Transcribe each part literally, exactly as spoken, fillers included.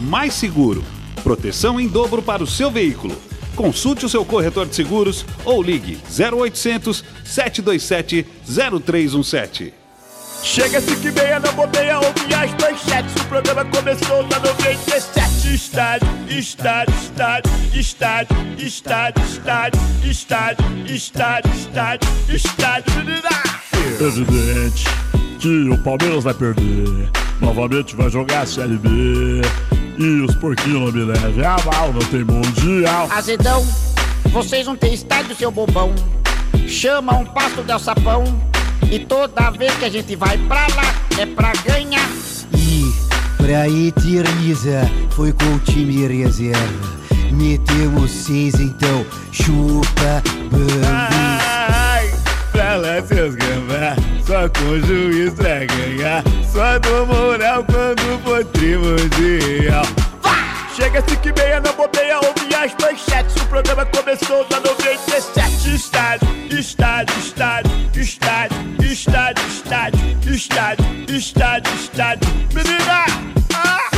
mais seguro. Proteção em dobro para o seu veículo. Consulte o seu corretor de seguros ou ligue zero oitocentos, sete dois sete, zero três um sete. Chega cinco e meia, não bobeia, ouve as manchetes. O programa começou na noventa e sete. Estádio, estádio, estádio, estádio, estádio, estádio, estádio, estádio, estádio, estádio. Presidente, que o Palmeiras vai perder. Novamente vai jogar a Série B. E os porquinhos não me levem a mal, não tem mundial. Azedão, vocês não têm estádio, seu bobão. Chama um pasto del sapão. E toda vez que a gente vai pra lá, é pra ganhar. E pra Eterniza, foi com o time reserva. Metemos seis, então chupa, bambi. Ai, pra lá seus gambá, só com o juiz pra ganhar. Só dou moral quando for primordial. Chega cinco e meia, não bobeia, ouve as manchetes. O programa começou na noventa e sete. Estádio, estádio, estádio, estádio, estádio, estádio, estádio, estádio, estádio. Menina! Ah!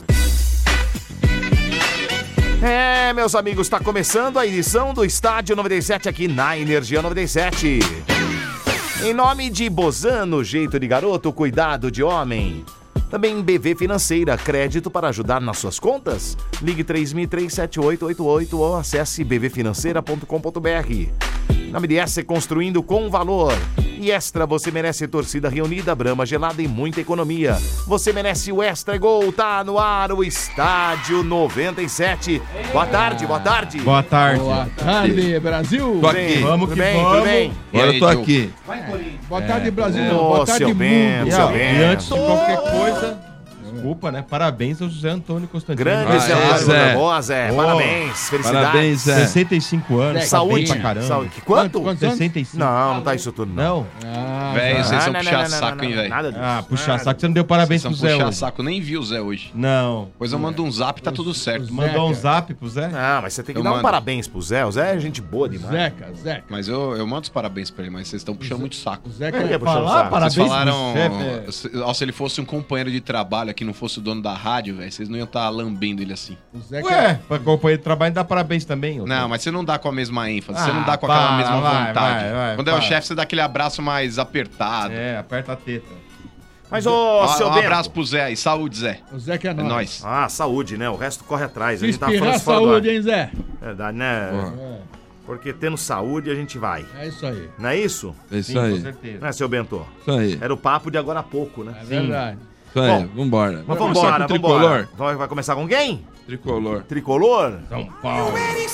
É, meus amigos, está começando a edição do Estádio noventa e sete aqui na Energia noventa e sete. Em nome de Bozano, jeito de garoto, cuidado de homem. Também B V Financeira, crédito para ajudar nas suas contas? Ligue três mil e três, sete oito oito oito ou acesse b v financeira ponto com ponto b r. Na M D S, construindo com valor. E Extra, você merece torcida reunida, Brahma gelada e muita economia. Você merece o Extra Gol, tá no ar o Estádio noventa e sete. Boa tarde, boa tarde. Boa tarde. Boa tarde, Brasil. Tô aqui. Vamos que tudo bem, vamos. Tudo bem? Agora eu tô aqui. Boa tarde, Brasil. É. Boa Ô, tarde, seu mundo. Bento, E, seu ó, e Bento. antes de qualquer coisa, desculpa, né? Parabéns ao José Antônio Constantino. Grande Ah, Zé é, Antônio Zé. Boa, Zé. Ô, Parabéns, felicidades. Parabéns, Zé. sessenta e cinco anos. Zé, Saúde. Tá bem pra caramba. Saúde. Que quanto? Quantos anos? sessenta e cinco. Não, não tá isso tudo, não. Não? Ah, Velho, vocês Ah, são não, puxar não, não, saco, não, hein, não, velho? Nada disso. Ah, puxar saco. Você não deu parabéns Vocês pro são Zé puxar hoje. saco, nem vi o Zé hoje. Não. Depois eu mando um zap, tá tudo certo. Mandou um Zeca. zap pro Zé? Ah, mas você tem que Eu dar um mando. parabéns pro Zé. O Zé é gente boa demais. Zeca, Zeca. Mas eu, eu mando os parabéns pra ele, mas vocês estão puxando muito saco. O Zeca Eu ia é puxar o Falar saco. parabéns Vocês falaram, pro Zé, se, ó, se ele fosse um companheiro de trabalho aqui, não fosse o dono da rádio, velho, vocês não iam estar lambendo ele assim. O Zeca Ué, pra companheiro de trabalho dá parabéns também. ô. Não, mas você não dá com a mesma ênfase, você Ah, não dá com aquela para, mesma vai, vontade. vai, vai, Quando é o para. chefe, você dá aquele abraço mais apertado. É, aperta a teta. Mas, ô, Ó, seu um Bento. abraço pro Zé aí, saúde, Zé. O Zeca é É nóis. nóis. Ah, saúde, né? O resto corre atrás. Se A gente tava espirrar falando fora do ar. saúde, hein, Zé? Verdade, né? É, Porque tendo saúde a gente vai. é isso aí. Não é isso? É isso Sim, aí. com certeza. Não é, seu Bento? Isso aí. Era o papo de agora há pouco, né? É verdade. Isso aí. Bom, Vambora. Mas Vamos vambora, começar com o vambora. tricolor? Vai, vai começar com quem? Tricolor. Tricolor? São Paulo.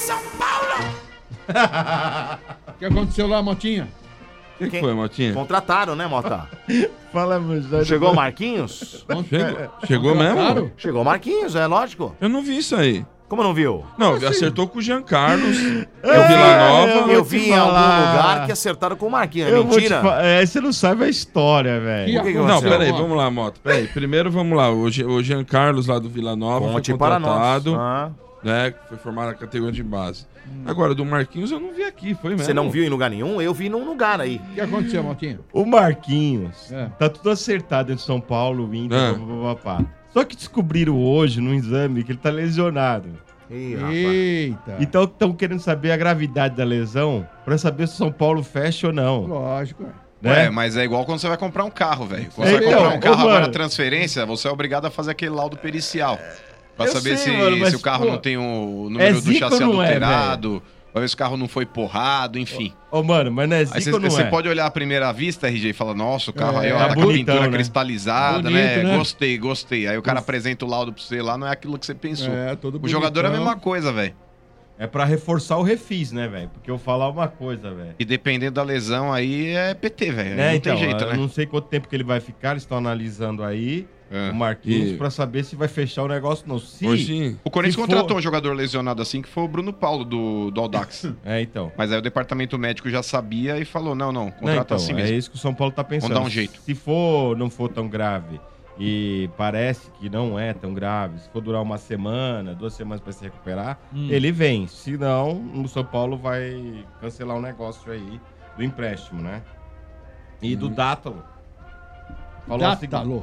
O que aconteceu lá, Motinha? O que, que Quem- foi, Motinha? Contrataram, né, Mota? Fala a verdade. Chegou o Marquinhos? Chegou, chegou mesmo? Claro. Chegou o Marquinhos, é lógico. Eu não vi isso aí. Como não viu? Não, acertou com o Jean Carlos. Eu vi Vila Nova. Eu vou te vi em algum falar. lugar que acertaram com o Marquinhos. É Eu vou te mentira? fa- É, você não sabe a história, Que velho. que que Não, aconteceu? peraí, vamos lá, Moto. Peraí, primeiro vamos lá. O, Ge- o Jean Carlos lá do Vila Nova Conte foi para nós. contratado, Ah. né? Foi formado na categoria de base. Agora, do Marquinhos eu não vi aqui, foi mesmo. Você não viu em lugar nenhum? Eu vi num lugar aí. O que aconteceu, Motinha? O Marquinhos, É. tá tudo acertado entre São Paulo, o Inter, É. papapá. Só que descobriram hoje, no exame, que ele tá lesionado. Ih, rapaz. Eita. Então estão querendo saber a gravidade da lesão pra saber se o São Paulo fecha ou não. Lógico, é. Né? Ué, mas é igual quando você vai comprar um carro, velho. Quando É, você vai então, comprar um carro ô, agora mano. na transferência, você é obrigado a fazer aquele laudo pericial. Pra Eu saber sei, se, mano, mas, se o carro pô, não tem o é número do zica chassi ou não é, adulterado, pra ver se o carro não foi porrado, enfim. Ô, mano, mas não é Aí zica você ou não você é? pode olhar à primeira vista, R J, e falar, nossa, o carro É, aí, ó, tá tá com a bonitão, pintura né? cristalizada, Bonito, né? né? Gostei, gostei. Aí o cara apresenta o laudo pra você lá, não é aquilo que você pensou. É, todo O jogador é a bonitão. mesma coisa, velho. É pra reforçar o refis, né, velho? Porque eu vou falar uma coisa, velho. E dependendo da lesão aí, é P T, velho. Né? Não Então, tem jeito, eu né? não sei quanto tempo que ele vai ficar, eles estão analisando aí, É. o Marquinhos, E- pra saber se vai fechar o negócio ou não. Se... Hoje, O Corinthians Se for- contratou um jogador lesionado assim, que foi o Bruno Paulo, do, do Audax. É, então. Mas aí o departamento médico já sabia e falou, não, não, Não, contrata então, assim é mesmo. isso que o São Paulo tá pensando. Vamos dar um jeito. Se for, não for tão grave e parece que não é tão grave, se for durar uma semana, duas semanas pra se recuperar, Hum. ele vem. Se não, o São Paulo vai cancelar o negócio aí do empréstimo, né? E do Dátalo. Falou o seguinte- Dátalo.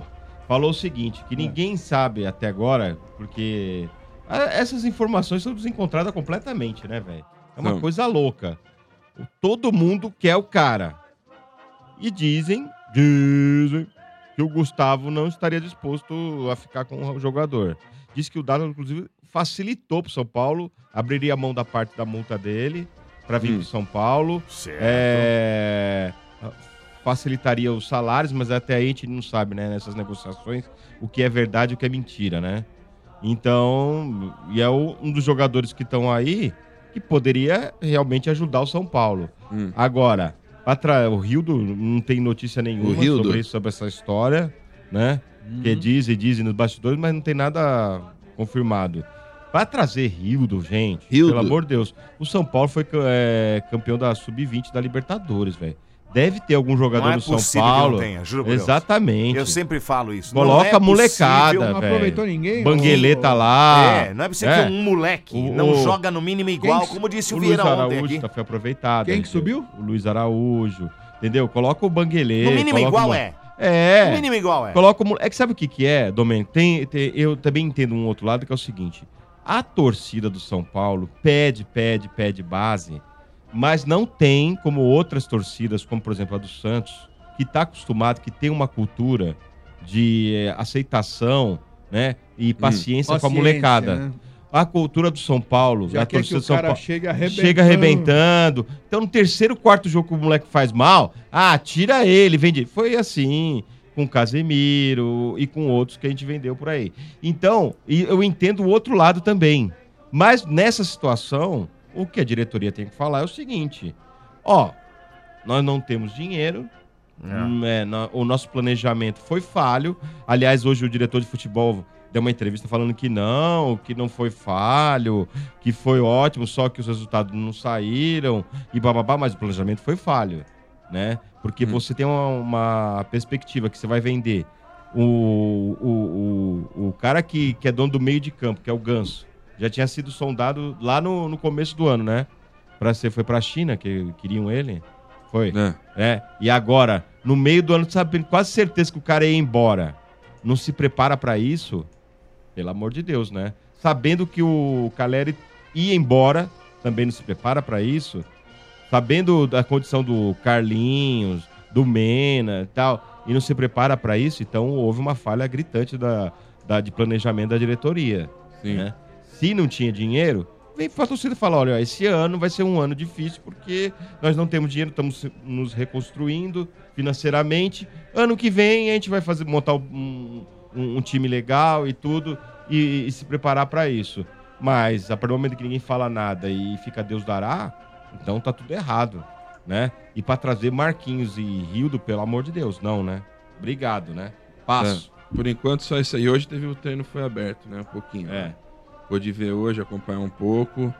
falou o seguinte, que ninguém sabe até agora, porque a- essas informações são desencontradas completamente, né, velho? É uma Não. coisa louca. Todo mundo quer o cara. E dizem, dizem, que o Gustavo não estaria disposto a ficar com o jogador. Diz que o Dado, inclusive, facilitou pro São Paulo, abriria a mão da parte da multa dele para vir Hum. pro São Paulo. Certo. É, facilitaria os salários, mas até aí a gente não sabe, né, nessas negociações, o que é verdade e o que é mentira, né? Então, e é o- um dos jogadores que estão aí que poderia realmente ajudar o São Paulo. Hum. Agora, atra- o Rildo não tem notícia nenhuma O Rildo? sobre, isso, sobre essa história, né? Que dizem, dizem nos bastidores, mas não tem nada confirmado. Pra trazer Rildo, gente, Rildo? pelo amor de Deus. O São Paulo foi é, campeão da sub vinte da Libertadores, velho. Deve ter algum jogador Não é do São possível que Paulo. não tenha, juro por Deus. Exatamente. Eu sempre falo isso. Coloca Não é a molecada, possível- Não aproveitou ninguém? Bangueleta lá. É, não é possível que um moleque O- não o- joga no mínimo igual, Quem- como disse o, O Luiz Vieira ontem Araújo aqui. tá, foi aproveitado. Quem aí, que subiu? O Luiz Araújo. Entendeu? Coloca o Banguelê. No mínimo coloca igual o mo- é. É. No mínimo igual é. Coloca o mo- É que sabe o que, que é, Domênico? Tem, tem- eu também entendo um outro lado, que é o seguinte. A torcida do São Paulo pede, pede, pede base, mas não tem, como outras torcidas, como por exemplo a do Santos, que está acostumado, que tem uma cultura de eh, aceitação, né? E paciência com a Paciência, molecada. né? A cultura do São Paulo, Já a quer que torcida o do São cara Paulo chegue arrebentando. chega arrebentando. Então, no terceiro, quarto jogo que o moleque faz mal, ah, tira ele, vende. Foi assim com o Casemiro e com outros que a gente vendeu por aí. Então, e eu entendo o outro lado também. Mas nessa situação, o que a diretoria tem que falar é o seguinte: ó, nós não temos dinheiro. hum, é, no- o nosso planejamento foi falho. Aliás, hoje o diretor de futebol deu uma entrevista falando que não, que não foi falho, que foi ótimo, só que os resultados não saíram e bababá, mas o planejamento foi falho, né? Porque você tem uma, uma perspectiva que você vai vender o, o, o, o cara que, que é dono do meio de campo, que é o Ganso, já tinha sido sondado lá no, no começo do ano, né? Pra ser, foi pra China que queriam ele. Foi. É. É. E agora, no meio do ano, sabendo quase certeza que o cara ia embora, não se prepara pra isso, pelo amor de Deus, né? Sabendo que o Caleri ia embora, também não se prepara pra isso. Sabendo da condição do Carlinhos, do Mena e tal, e não se prepara pra isso, então houve uma falha gritante da, da- de planejamento da diretoria. Sim. Né? Se não tinha dinheiro, vem pra torcida e fala, olha, ó, esse ano vai ser um ano difícil porque nós não temos dinheiro, estamos nos reconstruindo financeiramente. Ano que vem a gente vai fazer, montar um, um- um time legal e tudo e, e se preparar pra isso. Mas a partir do momento que ninguém fala nada e fica Deus dará, então tá tudo errado, né? E pra trazer Marquinhos e Rildo, pelo amor de Deus, não, né? Obrigado, né? Passo. É, por enquanto, só isso aí. Hoje teve o treino, foi aberto, né? Um pouquinho. É. Né? Pôde ver hoje, acompanhar um pouco.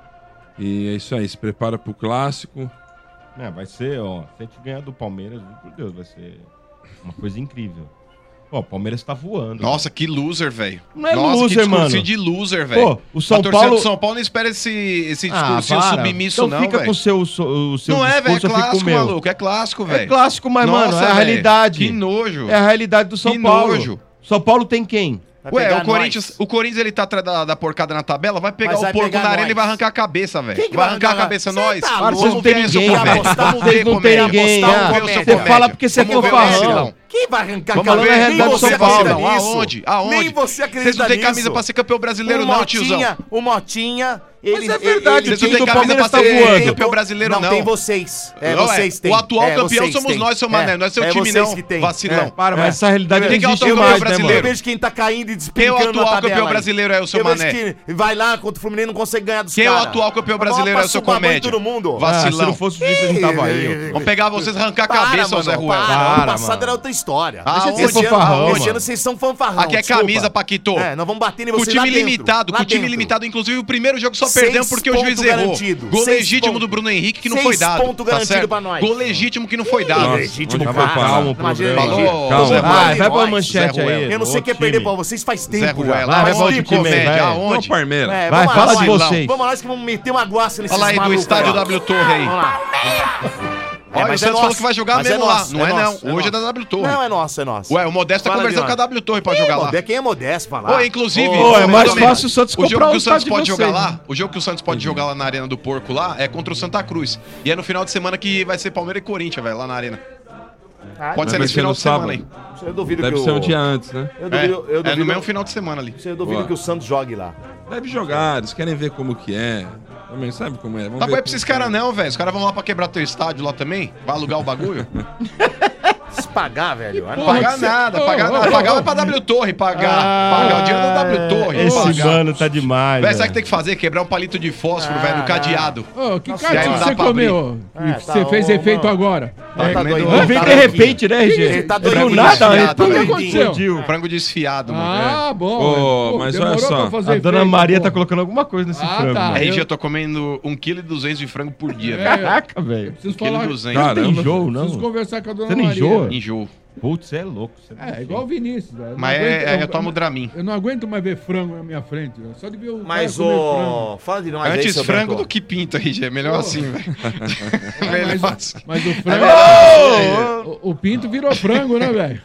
E é isso aí. Se prepara pro clássico. É, vai ser, ó, se a gente ganhar do Palmeiras, por Deus, vai ser uma coisa incrível. Ó, o Palmeiras tá voando. Nossa, que loser, velho. Não é Nossa, loser, que discurso mano. de loser, velho. Pô, o São A torcida Paulo- do São Paulo não espera esse, esse Ah, discursinho para. submisso, então não, fica velho. com o seu, o seu Não é, velho, é discurso, eu fico com o clássico, meu. maluco. É clássico, velho. É clássico, mas, Nossa, mano, é a velho, realidade. que nojo. É a realidade do São Que Paulo. nojo. São Paulo tem quem? Vai Ué, pegar o Corinthians, o Corinthians ele tá atrás da, da porcada na tabela, vai pegar Mas o vai porco pegar na arena nós. e vai arrancar a cabeça, velho. Quem que Vai vai arrancar a arrancar? cabeça Cê nós. tá Para, louco? vocês não tem ninguém, Vamos ver velho. essa comédia. Vocês não tem Vamos ver ninguém. essa ah. comédia. Você fala porque você é Vamos ver o fanfarrão. vacilão. Quem vai arrancar Vamos cabeça? ver a Nem realidade do você São Paulo. acredita nisso. Aonde? Aonde? Nem você acredita Vocês não têm nisso. camisa pra ser campeão brasileiro, o não, Motinha, tiozão. O Motinha, ele... Mas é verdade, ele- o time tem do camisa Palmeiras pra tá ser voando. campeão brasileiro, não. tem vocês. É, Não, vocês é. têm. O atual É, campeão vocês somos têm. nós, seu Mané. Não é seu time, vocês não. que têm. Vacilão. É. Para, mas É. essa realidade Quem não que é o existe atual mais, né, brasileiro? Eu mano? vejo quem tá caindo e Quem é o despencando na atual tabela campeão aí. brasileiro é o seu Eu vejo Mané. que vai lá contra o Fluminense e não consegue ganhar dos Quem é o caras. atual campeão Vamos brasileiro é o passar seu o babão em comédia. todo mundo. Ah, se Vacilão. não fosse disso, a gente tava aí. ó. Vamos pegar vocês e arrancar a Para, cabeça, ô mano, Zé Ruel. Para, Para, ano passado mano. era outra história. Ah, Deixa de onde? ser Fanfarrão, Esse mano. ano vocês são fanfarrão. Aqui é desculpa. camisa, Paquito. É, nós vamos bater em Com o você lá time dentro, limitado, lá com o time dentro. limitado. Inclusive, o primeiro jogo só Seis perdemos porque o juiz pontos errou. garantido. Gol Seis legítimo pontos. do Bruno Henrique que não Seis foi dado. pontos Tá garantido certo? pra nós. Gol legítimo que não foi dado. Nossa, Legítimo, onde cara. vai parar? Calma, o Imagina, programa. legítimo. Calma. Zé Vai, Ruela, vai pra nós. manchete Zé aí. Ruela. Eu não sei outro quem perder time. pra vocês faz Zé tempo já. Ruela. Vai, Faz vai, vai, tempo. de comédia, velho. aonde? Não, Parmeira. É, Vai, vamos fala lá, de nós. vocês. Vamos lá, nós que vamos meter uma guaça nesses Olha lá aí do malucos estádio aí, ó. W Torre aí. Vamos lá. Olha, mas o é Santos falou nosso. que vai jogar Mas mesmo é lá. nosso, Não é é, nosso, não. é Hoje é nosso. da W Torre. Não, é nosso, é nosso. Ué, o Modesto tá Fala, conversando com a Leandro. W Torre pra Ih, jogar lá. Modesto, quem é Modesto falar? Ô, inclusive... Ô, é ô, mais Domênico, fácil o Santos o jogo comprar que o o Santos estádio de pode jogar vocês, lá, né? o jogo que o Santos pode jogar lá na Arena do Porco lá é contra o Santa Cruz. E é no final de semana que vai ser Palmeiras e Corinthians, velho, lá na Arena. Ah, Pode ser vai nesse ser final no de semana aí. sábado. Eu duvido Deve que ser o... um dia antes, né? Eu É, duvido, eu é duvido, no mesmo final de semana ali. eu duvido Boa. que o Santos jogue lá. Deve jogar, eles querem ver como que é. Também sabe como é. Vamos Tá ver bom, é pra como esses que caras não, velho. Os caras vão lá pra quebrar teu estádio lá também. Vai alugar o bagulho? Se pagar, velho. Porra, Pagar que cê- nada, Ô, pagar ô, nada. ô, Pagar ô. vai pra W Torre, pagar. Ah, Pagar o dinheiro da W Torre. Esse pagar. mano tá demais. Véi, sabe o que velho. tem que fazer? Quebrar um palito de fósforo, Ah, velho, no não. cadeado. Ô, que E aí cartinho não dá você pra comeu? abrir. Que É, tá, você fez ô, efeito mano. agora? Tá, tá comendo- doidinho, Não vem tá de louquinho. repente, né, R G? Ele tá É do doidinho, nada, desfiado, ele tá tudo doidinho. explodiu. Frango desfiado, mano. Ah, bom. Ô, Pô, mas demorou olha só, pra fazer A dona efeito, Maria pô. tá colocando alguma coisa nesse Ah, frango. tá. velho. R G, eu- eu tô comendo um vírgulho e duzentos de frango por dia, É, velho. Caraca, velho. Preciso um quilo falar. e duzentos. Não tem Caramba. enjoo, não. Preciso conversar com a dona Você não Maria. enjoa? Enjoo. Putz, você é louco. Você não É, tem. igual o Vinícius, velho. Eu não Mas é, aguento- é, eu tomo Dramin. Eu não aguento mais ver frango na minha frente, velho. Só de ver o Mas cara comer o... Fala de nós aí, Antes seu frango Bento. do que pinto, R G. É melhor assim, velho. frango. Melhor Mas, assim. mas o frango... o, o pinto virou frango, né, velho?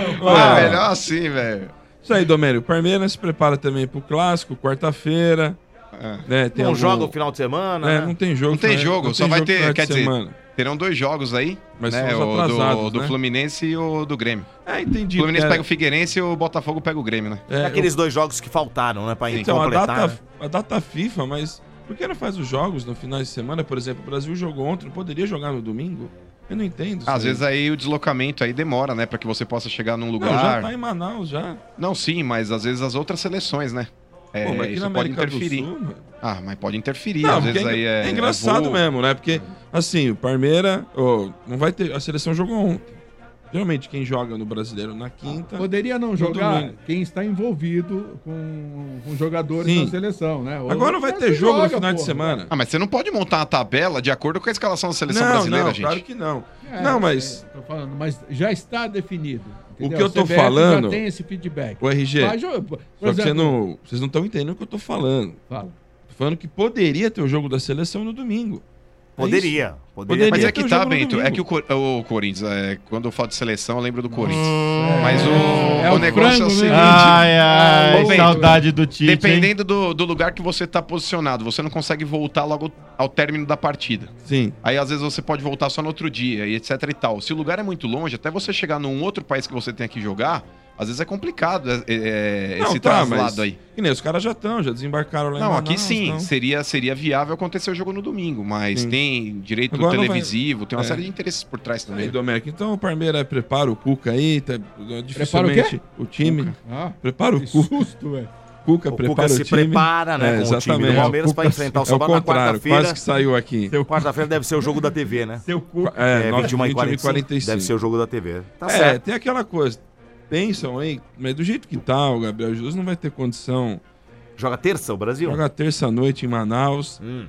Ah, melhor assim, velho. Isso aí, Domênico. O Palmeiras se prepara também pro clássico, quarta-feira. É. Né, tem Não algum- joga o final de semana, É, né? não tem jogo. Não tem né? jogo, Não só tem vai jogo final ter, de quer dizer, semana. terão dois jogos aí, Mas né? são os O atrasados, do, do né? Fluminense e o do Grêmio. É, entendi. O Fluminense É, pega o Figueirense e o Botafogo pega o Grêmio, né? é, Aqueles dois jogos que faltaram, né? Pra Então, a completar. data, né? a data FIFA, mas por que não faz os jogos no final de semana? Por exemplo, o Brasil jogou ontem, não poderia jogar no domingo? Eu não entendo. isso Às aí. vezes aí o deslocamento aí demora, né? Pra que você possa chegar num lugar. Não, já tá em Manaus já. Não, sim, mas às vezes as outras seleções, né? É, Pô, mas aqui isso na pode América interferir. do Sul, mano. Ah, mas pode interferir. Não, às porque vezes é, aí é. é engraçado voo. mesmo, né? Porque, assim, o Palmeiras, ô, não vai ter. A seleção jogou ontem. Geralmente quem joga no brasileiro na quinta. Poderia não no jogar domingo. quem está envolvido com, com jogadores Sim. da seleção, né? Ou- Agora não vai Mas ter se jogo no joga, final de porra. semana. Ah, mas você não pode montar uma tabela de acordo com a escalação da seleção Não, brasileira, não, gente. claro que não. É, não, mas é, tô falando, mas já está definido. O entendeu? que eu tô A C B F falando- Já tem esse feedback. o R G, Vai jo- por só que você exemplo- não, vocês não estão entendendo o que eu tô falando. Fala. Tô falando que poderia ter o jogo da seleção no domingo. É Poderia. isso. Poderia. Poderia. Mas é ter que o tá, jogo no Bento. É domingo. que o, Cor- o Corinthians, é, quando eu falo de seleção, eu lembro do Corinthians. Hum. Mas o, É o o negócio é frango o mesmo. seguinte. Ai, ai, Ô, Bento, saudade do Tite, hein? Dependendo do, do lugar que você tá posicionado, você não consegue voltar logo ao término da partida. Sim. Aí às vezes você pode voltar só no outro dia e etc e tal. Se o lugar é muito longe, até você chegar num outro país que você tem que jogar, às vezes é complicado é, é, Não, esse tá, traslado mas aí. Que nem os caras já estão, já desembarcaram lá em Não, Manaus, aqui sim, então. seria, seria viável acontecer o jogo no domingo, mas Sim. tem direito Agora não vai- televisivo, tem uma É. série de interesses por trás Aí, também. Domérico, então o Palmeiras prepara o Cuca aí, tá, dificilmente o, time. Ah, Prepara o que Cuca. susto, velho. Cuca O prepara Cuca o se time. prepara, né, É, com o time do exatamente. Palmeiras pra Cuca- enfrentar o é São Paulo na contrário, quarta-feira. quase que saiu aqui. Quarta-feira deve ser o jogo da T V, né? Seu cu. É, É, nove vinte e uma e quarenta e cinco. quarenta e cinco. Deve ser o jogo da T V. Tá É, certo. tem aquela coisa. Pensam aí, mas do jeito que tá, o Gabriel Jesus não vai ter condição. Joga terça o Brasil? Joga terça-noite em Manaus. Hum.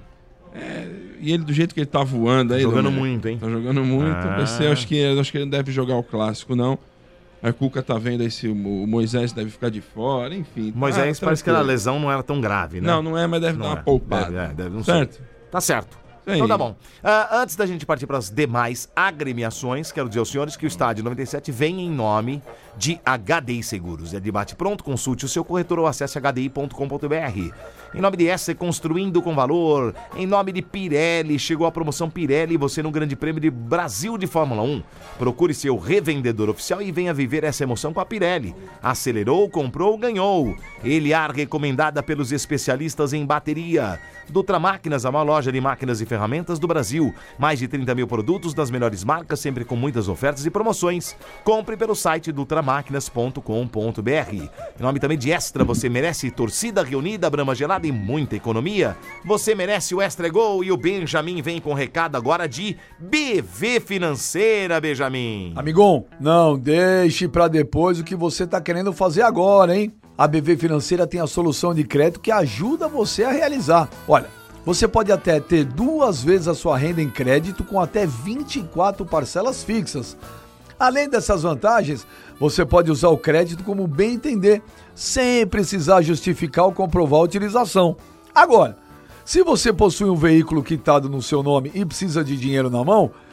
É, e ele, do jeito que ele tá voando aí. Jogando Domênico, muito, hein? Tá jogando muito. Ah. Vai ser, acho, que, acho que ele não deve jogar o clássico, não. A Cuca tá vendo aí se o o Moisés deve ficar de fora, enfim. tá Moisés parece que a tranquilo. lesão não era tão grave, né? Não, não é, mas deve Não dar uma é. poupada. Deve, é, deve, não sei. certo? Tá certo. Isso aí. Então tá bom. Ah, antes da gente partir para as demais agremiações, quero dizer aos senhores que o Estádio noventa e sete vem em nome de H D I Seguros. É debate pronto, consulte o seu corretor ou acesse h d i ponto com ponto b r. Em nome de S, construindo com valor. Em nome de Pirelli, chegou a promoção Pirelli e você no Grande Prêmio de Brasil de Fórmula um. Procure seu revendedor oficial e venha viver essa emoção com a Pirelli. Acelerou, comprou, ganhou. Eliar, recomendada pelos especialistas em bateria. Dutra Máquinas, a maior loja de máquinas e ferramentas do Brasil. Mais de trinta mil produtos das melhores marcas, sempre com muitas ofertas e promoções. Compre pelo site dutramáquinas ponto com ponto b r. Em nome também de Extra, você merece torcida reunida, brama gelada e muita economia. Você merece o Extra Gol e o Benjamin vem com recado agora de B V Financeira, Benjamin. Amigão, não deixe pra depois o que você tá querendo fazer agora, hein? A B V Financeira tem a solução de crédito que ajuda você a realizar. Olha, você pode até ter duas vezes a sua renda em crédito com até vinte e quatro parcelas fixas. Além dessas vantagens, você pode usar o crédito como bem entender, sem precisar justificar ou comprovar a utilização. Agora, se você possui um veículo quitado no seu nome e precisa de dinheiro na mão,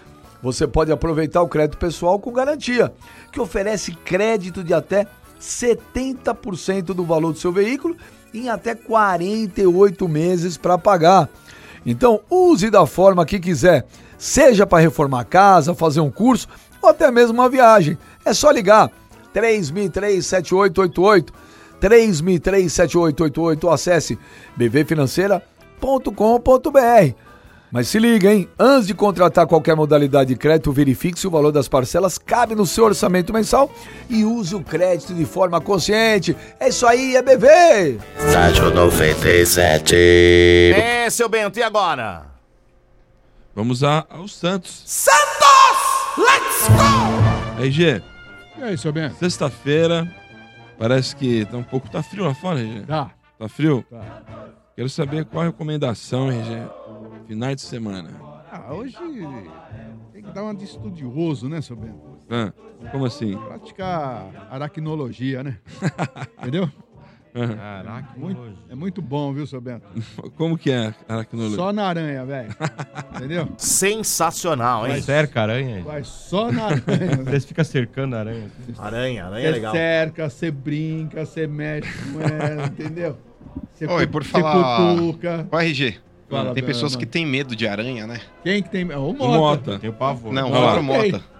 você pode aproveitar o crédito pessoal com garantia, que oferece crédito de até setenta por cento do valor do seu veículo em até quarenta e oito meses para pagar. Então, use da forma que quiser, seja para reformar a casa, fazer um curso ou até mesmo uma viagem. É só ligar três mil e três, sete oito oito oito, três mil e três, sete oito oito oito ou acesse b v financeira ponto com ponto b r. Mas se liga, hein? Antes de contratar qualquer modalidade de crédito, verifique se o valor das parcelas cabe no seu orçamento mensal e use o crédito de forma consciente. É isso aí, é B V! Estádio noventa e sete. É, seu Bento, e agora? Vamos a, ao Santos. Santos! Let's go! R G. E aí, seu Bento? Sexta-feira. Parece que tá um pouco... Tá frio lá fora, R G? Tá. Tá frio? Tá. Quero saber qual a recomendação, R G. Finais de semana. Ah, hoje tem que dar uma de estudioso, né, seu Bento? Ah, como assim? Praticar aracnologia, né? Entendeu? Caraca, muito, é muito bom, viu, seu Bento? Como que é aracnologia? Só na aranha, velho. Entendeu? Sensacional, hein? Vai cerca a aranha? Vai só na aranha. Você fica cercando a aranha. Aranha, aranha é Você legal. cerca, você brinca, você mexe com ela, entendeu? Você Oi, por falar... cutuca. Ó, R G, Fala, tem pessoas mano. que têm medo de aranha, né? Quem que tem... O Mota. O Mota. Tem o pavor. Não, Ah, fora o ok. Mota.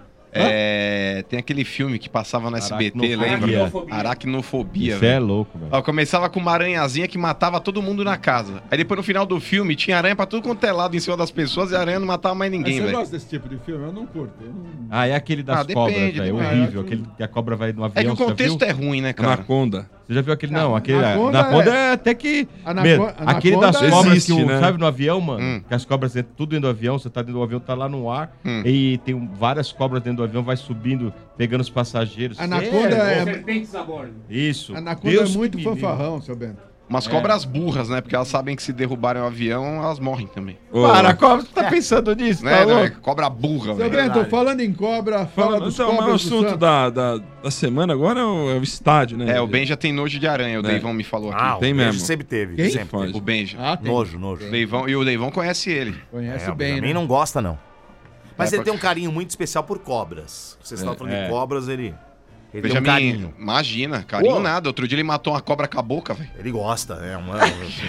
É, tem aquele filme que passava no S B T, Aracnofobia. lembra? Aracnofobia, Você é velho. louco, velho. Ó, começava com uma aranhazinha que matava todo mundo na casa. Aí depois no final do filme tinha aranha pra tudo quanto é lado em cima das pessoas e a aranha não matava mais Mas ninguém, você velho. gosta desse tipo de filme? Eu não curto. Eu não... Ah, é aquele das Ah, cobras, depende, velho. depende. Horrível. Aquele que a cobra vai no avião. É que o você já contexto viu? é ruim, né, cara? Anaconda. Você já viu aquele? Não, Ah, aquele. Anaconda Anaconda é- é até que. Anaco- Mesmo, Anaconda aquele das cobras existe, que o, né? sabe no avião, mano? Hum. Que as cobras entram tudo dentro do avião, você tá dentro do avião, tá lá no ar. Hum. E tem um- várias cobras dentro do avião, vai subindo, pegando os passageiros. Anaconda Sério? é... Isso. Anaconda Deus é muito que me livre. fanfarrão, seu Bento. Umas cobras burras, né? Porque elas sabem que se derrubarem o avião, elas morrem também. Ô, Para, cobra, você tá pensando nisso, Né? tá Não, é louco? cobra burra, Seu velho. Bento, falando em cobra, fala Fala, dos então, mas o cobras do assunto Santos. da, da, da semana agora é o, é o estádio, né? É, o Ben já tem nojo de aranha, o É. Deivão me falou aqui. Ah, Tem o Benja mesmo. sempre teve. Quem? Sempre Pode. teve. O Benja. Ah, tem. Nojo, nojo. Deivão, e o Deivão conhece ele. Conhece É, o bem, Benjamin né? não gosta, não. Mas É, ele porque- tem um carinho muito especial por cobras. Vocês estavam falando é. de cobras, ele, ele tem um Benjamin, carinho. imagina, carinho Pô. nada. Outro dia ele matou uma cobra com a boca, velho. Ele gosta, é uma...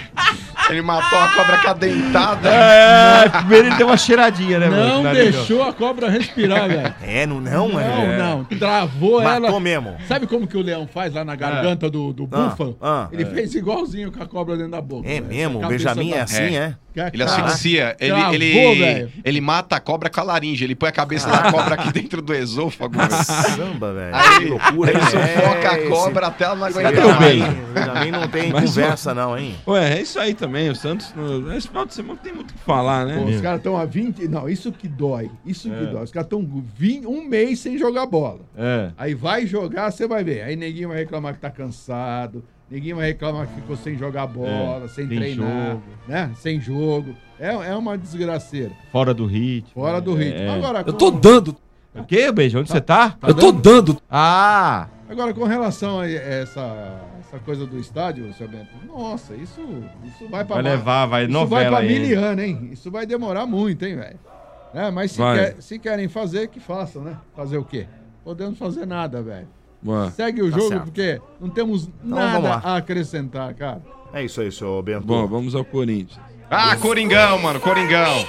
Ele matou uma cobra com a dentada. É, primeiro ele deu uma cheiradinha, né, mano? Não Que nariz, deixou a cobra respirar, velho. É, não, não, Não, é. não. Travou Matou ela. mesmo. Sabe como que o leão faz lá na garganta do, do Ah, búfalo? ah, Ele fez igualzinho com a cobra dentro da boca. É velho. mesmo? O A cabeça Benjamin é da- assim, é? Ele Caraca. asfixia. Ele, Travou, ele, velho. ele mata a cobra com a laringe. Ele põe a cabeça da cobra aqui dentro do esôfago. velho. Caramba, velho. Aí, Que loucura, ele hein? sufoca a esse- cobra até ela não aguentar Cadê o mais. Ben? O Benjamin não tem Mas, conversa, não, hein? Ué, é isso aí também. O Santos, no, esse final de semana não tem muito o que falar, né? Pô, os caras estão há vinte. Não, isso que dói. Isso que É. dói. Os caras estão um mês sem jogar bola. É. Aí vai jogar, você vai ver. Aí ninguém vai reclamar que tá cansado. Ninguém vai reclamar que ficou sem jogar bola, É, sem tem treinar, jogo. né? Sem jogo. É, é uma desgraceira. Fora do ritmo. Fora do ritmo. É. Agora, Eu tô com- dando. O quê, Beijo? Onde você tá? Eu tô dando. Ah! Agora, com relação a essa, essa coisa do estádio, seu Bento, nossa, isso, isso vai pra Vai ma- levar, vai isso novela vai pra aí. mil anos, hein? Isso vai demorar muito, hein, velho? É, mas se, Vai. quer- se querem fazer, que façam, né? Fazer o quê? Podemos fazer nada, velho. Ué. Segue o Tá jogo, certo. porque não temos vamos nada lá. a acrescentar, cara. É isso aí, seu Bento. Bom, vamos ao Corinthians. Ah, Coringão, mano, Coringão.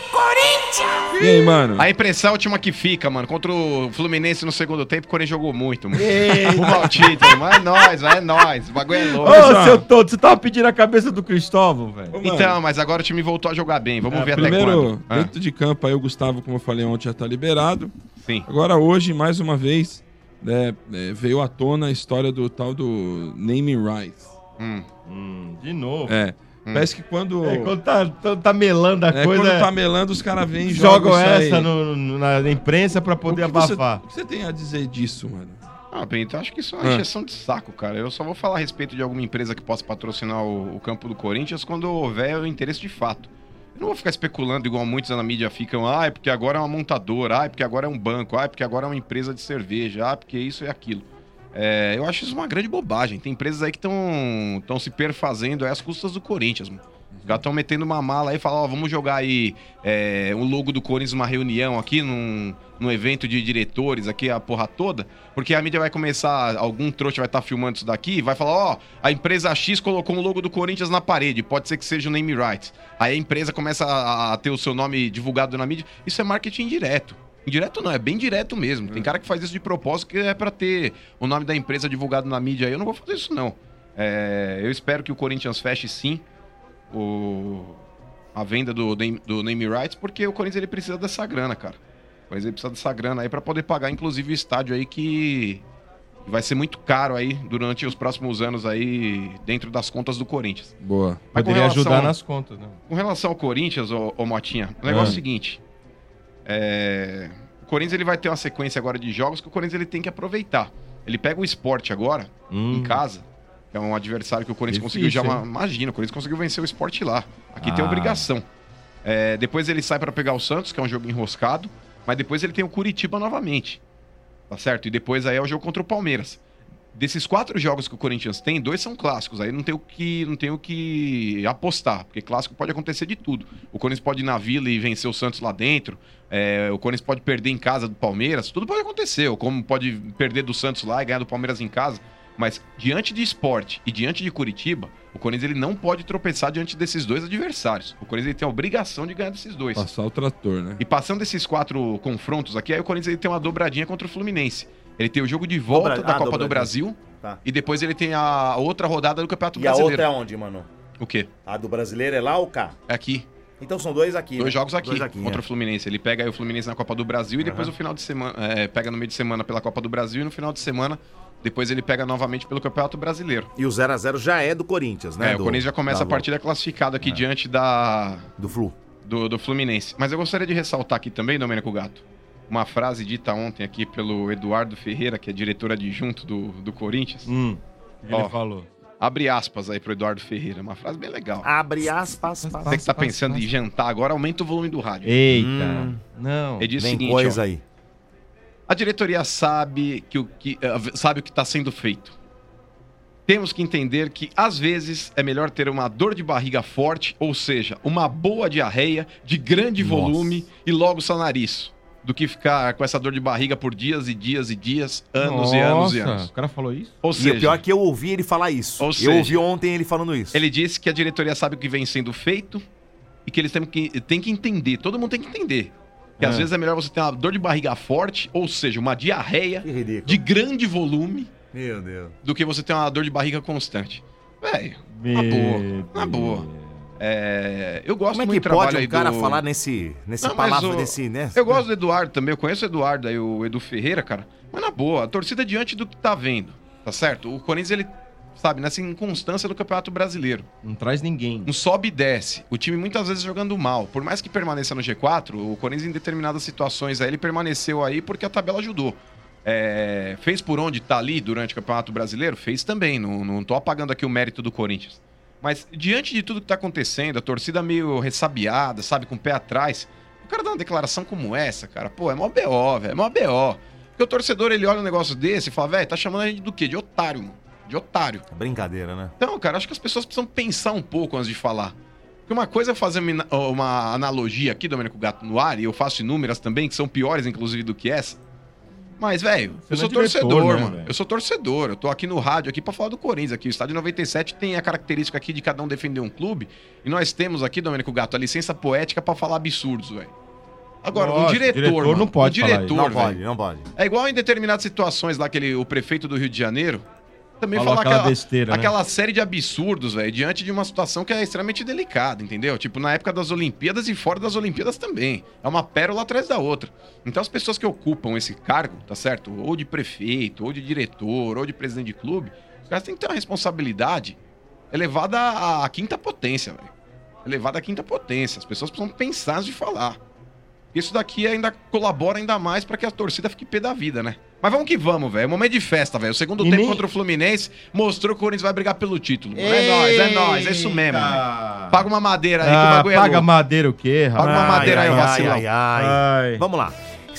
E aí, mano? A impressão é a última que fica, mano. Contra o Fluminense no segundo tempo, o Corinthians jogou muito, mano. O título, mas é nóis, mas é nóis. O bagulho é louco. Ô, Pessoal. seu todo, você tava pedindo a cabeça do Cristóvão, velho. Ô, mano, Então, mas agora o time voltou a jogar bem. Vamos é, ver até primeiro, quando. Ah, dentro de campo aí, o Gustavo, como eu falei ontem, já tá liberado. sim. Agora, hoje, mais uma vez, né, é, veio à tona a história do tal do naming rights. Hum. Hum, de novo. É. Parece que quando. É, quando tá, tá, tá melando a é, coisa, quando tá melando, os caras vêm e jogam jogam isso essa aí. no- no- na imprensa pra O poder que você- abafar. O que você tem a dizer disso, mano? Ah, Bento, eu acho que isso é uma Ah. injeção de saco, cara. Eu só vou falar a respeito de alguma empresa que possa patrocinar o, o campo do Corinthians quando houver o interesse de fato. Eu não vou ficar especulando igual muitos na mídia ficam, ah, é porque agora é uma montadora, ah, é porque agora é um banco, ah, é porque agora é uma empresa de cerveja, ah, porque isso e aquilo. É, eu acho isso uma grande bobagem. Tem empresas aí que estão se perfazendo aí às custas do Corinthians, mano. Já estão metendo uma mala aí e falam, ó, vamos jogar aí é, o logo do Corinthians numa reunião aqui, num, num evento de diretores aqui, a porra toda, porque a mídia vai começar, algum trouxa vai estar filmando isso daqui e vai falar, ó, a empresa X colocou um logo do Corinthians na parede, pode ser que seja o name rights. Aí a empresa começa a, a ter o seu nome divulgado na mídia. Isso é marketing indireto. Indireto não, é bem direto mesmo. Tem cara que faz isso de propósito, que é pra ter o nome da empresa divulgado na mídia aí. Eu não vou fazer isso, não. É, eu espero que o Corinthians feche, sim, o, a venda do, do name rights, porque o Corinthians ele precisa dessa grana, cara. O Corinthians ele precisa dessa grana aí pra poder pagar, inclusive, o estádio aí que vai ser muito caro aí durante os próximos anos aí dentro das contas do Corinthians. Boa. Mas Poderia relação, ajudar nas contas, né? Com relação ao Corinthians, ô, ô Motinha, o negócio é o Ah. seguinte. É, o Corinthians ele vai ter uma sequência agora de jogos que o Corinthians ele tem que aproveitar. Ele pega o Sport agora, Hum. em casa, que é um adversário que o Corinthians Difícil, conseguiu já... hein? Uma, imagina, o Corinthians conseguiu vencer o Sport lá. Aqui tem Ah. obrigação. É, depois ele sai para pegar o Santos, que é um jogo enroscado, mas depois ele tem o Curitiba novamente. Tá certo? E depois aí é o jogo contra o Palmeiras. Desses quatro jogos que o Corinthians tem, dois são clássicos. Aí não tem o que, não tem o que apostar, porque clássico pode acontecer de tudo. O Corinthians pode ir na Vila e vencer o Santos lá dentro. É, o Corinthians pode perder em casa do Palmeiras. Tudo pode acontecer. Ou como pode perder do Santos lá e ganhar do Palmeiras em casa. Mas diante de Sport e diante de Curitiba, o Corinthians ele não pode tropeçar diante desses dois adversários. O Corinthians ele tem a obrigação de ganhar desses dois. Passar o trator, né? E passando desses quatro confrontos aqui, aí o Corinthians ele tem uma dobradinha contra o Fluminense. Ele tem o jogo de volta Dobra- da ah, Copa do dobradinha. Brasil. Tá. E depois ele tem a outra rodada do Campeonato E a Brasileiro. outra é onde, mano? O quê? A do brasileiro é lá ou cá? É aqui. Então são dois aqui. Dois né? jogos aqui, Dois aqui contra é. o Fluminense. Ele pega aí o Fluminense na Copa do Brasil e depois Aham. no final de semana... É, pega no meio de semana pela Copa do Brasil e no final de semana... Depois ele pega novamente pelo Campeonato Brasileiro. E o zero a zero já é do Corinthians, né? É, do, o Corinthians já começa da a partida classificado aqui diante da... Do Flu. Do, do Fluminense. Mas eu gostaria de ressaltar aqui também, Domênico Gato, uma frase dita ontem aqui pelo Eduardo Ferreira, que é diretor adjunto do, do Corinthians. Hum, ele Ó, falou. Abre aspas aí pro Eduardo Ferreira, uma frase bem legal. Abre aspas. Você que tá pensando em jantar agora, aumenta o volume do rádio. Eita. Hum. Não. Ele diz o Vem seguinte, coisa ó, aí. a diretoria sabe, que o que, eh, sabe o que está sendo feito. Temos que entender que, às vezes, é melhor ter uma dor de barriga forte, ou seja, uma boa diarreia de grande Nossa. volume e logo sanar isso, do que ficar com essa dor de barriga por dias e dias e dias, anos e anos e Nossa, anos. O cara falou isso? Ou E seja, o pior é que eu ouvi ele falar isso. Ou eu seja, ouvi ontem ele falando isso. ele disse que a diretoria sabe o que vem sendo feito e que eles têm que, têm que entender, todo mundo tem que entender. Que às É. vezes é melhor você ter uma dor de barriga forte, ou seja, uma diarreia Que ridículo. de grande volume, Meu Deus. do que você ter uma dor de barriga constante. Velho, na boa, na boa. É, eu gosto Como é muito que do trabalho pode um aí cara do... falar nesse, nesse Não, mas palavra, o- nesse, né? Eu gosto do Eduardo também, eu conheço o Eduardo aí, o Edu Ferreira, cara. Mas na boa, a torcida diante do que tá vendo, tá certo? O Corinthians, ele, sabe, nessa inconstância do Campeonato Brasileiro. Não traz ninguém. Um sobe e desce. O time muitas vezes jogando mal. Por mais que permaneça no G quatro, o Corinthians em determinadas situações aí, ele permaneceu aí porque a tabela ajudou. É, fez por onde tá ali durante o Campeonato Brasileiro? Fez também. Não, não tô apagando aqui o mérito do Corinthians. Mas diante de tudo que tá acontecendo, a torcida meio ressabiada, sabe, com o pé atrás, o cara dá uma declaração como essa, cara, pô, é mó B O, velho, é mó B O. Porque o torcedor, ele olha um negócio desse e fala, velho, tá chamando a gente do quê? De otário, mano. De otário. Brincadeira, né? Então, cara, acho que as pessoas precisam pensar um pouco antes de falar. Porque uma coisa é fazer uma, uma analogia aqui, Domênico Gato, no ar, e eu faço inúmeras também, que são piores, inclusive, do que essa. Mas, velho, eu Você sou não é diretor, torcedor, né, mano. velho? Eu sou torcedor. Eu tô aqui no rádio aqui pra falar do Corinthians aqui. O Estádio noventa e sete tem a característica aqui de cada um defender um clube. E nós temos aqui, Domênico Gato, a licença poética pra falar absurdos, velho. Agora, Lógico, o diretor, diretor mano, não pode o falar diretor, isso. Não pode, velho, não pode. é igual em determinadas situações lá, aquele, o prefeito do Rio de Janeiro também Falou fala aquela aquela, besteira, né? aquela série de absurdos, velho, diante de uma situação que é extremamente delicada, entendeu? Tipo, na época das Olimpíadas e fora das Olimpíadas também. É uma pérola atrás da outra. Então, as pessoas que ocupam esse cargo, tá certo? Ou de prefeito, ou de diretor, ou de presidente de clube, os caras têm que ter uma responsabilidade elevada à, à quinta potência, velho. Elevada à quinta potência. As pessoas precisam pensar antes de falar. Isso daqui ainda colabora ainda mais pra que a torcida fique pé da vida, né? Mas vamos que vamos, velho. Momento de festa, velho. O segundo E tempo nem- contra o Fluminense mostrou que o Corinthians vai brigar pelo título. mano. É nóis, é nóis. É isso mesmo, velho. Paga uma madeira aí que o Ah, bagulho é paga louco. madeira o quê, rapaz? Paga uma madeira aí, o vacilão. ai, ai. Ai. Vamos lá.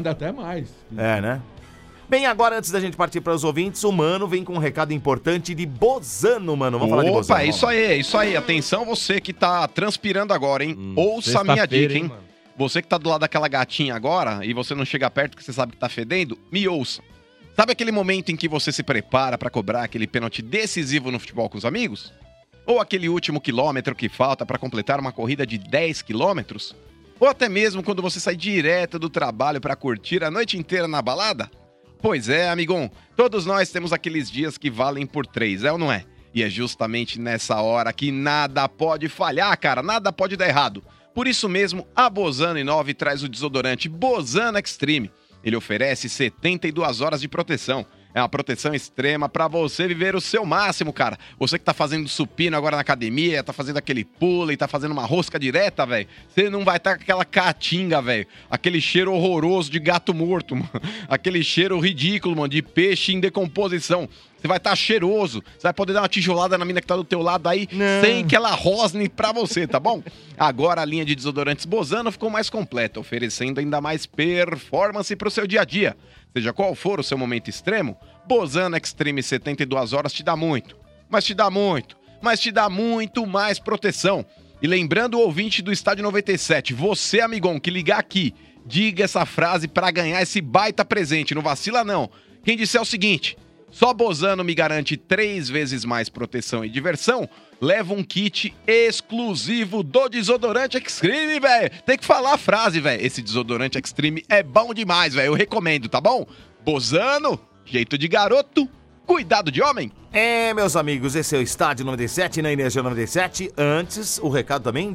Anda até mais. É, né? Bem, agora antes da gente partir para os ouvintes, o Mano vem com um recado importante de Bozano, mano. Vamos falar de Bozano. Opa, isso aí, isso aí. Atenção você que tá transpirando agora, hein? Hum, Ouça a minha dica, hein? hein você que tá do lado daquela gatinha agora e você não chega perto que você sabe que tá fedendo, me ouça. Sabe aquele momento em que você se prepara para cobrar aquele pênalti decisivo no futebol com os amigos? Ou aquele último quilômetro que falta para completar uma corrida de dez quilômetros? Ou até mesmo quando você sai direto do trabalho para curtir a noite inteira na balada? Pois é, amigão, todos nós temos aqueles dias que valem por três, é ou não é? E é justamente nessa hora que nada pode falhar, cara, nada pode dar errado. Por isso mesmo, a Bozano Inove traz o desodorante Bozano Extreme. Ele oferece setenta e duas horas de proteção. É uma proteção extrema pra você viver o seu máximo, cara. Você que tá fazendo supino agora na academia, tá fazendo aquele pulo e tá fazendo uma rosca direta, velho. Você não vai estar tá com aquela caatinga, velho. Aquele cheiro horroroso de gato morto, mano. Aquele cheiro ridículo, mano, de peixe em decomposição. Você vai estar tá cheiroso. Você vai poder dar uma tijolada na mina que tá do teu lado aí, não. sem que ela rosne pra você, tá bom? Agora a linha de desodorantes Bozano ficou mais completa, oferecendo ainda mais performance pro seu dia a dia. Seja qual for o seu momento extremo, Bozano Extreme setenta e duas horas te dá muito, mas te dá muito, mas te dá muito mais proteção. E lembrando o ouvinte do Estádio noventa e sete, você, amigão, que ligar aqui, diga essa frase pra ganhar esse baita presente, não vacila não. Quem disser o seguinte, só Bozano me garante três vezes mais proteção e diversão, leva um kit exclusivo do desodorante Extreme, velho. Tem que falar a frase, velho. Esse desodorante Extreme é bom demais, velho. Eu recomendo, tá bom? Bozano, jeito de garoto, cuidado de homem. É, meus amigos, esse é o Estádio noventa e sete, na Energia noventa e sete. Antes, o recado também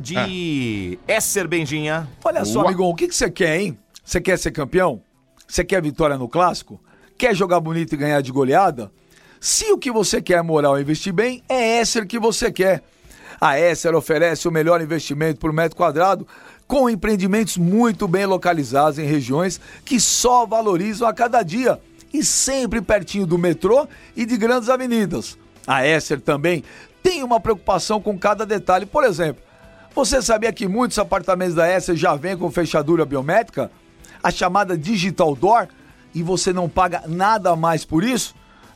de é. Esser Benjinha. Olha só, Ua. amigão, o que você quer, hein? Você quer ser campeão? Você quer vitória no Clássico? Quer jogar bonito e ganhar de goleada? Se o que você quer é moral e investir bem, é Esser que você quer. A Esser oferece o melhor investimento por metro quadrado, com empreendimentos muito bem localizados em regiões que só valorizam a cada dia e sempre pertinho do metrô e de grandes avenidas. A Esser também tem uma preocupação com cada detalhe. Por exemplo, você sabia que muitos apartamentos da Esser já vêm com fechadura biométrica? A chamada Digital Door? E você não paga nada mais por isso?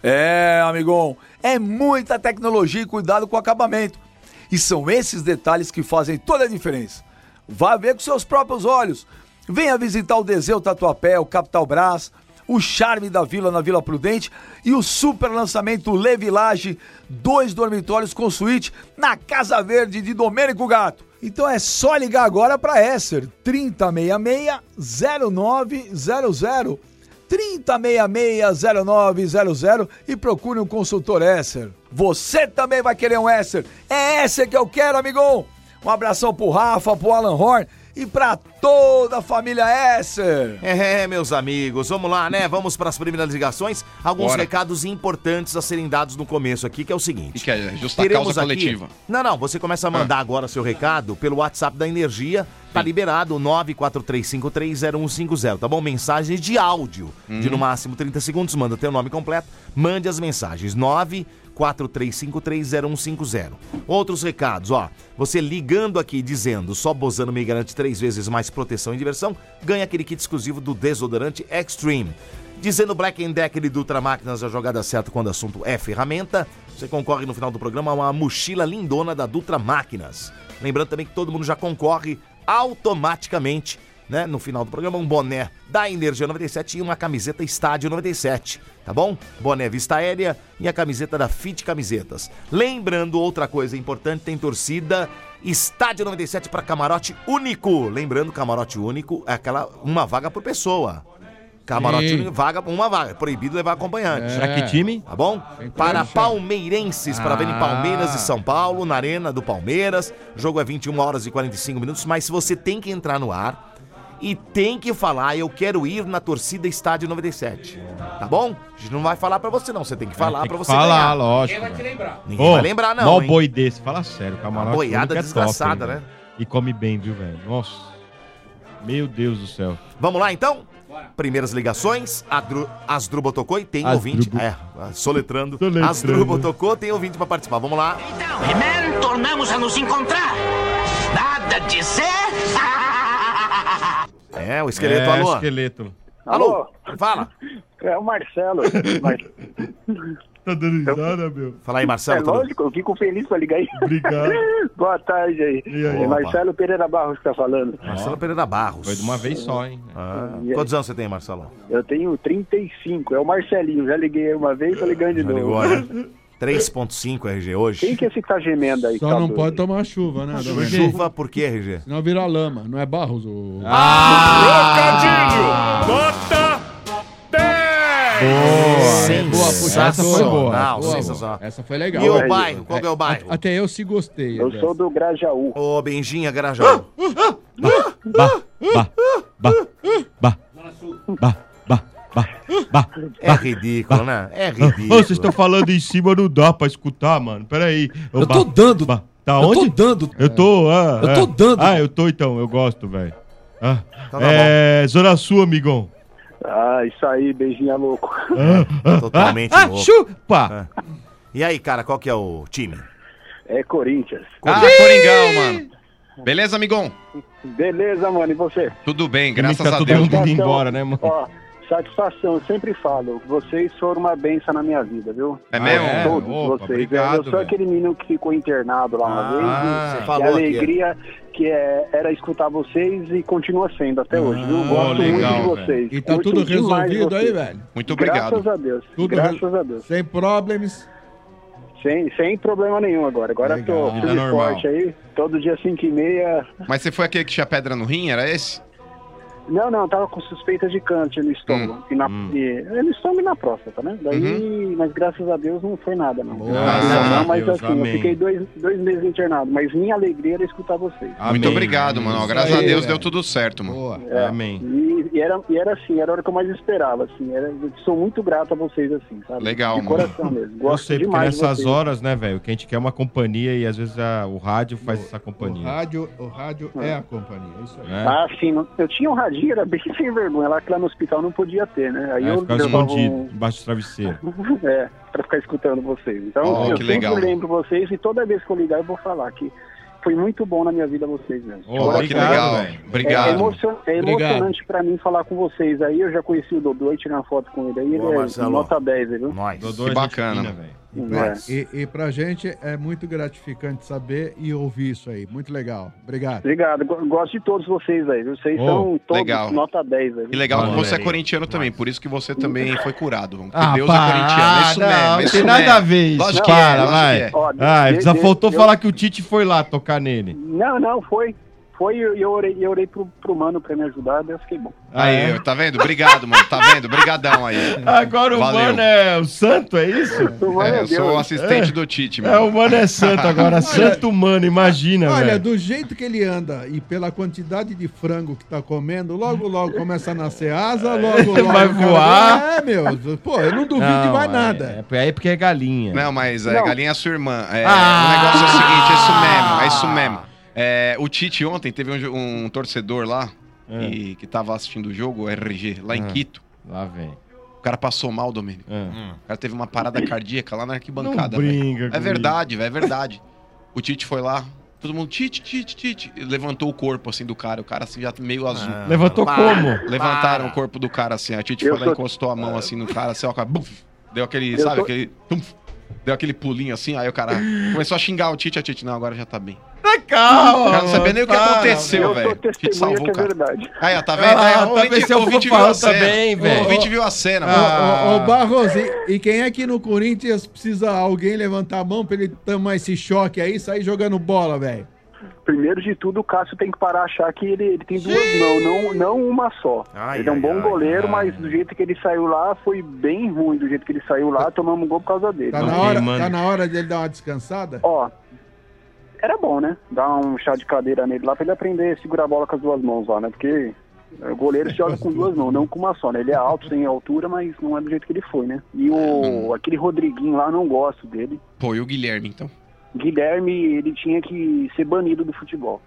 É, amigão, é muita tecnologia e cuidado com o acabamento. E são esses detalhes que fazem toda a diferença. Vá ver com seus próprios olhos. Venha visitar o Deseu Tatuapé, o Capital Brás, o Charme da Vila na Vila Prudente e o super lançamento Le Village, dois dormitórios com suíte na Casa Verde de Domênico Gato. Então é só ligar agora para Esser, trinta sessenta e seis, zero nove zero zero. trinta sessenta e seis, zero nove zero zero e procure um consultor Esser. Você também vai querer um Esser. É Esser que eu quero, amigão. Um abração pro Rafa, pro Alan Horn e pra toda a família Esser. É, meus amigos, vamos lá, né? Vamos para as primeiras ligações. Alguns Bora. recados importantes a serem dados no começo aqui, que é o seguinte. E que é justa causa coletiva. Aqui... Não, não, você começa a mandar ah. agora seu recado pelo WhatsApp da Energia. Tá liberado, nove quatro três cinco três zero um cinco zero, tá bom? Mensagens de áudio, hum. de no máximo trinta segundos, manda teu nome completo, mande as mensagens, nove quatro três cinco três zero um cinco zero. Outros recados, ó, você ligando aqui dizendo, só Bozano me garante três vezes mais proteção e diversão, ganha aquele kit exclusivo do desodorante Extreme. Dizendo Black and Decker e Dutra Máquinas, a jogada certa quando o assunto é ferramenta, você concorre no final do programa a uma mochila lindona da Dutra Máquinas. Lembrando também que todo mundo já concorre automaticamente, né, no final do programa, um boné da Energia noventa e sete e uma camiseta Estádio noventa e sete, tá bom? Boné Vista Aérea e a camiseta da Fit Camisetas. Lembrando, outra coisa importante, tem torcida Estádio noventa e sete para camarote único. Lembrando, camarote único é aquela, uma vaga por pessoa. Camarote Sim. único, vaga, uma vaga. Proibido levar acompanhante. É. Pra que time? Tá bom? Para palmeirenses, ah. para verem Palmeiras e São Paulo, na Arena do Palmeiras. O jogo é vinte e uma horas e quarenta e cinco minutos, mas você tem que entrar no ar e tem que falar, eu quero ir na torcida Estádio noventa e sete. Tá bom? A gente não vai falar pra você não, você tem que falar é, pra você falar, ganhar. Falar, lógico. Ninguém vai te lembrar. Ninguém oh, vai lembrar não, Mal hein? boi desse, fala sério, camarote. Boiada é desgraçada, top, né? E come bem, viu, velho? Nossa. Meu Deus do céu. Vamos lá, então? Primeiras ligações, Adru... Asdrubal tocou e tem Asdrubal. ouvinte. É, soletrando. soletrando. Asdrubal tocou, tem ouvinte pra participar. Vamos lá. Então, He-Man, tornamos a nos encontrar. Nada de ser. É, o esqueleto, é, alô. esqueleto. Alô, fala. É o Marcelo. Mas... Tá dando risada, meu? Fala aí, Marcelo. É lógico, eu fico feliz pra ligar aí. Obrigado. Boa tarde aí. E aí? É Marcelo Pereira Barros que tá falando. Marcelo Pereira Barros. Foi de uma vez só, hein? Ah, quantos anos você tem, Marcelo? Eu tenho trinta e cinco, é o Marcelinho. Já liguei uma vez, tô ligando de Já novo. ligou, né? três ponto cinco R G hoje. Quem que é esse que tá gemendo aí? Só tá não doido? pode tomar chuva, né? Domênico? Chuva por quê, R G? Senão vira lama, não é Barros o... Trocadilho! Nota dez! Boa, puxa, essa foi boa. Não, Boa, sensacional. boa. Essa foi legal. E o bairro? Qual que é o bairro? Até eu se gostei. Eu sou do Grajaú. Ô, Benjinha, Grajaú. Bah, bah, bah, bah, bah, bah, bah, bah. É ridículo, né? É ridículo. Ô, vocês estão falando em cima, não dá pra escutar, mano. Pera aí. Eu tô dando. Tá Eu onde? tô dando. Eu tô, ah, Eu tô é. dando. Ah, eu tô então, eu gosto, velho. Ah, Então tá é, Zona Sul, amigão. Ah, isso aí, beijinho louco. Ah, ah, Totalmente ah, louco. chupa! É. E aí, cara, qual que é o time? É Corinthians. Ah, Coringão, mano. Beleza, amigão? Beleza, mano, e você? Tudo bem, Também graças tá a todo Deus. mundo indo Satisfação. embora, né, mano? Ó, satisfação, eu sempre falo, vocês foram uma benção na minha vida, viu? É mesmo? é? Todos Opa, vocês. obrigado, eu sou velho. aquele menino que ficou internado lá uma Ah, vez. você e falou a aqui, alegria que é, era escutar vocês e continua sendo até hoje, viu? Gosto legal, muito de vocês. E tá Curto tudo demais resolvido aí, vocês. velho? Muito obrigado. Graças a Deus. Tudo Graças re- a Deus. Sem problemas. Sem, sem problema nenhum agora. Agora Legal. tô Vida firme e normal. forte aí. Todo dia cinco e meia. Mas você foi aquele que tinha pedra no rim, era esse? Não, não, tava com suspeita de câncer no estômago. E na, e, é no estômago e na próstata, né? Daí, mas graças a Deus não foi nada, não. Graças não, a não, mas Deus, assim, amém. eu fiquei dois, dois meses internado. Mas minha alegria era escutar vocês. Amém. Muito obrigado, mano. Ó, graças aí, a Deus velho. deu tudo certo, mano. Boa. É, Amém. E, e era, e era assim, era a hora que eu mais esperava, assim. Era, eu sou muito grato a vocês, assim, sabe? Legal, De mano. coração mesmo. Eu Gosto sei, porque demais de nessas vocês. horas, né, velho, que a gente quer uma companhia e às vezes a- o rádio faz essa O companhia. rádio, o rádio é a companhia. Isso aí. Né? Ah, sim. não- Eu tinha um radinho, era bem sem vergonha. Lá que lá no hospital não podia ter, né? Aí É, eu ficava levava escondido, um- embaixo do travesseiro. É, pra ficar escutando vocês. Então, Oh, eu que sempre legal. lembro vocês e toda vez que eu ligar eu vou falar que foi muito bom na minha vida vocês mesmo. Oh, Ó, Coração. que obrigado, legal. velho. É, Obrigado. emocion- é Obrigado. emocionante pra mim falar com vocês aí. Eu já conheci o Dodô e tirei uma foto com ele aí. Boa, Ele é Marcelo. nota dez, viu? Nós. Dodô Que é gente bacana. fina, velho. É. E, e pra gente é muito gratificante saber e ouvir isso aí. Muito legal. Obrigado. Obrigado, go- gosto de todos vocês aí, viu? Vocês Oh, são todos legal. nota dez aí. E viu? legal que Valeu. você é corintiano também, por isso que você também foi curado. Porque Ah, Deus para, é corintiano. É isso não, mesmo. é não isso tem nada mesmo. a ver isso. Lógico que é, Para, lógico vai. que é. Ó, de- Ah, de- só de- faltou eu- falar que o Tite foi lá tocar nele. Não, não, foi. Foi e eu, eu orei, eu orei pro, pro mano pra me ajudar, daí eu fiquei bom. Aí, tá vendo? Obrigado, mano. Tá vendo? Obrigadão aí. Agora o Valeu. mano é o santo, é isso? O mano É, é eu sou o Deus. assistente do Tite, É, mano. o mano é santo agora, santo humano, imagina, Olha, velho. do jeito que ele anda e pela quantidade de frango que tá comendo, logo, logo começa a nascer asa, logo, logo... Vai o cara- voar. É, meu. Pô, eu não duvido de Não, mais é- nada. É, é porque é galinha. Não, mas é, Não. galinha é sua irmã. É, Ah! O negócio é o seguinte, é isso mesmo, é isso mesmo. É, o Tite ontem teve um, jo- um torcedor lá É. e, que tava assistindo o jogo, o R G, lá em Ah. Quito. Lá vem. O cara passou mal, Domênico. Ah. O cara teve uma parada cardíaca lá na arquibancada. Não velho. brinca É comigo. verdade, velho, é verdade. O Tite foi lá, todo mundo, Tite, Tite, Tite. Ele levantou o corpo assim do cara, o cara assim já meio azul. Ah, Levantou para, como? Levantaram para. o corpo do cara assim, a Tite Eu foi lá e sou- encostou a mão assim no cara, assim, ó, o cara, buf, deu aquele, Eu sabe, sou- aquele. Tumf, deu aquele pulinho assim, aí o cara começou a xingar o Tite, a Tite, não, agora já tá bem. Calma, O cara não sabia nem o que para, aconteceu, Eu velho. sou Tite testemunha salvou que é o cara. verdade. Aí, ó, tá vendo? Ah, Aí, tá o ouvinte, vendo, seu o ouvinte viu fofão a cena. também, velho. O ouvinte viu a cena, Ô, mano. Ah. ô, ô, Barros, e, e quem é que no Corinthians precisa alguém levantar a mão pra ele tomar esse choque aí e sair jogando bola, velho? Primeiro de tudo, o Cássio tem que parar a achar que ele, ele tem duas mãos, não, não uma só. Ai, ele é um ai, bom ai, goleiro, ai. mas do jeito que ele saiu lá, foi bem ruim. Do jeito que ele saiu lá, tomamos um gol por causa dele. Tá Não na, tem, hora, mano. tá na hora dele dar uma descansada? Ó, era bom, né? Dar um chá de cadeira nele lá pra ele aprender a segurar a bola com as duas mãos lá, né? Porque o goleiro se joga com duas mãos, não com uma só, né? Ele é alto, tem altura, mas não é do jeito que ele foi, né? E o aquele Rodriguinho lá, não gosto dele. Pô, e o Guilherme, então? Guilherme, ele tinha que ser banido do futebol.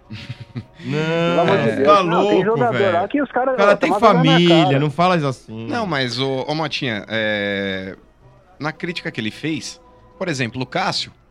Pelo Não, amor de Deus. tá Não, tem louco, jogador lá velho. que os caras... O cara ó, tem toma vergonha na família, cara. não fala isso assim. Não, mas, ô, ô Motinha, é... na crítica que ele fez, por exemplo, o Cássio,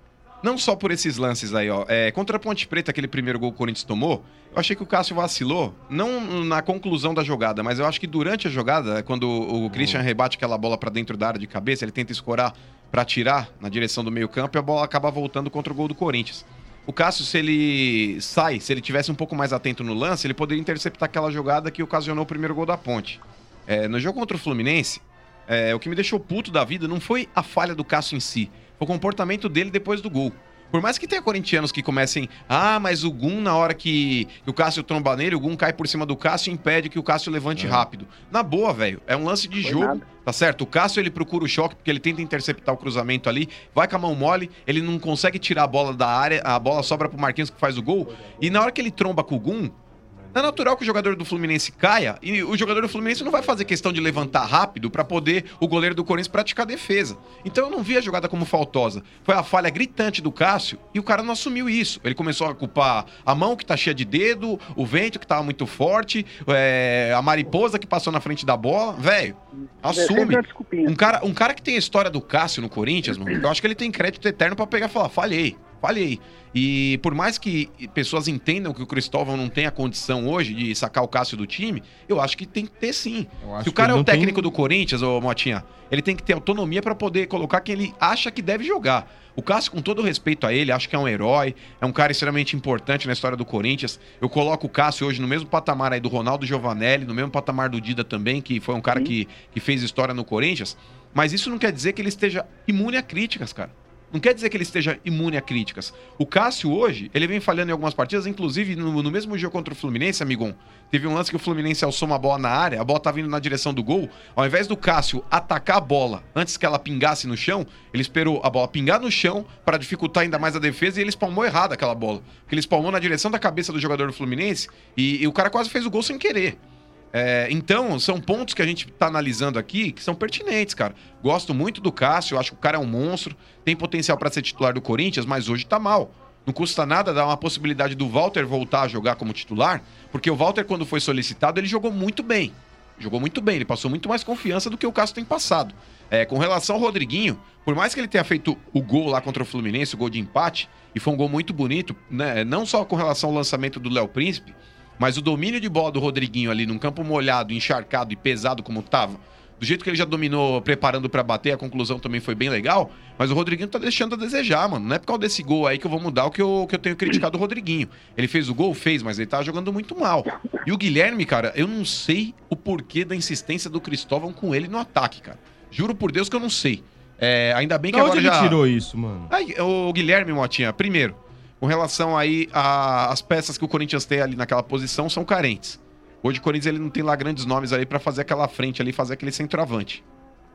Não só por esses lances aí, ó. É, contra a Ponte Preta, aquele primeiro gol que o Corinthians tomou, eu achei que o Cássio vacilou, não na conclusão da jogada, mas eu acho que durante a jogada, quando o Christian rebate aquela bola pra dentro da área de cabeça, ele tenta escorar pra tirar na direção do meio-campo e a bola acaba voltando contra o gol do Corinthians. O Cássio, se ele sai, se ele tivesse um pouco mais atento no lance, ele poderia interceptar aquela jogada que ocasionou o primeiro gol da Ponte. É, no jogo contra o Fluminense, é, o que me deixou puto da vida não foi a falha do Cássio em si, foi o comportamento dele depois do gol. Por mais que tenha corintianos que comecem, ah, mas o Gum, na hora que, que o Cássio tromba nele, o Gum cai por cima do Cássio e impede que o Cássio levante é. rápido. Na boa, velho, é um lance de foi jogo, nada. Tá certo? O Cássio, ele procura o choque porque ele tenta interceptar o cruzamento ali, vai com a mão mole, ele não consegue tirar a bola da área, a bola sobra pro Marquinhos que faz o gol, e na hora que ele tromba com o Gum, é natural que o jogador do Fluminense caia e o jogador do Fluminense não vai fazer questão de levantar rápido pra poder o goleiro do Corinthians praticar defesa. Então eu não vi a jogada como faltosa. Foi a falha gritante do Cássio e o cara não assumiu isso. Ele começou a culpar a mão que tá cheia de dedo, o vento que tava muito forte, é, a mariposa que passou na frente da bola. Velho, assume. Um cara, um cara que tem a história do Cássio no Corinthians, mano, eu acho que ele tem crédito eterno pra pegar e falar, falhei. Falhei. E por mais que pessoas entendam que o Cristóvão não tem a condição hoje de sacar o Cássio do time, eu acho que tem que ter sim. Se o cara é o técnico tem... do Corinthians, ô Motinha, ele tem que ter autonomia para poder colocar quem ele acha que deve jogar. O Cássio, com todo respeito a ele, acho que é um herói, é um cara extremamente importante na história do Corinthians. Eu coloco o Cássio hoje no mesmo patamar aí do Ronaldo Giovanelli, no mesmo patamar do Dida também, que foi um cara que, que fez história no Corinthians. Mas isso não quer dizer que ele esteja imune a críticas, cara. Não quer dizer que ele esteja imune a críticas. O Cássio hoje, ele vem falhando em algumas partidas, inclusive no, no mesmo jogo contra o Fluminense, amigão, teve um lance que o Fluminense alçou uma bola na área, a bola tá vindo na direção do gol, ao invés do Cássio atacar a bola antes que ela pingasse no chão, ele esperou a bola pingar no chão para dificultar ainda mais a defesa e ele espalmou errado aquela bola. Porque ele espalmou na direção da cabeça do jogador do Fluminense e, e o cara quase fez o gol sem querer. É, então, são pontos que a gente tá analisando aqui que são pertinentes, cara. Gosto muito do Cássio, acho que o cara é um monstro, tem potencial para ser titular do Corinthians, mas hoje tá mal. Não custa nada dar uma possibilidade do Walter voltar a jogar como titular, porque o Walter, quando foi solicitado, ele jogou muito bem. Jogou muito bem, ele passou muito mais confiança do que o Cássio tem passado. É, com relação ao Rodriguinho, por mais que ele tenha feito o gol lá contra o Fluminense, o gol de empate, e foi um gol muito bonito, né? Não só com relação ao lançamento do Léo Príncipe, mas o domínio de bola do Rodriguinho ali num campo molhado, encharcado e pesado como tava, do jeito que ele já dominou preparando pra bater, a conclusão também foi bem legal, mas o Rodriguinho tá deixando a desejar, mano. Não é por causa desse gol aí que eu vou mudar o que eu, que eu tenho criticado o Rodriguinho. Ele fez o gol? Fez, mas ele tá jogando muito mal. E o Guilherme, cara, eu não sei o porquê da insistência do Cristóvão com ele no ataque, cara. Juro por Deus que eu não sei. É, ainda bem que da agora onde já... ele tirou isso, mano? Aí, o Guilherme, Motinha, primeiro, com relação aí às peças que o Corinthians tem ali naquela posição, são carentes. Hoje o Corinthians ele não tem lá grandes nomes ali pra fazer aquela frente ali, fazer aquele centroavante.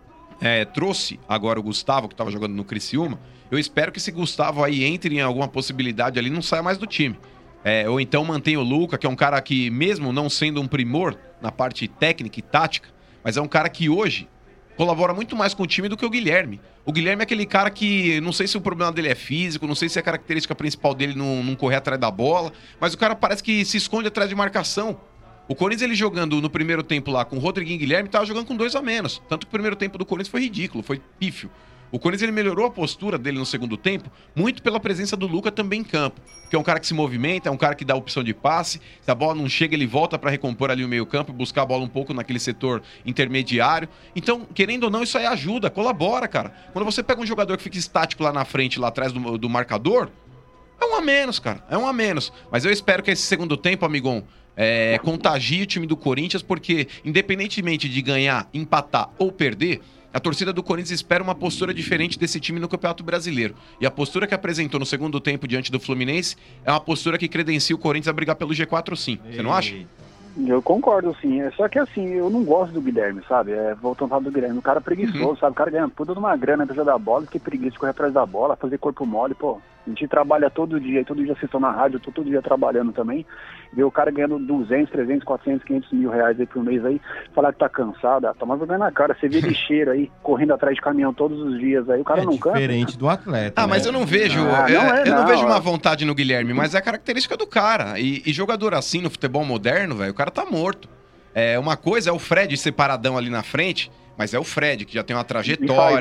É, trouxe agora o Gustavo, que tava jogando no Criciúma. Eu espero que esse Gustavo aí entre em alguma possibilidade ali e não saia mais do time. É, ou então mantenha o Luca, que é um cara que, mesmo não sendo um primor na parte técnica e tática, mas é um cara que hoje colabora muito mais com o time do que o Guilherme. O Guilherme é aquele cara que, não sei se o problema dele é físico, não sei se a característica principal dele não, não correr atrás da bola, mas o cara parece que se esconde atrás de marcação. O Corinthians, ele jogando no primeiro tempo lá com o Rodriguinho e Guilherme, tava jogando com dois a menos. Tanto que o primeiro tempo do Corinthians foi ridículo, foi pífio. O Corinthians, ele melhorou a postura dele no segundo tempo, muito pela presença do Luca também em campo. Que é um cara que se movimenta, é um cara que dá opção de passe. Se a bola não chega, ele volta para recompor ali o meio campo e buscar a bola um pouco naquele setor intermediário. Então, querendo ou não, isso aí ajuda, colabora, cara. Quando você pega um jogador que fica estático lá na frente, lá atrás do, do marcador, é um a menos, cara, é um a menos. Mas eu espero que esse segundo tempo, amigão, é, contagie o time do Corinthians, porque independentemente de ganhar, empatar ou perder, a torcida do Corinthians espera uma postura diferente desse time no Campeonato Brasileiro. E a postura que apresentou no segundo tempo diante do Fluminense é uma postura que credencia o Corinthians a brigar pelo G quatro sim. Você não acha? Eu concordo, sim. É só que assim, eu não gosto do Guilherme, sabe? É, voltando a falar do Guilherme, o cara é preguiçoso, uhum. sabe? O cara ganha puta de uma grana, precisa da bola, que preguiça de correr atrás da bola, fazer corpo mole, pô. A gente trabalha todo dia, e todo dia vocês estão na rádio, eu tô todo dia trabalhando também. Ver o cara ganhando duzentos, trezentos, quatrocentos, quinhentos mil reais aí por mês aí, falar que tá cansado, ah, toma vergonha na cara. Você vê lixeiro aí, correndo atrás de caminhão todos os dias aí, o cara é não cansa. Diferente do atleta. Ah, né? mas eu não vejo, ah, eu, não é, eu não, não, vejo uma ó. vontade no Guilherme, mas é a característica do cara. E, e jogador assim no futebol moderno, velho, o cara tá morto. É, uma coisa é o Fred separadão ali na frente, mas é o Fred que já tem uma trajetória,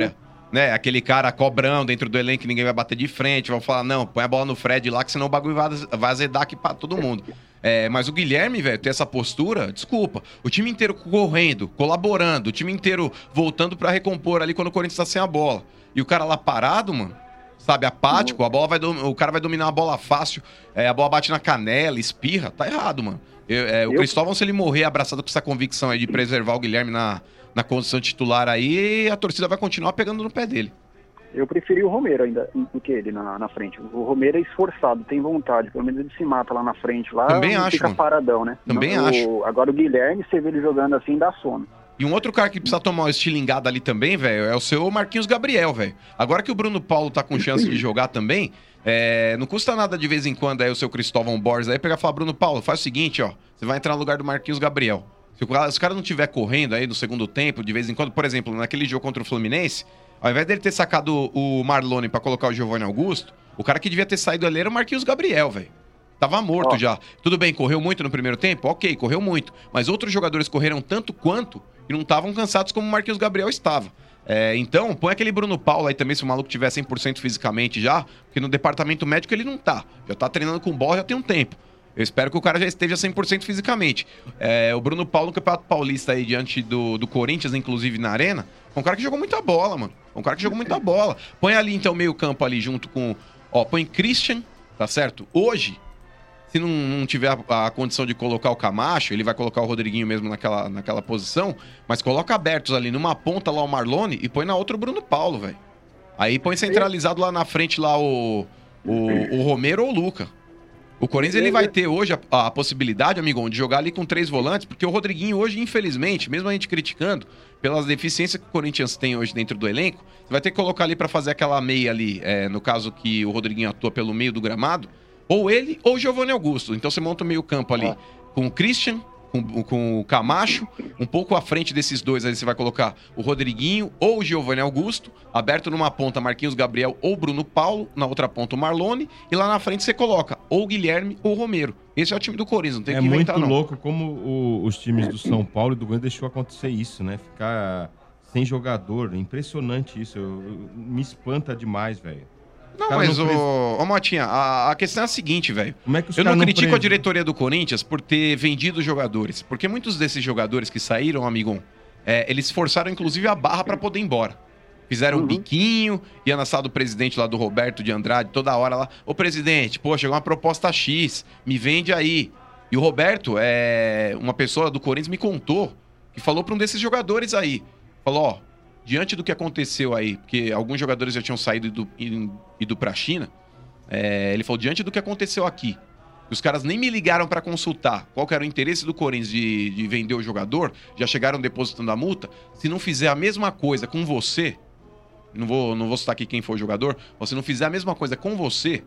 né, aquele cara cobrão dentro do elenco que ninguém vai bater de frente, vão falar, não, põe a bola no Fred lá, que senão o bagulho vai, vai azedar aqui pra todo mundo. É, mas o Guilherme, velho, ter essa postura, desculpa, o time inteiro correndo, colaborando, o time inteiro voltando pra recompor ali quando o Corinthians tá sem a bola. E o cara lá parado, mano, sabe, apático, a bola vai dom... o cara vai dominar a bola fácil, é, a bola bate na canela, espirra, tá errado, mano. Eu, é, o Eu... Cristóvão, se ele morrer abraçado com essa convicção aí de preservar o Guilherme na, na condição titular aí, a torcida vai continuar pegando no pé dele. Eu preferi o Romero ainda do que ele na, na frente. O Romero é esforçado, tem vontade, pelo menos ele se mata lá na frente, lá Também acho, fica mano. paradão, né? Também Não, acho. O, agora o Guilherme, você vê ele jogando assim, dá sono. E um outro cara que precisa tomar uma estilingada ali também, velho, é o seu Marquinhos Gabriel, velho. Agora que o Bruno Paulo tá com chance de jogar também, é, não custa nada de vez em quando aí o seu Cristóvão Borges aí pegar e falar, Bruno Paulo, faz o seguinte, ó, você vai entrar no lugar do Marquinhos Gabriel. Se o cara, se o cara não estiver correndo aí no segundo tempo, de vez em quando, por exemplo, naquele jogo contra o Fluminense, ao invés dele ter sacado o Marlone pra colocar o Giovanni Augusto, o cara que devia ter saído ali era o Marquinhos Gabriel, velho. Tava morto oh. já. Tudo bem, correu muito no primeiro tempo? Ok, correu muito. Mas outros jogadores correram tanto quanto e não estavam cansados como o Marquinhos Gabriel estava. É, então, põe aquele Bruno Paulo aí também, se o maluco tiver cem por cento fisicamente já, porque no departamento médico ele não tá. Já tá treinando com bola já tem um tempo. Eu espero que o cara já esteja cem por cento fisicamente. É, o Bruno Paulo no Campeonato Paulista aí, diante do, do Corinthians, inclusive na Arena, é um cara que jogou muita bola, mano. É um cara que jogou muita bola. Põe ali, então, meio campo ali junto com... Ó, põe Christian, tá certo? Hoje, se não, não tiver a, a condição de colocar o Camacho, ele vai colocar o Rodriguinho mesmo naquela, naquela posição, mas coloca abertos ali numa ponta lá o Marlone e põe na outra o Bruno Paulo, velho. Aí põe centralizado lá na frente lá o, o, o Romero ou o Luca. O Corinthians ele vai ter hoje a, a possibilidade, amigão, de jogar ali com três volantes, porque o Rodriguinho hoje, infelizmente, mesmo a gente criticando, pelas deficiências que o Corinthians tem hoje dentro do elenco, você vai ter que colocar ali pra fazer aquela meia ali, é, no caso que o Rodriguinho atua pelo meio do gramado, ou ele ou o Giovanni Augusto. Então você monta o meio campo ali ah. com o Christian, com, com o Camacho, um pouco à frente desses dois aí você vai colocar o Rodriguinho ou o Giovanni Augusto, aberto numa ponta Marquinhos Gabriel ou Bruno Paulo, na outra ponta o Marlone, e lá na frente você coloca ou o Guilherme ou o Romero. Esse é o time do Corinthians, não tem é que inventar não. É não. muito louco como o, os times do São Paulo e do Goiás deixou acontecer isso, né? Ficar sem jogador, impressionante isso, eu, eu, me espanta demais, velho. Não, mas, ô, ô Motinha, a, a questão é a seguinte, velho. É eu não critico não a diretoria do Corinthians por ter vendido jogadores. Porque muitos desses jogadores que saíram, amigão, é, eles forçaram inclusive a barra pra poder ir embora. Fizeram uhum. um biquinho, ia na sala do presidente lá do Roberto de Andrade, toda hora lá. Ô presidente, pô, chegou uma proposta X, me vende aí. E o Roberto, é, uma pessoa do Corinthians me contou, que falou pra um desses jogadores aí. Falou, ó, diante do que aconteceu aí, porque alguns jogadores já tinham saído e ido, ido pra China, é, ele falou, diante do que aconteceu aqui, os caras nem me ligaram pra consultar qual que era o interesse do Corinthians de, de vender o jogador, já chegaram depositando a multa, se não fizer a mesma coisa com você, não vou, não vou citar aqui quem foi o jogador, se não fizer a mesma coisa com você,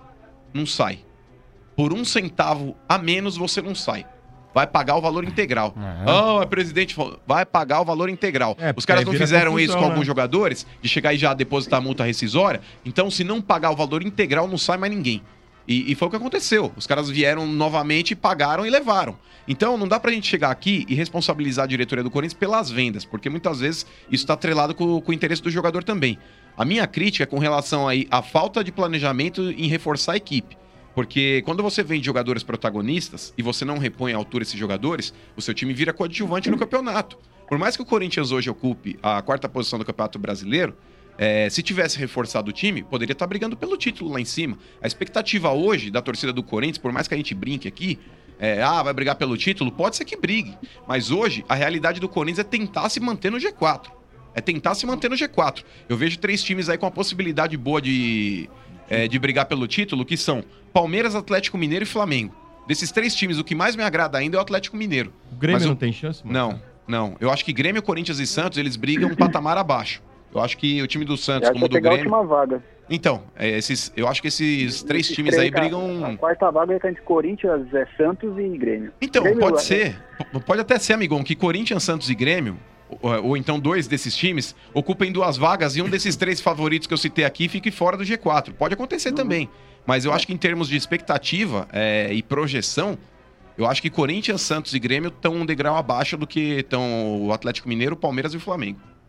não sai. Por um centavo a menos você não sai. Vai pagar o valor integral. Ah, uhum. oh, presidente vai pagar o valor integral. É, os caras não fizeram confusão, isso com né? alguns jogadores, de chegar e já depositar a multa rescisória. Então, se não pagar o valor integral, não sai mais ninguém. E, e foi o que aconteceu. Os caras vieram novamente, pagaram e levaram. Então, não dá pra gente chegar aqui e responsabilizar a diretoria do Corinthians pelas vendas, porque muitas vezes isso tá atrelado com, com o interesse do jogador também. A minha crítica é com relação aí à falta de planejamento em reforçar a equipe. Porque quando você vende jogadores protagonistas e você não repõe à altura esses jogadores, o seu time vira coadjuvante no campeonato. Por mais que o Corinthians hoje ocupe a quarta posição do Campeonato Brasileiro, é, se tivesse reforçado o time, poderia estar brigando pelo título lá em cima. A expectativa hoje da torcida do Corinthians, por mais que a gente brinque aqui, é, ah, vai brigar pelo título, pode ser que brigue. Mas hoje, a realidade do Corinthians é tentar se manter no G quatro. É tentar se manter no G quatro. Eu vejo três times aí com a possibilidade boa de... É, de brigar pelo título, que são Palmeiras, Atlético Mineiro e Flamengo. Desses três times, o que mais me agrada ainda é o Atlético Mineiro. O Grêmio Mas não eu... tem chance, mano? Não, não. Eu acho que Grêmio, Corinthians e Santos, eles brigam um patamar abaixo. Eu acho que o time do Santos, eu como o do pegar Grêmio... a última vaga. Então, é, esses, eu acho que esses três esses times três, aí brigam... A quarta vaga é entre Corinthians, é Santos e Grêmio. Então, Grêmio pode é... ser. Pode até ser, amigão, que Corinthians, Santos e Grêmio... Ou, ou então dois desses times ocupem duas vagas e um desses três favoritos que eu citei aqui fique fora do G quatro. Pode acontecer uhum. também. Mas eu acho que em termos de expectativa é, e projeção, eu acho que Corinthians, Santos e Grêmio estão um degrau abaixo do que estão o Atlético Mineiro, o Palmeiras e o Flamengo.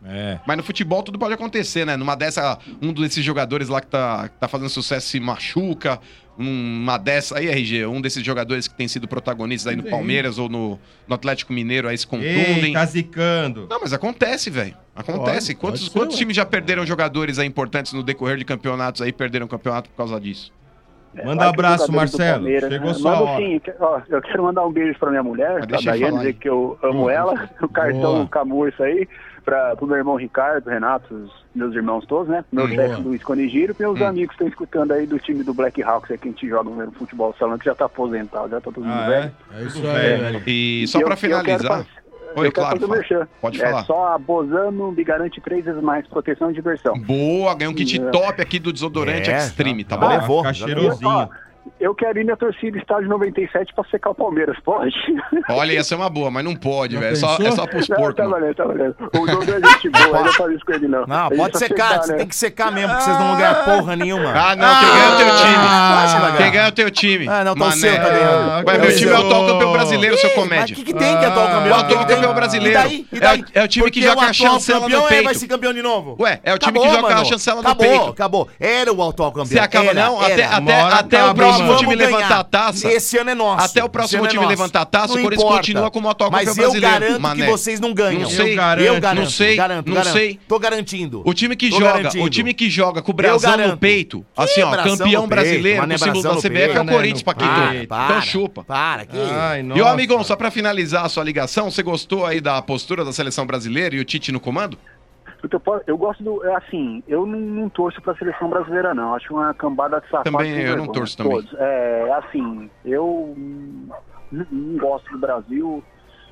É. Mas no futebol tudo pode acontecer, né? Numa dessa, um desses jogadores lá que tá, que tá fazendo sucesso se machuca. Uma dessa aí, R G, um desses jogadores que tem sido protagonistas aí no Sim. Palmeiras ou no, no Atlético Mineiro aí se contundem. Ei, tá zicando. Não, mas acontece, velho. Acontece. Pode, quantos pode ser, quantos ué. times já perderam jogadores aí importantes no decorrer de campeonatos aí, perderam campeonato por causa disso? Manda um abraço, Marcelo. Chegou né? sua Manda hora. sim, ó, eu quero mandar um beijo pra minha mulher, Mas a deixa eu Daiane, falar dizer aí. que eu amo ela, o cartão Boa. Camurça aí, pra, pro meu irmão Ricardo, Renato, os meus irmãos todos, né? Meu Boa. chefe Luiz Conigiro, e meus Hum. amigos que estão escutando aí do time do Black Hawks, é que a gente joga no futebol salão, que já tá aposentado, já tá todo mundo Ah, velho. é? É isso Tudo aí, velho. velho. E só eu- pra eu quero finalizar... fa- Oi, eu quero claro, fazer o fala. merchan. Pode É falar. só a Bozano me garante três vezes mais proteção e diversão. Boa, ganhou um kit É. top aqui do desodorante É, Extreme, tá já bom? levou. Fica já cheirosinho. Ó, eu quero ir minha torcida estádio noventa e sete pra secar o Palmeiras, pode? Olha, ia ser uma boa, mas não pode, Já velho. É só, pensou? é só pros Não, porcos. tá mano. valendo, tá valendo. O Douglas é gente boa, eu não faço isso com ele, não. Não, Ele pode só secar, você né? tem que secar mesmo, porque vocês não vão ganhar porra nenhuma. Ah, não, quem ganha é o teu time. Ah, Quem ganha é o teu time. Ah, não, tá o Mané. seu, tá ganhando. Ué, meu coisa time é o atual boa. campeão brasileiro, seu Mas comédia. o que, que tem que é atual O campeão? atual Que que tem? campeão brasileiro. E daí? E É daí? o- é o time que Porque joga o a atual chancela no campeão, é, peito. vai ser campeão de novo. Ué, é o time Acabou, que joga a mano. chancela no acabou, peito. Acabou, Era o atual campeão. Você acaba, era, não? Até, era. até, Uma hora até acaba, o próximo mano. time Vamos levantar ganhar. a taça. Esse ano é nosso. Até o próximo Esse ano é time nosso. levantar a taça, Não o Corinthians importa. continua como atual Mas campeão eu brasileiro. garanto Mané. que vocês não ganham. Não sei, eu garanto, garanto, não sei, garanto, não garanto. sei. Tô garantindo. O time que Tô joga, garantindo. o time que joga com o brasão no garanto. peito, Que assim, ó, brasão campeão no brasileiro, peito? com Mas o não é símbolo da brasão C no B F é o peito, né? Corinthians, No Paquito. peito. Para, Então chupa. Para, que Ai, E, nossa. ô, amigão, só pra finalizar a sua ligação, você gostou aí da postura da seleção brasileira e o Tite no comando? Eu, posso- eu gosto do. é Assim, eu não, não torço pra seleção brasileira, não. Acho uma cambada de sapato. Também, sem eu não vergonha, torço também. todos. É, assim, eu hum, não, não gosto do Brasil.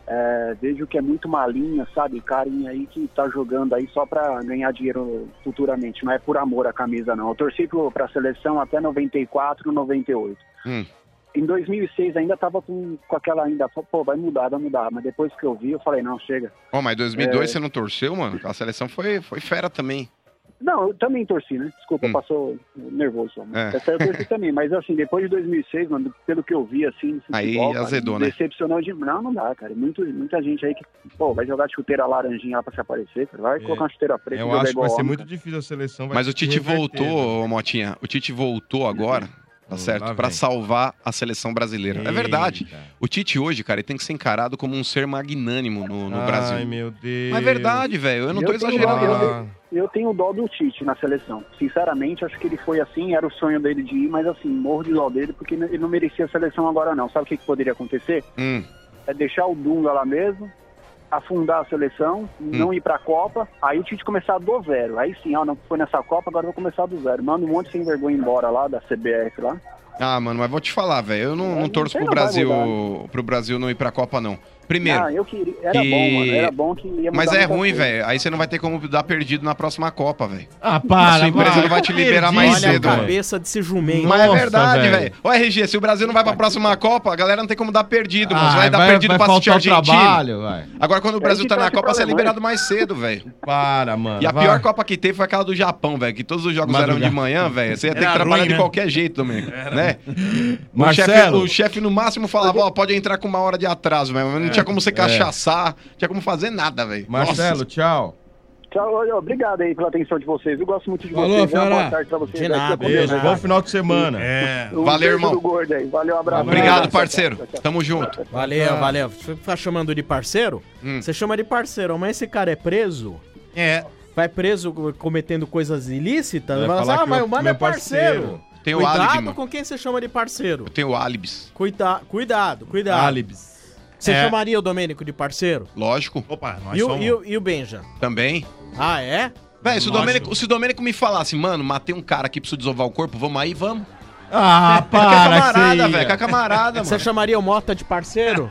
É, vejo que é muito malinha, sabe? Carinha aí que tá jogando aí só pra ganhar dinheiro futuramente. Não é por amor à camisa, não. Eu torci pro, pra seleção até noventa e quatro, noventa e oito. Hum. Em dois mil e seis ainda tava com, com aquela ainda, pô, vai mudar, vai mudar. Mas depois que eu vi, eu falei, não, chega. Ó, mas dois mil e dois É. você não torceu, mano? A seleção foi, foi fera também. Não, eu também torci, né? Desculpa, Hum. passou nervoso. Só, né? É. Essa eu torci também, mas assim, depois de dois mil e seis, mano, pelo que eu vi, assim, no Aí futebol, cara, azedou, me né? decepcionou de... Não, não dá, cara. Muito, muita gente aí que, pô, vai jogar de chuteira laranjinha lá pra se aparecer, cara. Vai É. colocar uma chuteira preta e Eu jogar acho que igual vai ser homem, muito cara. difícil a seleção. vai Mas o ter que Tite reverter, voltou, velho. ô, Motinha. O Tite voltou agora, tá Hum, certo? lá Pra vem. salvar a seleção brasileira. É verdade. Eita. O Tite hoje, cara, ele tem que ser encarado como um ser magnânimo no, no Ai, Brasil. meu Deus. Mas é verdade, velho. Eu não tô Eu tenho exagerando, dó, não. Ah, Eu tenho dó do Tite na seleção. Sinceramente, acho que ele foi assim, era o sonho dele de ir, mas assim, morro de dó dele, porque ele não merecia a seleção agora não. Sabe o que, que poderia acontecer? Hum. É deixar o Dunga lá mesmo, afundar a seleção, não ir pra Copa, aí o Tite começar do zero. Aí sim, ó, não foi nessa Copa, agora eu vou começar do zero. Manda um monte sem vergonha embora lá, da C B F lá. Ah, mano, mas vou te falar, velho. Eu não, não torço sei, pro não vai Brasil, mudar. pro Brasil não ir pra Copa, não. Primeiro. Ah, eu queria. Era que- bom, mano. Era bom que ia mudar Mas é muita ruim, coisa. velho. Aí você não vai ter como dar perdido na próxima Copa, velho. Ah, A para, sua empresa para. não vai te liberar mais Olha cedo, a velho. cabeça desse jumento. Mas é Nossa, verdade, velho. velho. Ô, R G, se o Brasil não vai pra próxima Copa, a galera não tem como dar perdido, mano. Você Ah, vai dar vai- perdido vai pra assistir a faltar o Argentina. trabalho, vai. Agora, quando o É, Brasil que tá na torce Copa, pra você é Alemanha. liberado mais cedo, velho. Para, mano. E a vai. pior Copa que teve foi aquela do Japão, velho. Que todos os jogos eram Madrugada. de manhã, velho. Você ia ter Era que trabalhar ruim, de né? qualquer jeito também, né? O Marcelo. chefe, o chefe no máximo falava, ó, pode entrar com uma hora de atraso, velho. Mas não tinha como você cachaçar, não tinha como fazer nada, velho. Marcelo, tchau. Tchau, olha, obrigado aí pela atenção de vocês. Eu gosto muito de Falou, vocês. Uma fera. boa tarde pra vocês. De Aqui é nada, combinado. Beijo, bom final de semana. É. Um Valeu, beijo irmão. do gordo aí. Valeu, um abraço. Obrigado, Tchau, parceiro. tchau, tchau. Tamo junto. Valeu, valeu. Você tá chamando de parceiro? Hum. Você chama de parceiro, mas esse cara é preso? É. Vai preso cometendo coisas ilícitas? Vai Vai falar falar, ah, que mas eu- o mano meu é parceiro. Tem o Cuidado álibi, mano. com quem você chama de parceiro. Eu tenho álibis. Cuida, cuidado, cuidado. Álibis. Você É. chamaria o Domênico de parceiro? Lógico. Opa, nós E o, somos... e, o, e o Benja? Também. Ah, é? Véi, se o Lógico. Domênico, se o Domênico me falasse, mano, matei um cara aqui, preciso desovar o corpo, vamos aí, vamos. Ah, É com a para, camarada, que você velho, ia. com a camarada, Você mano. chamaria o Mota de parceiro?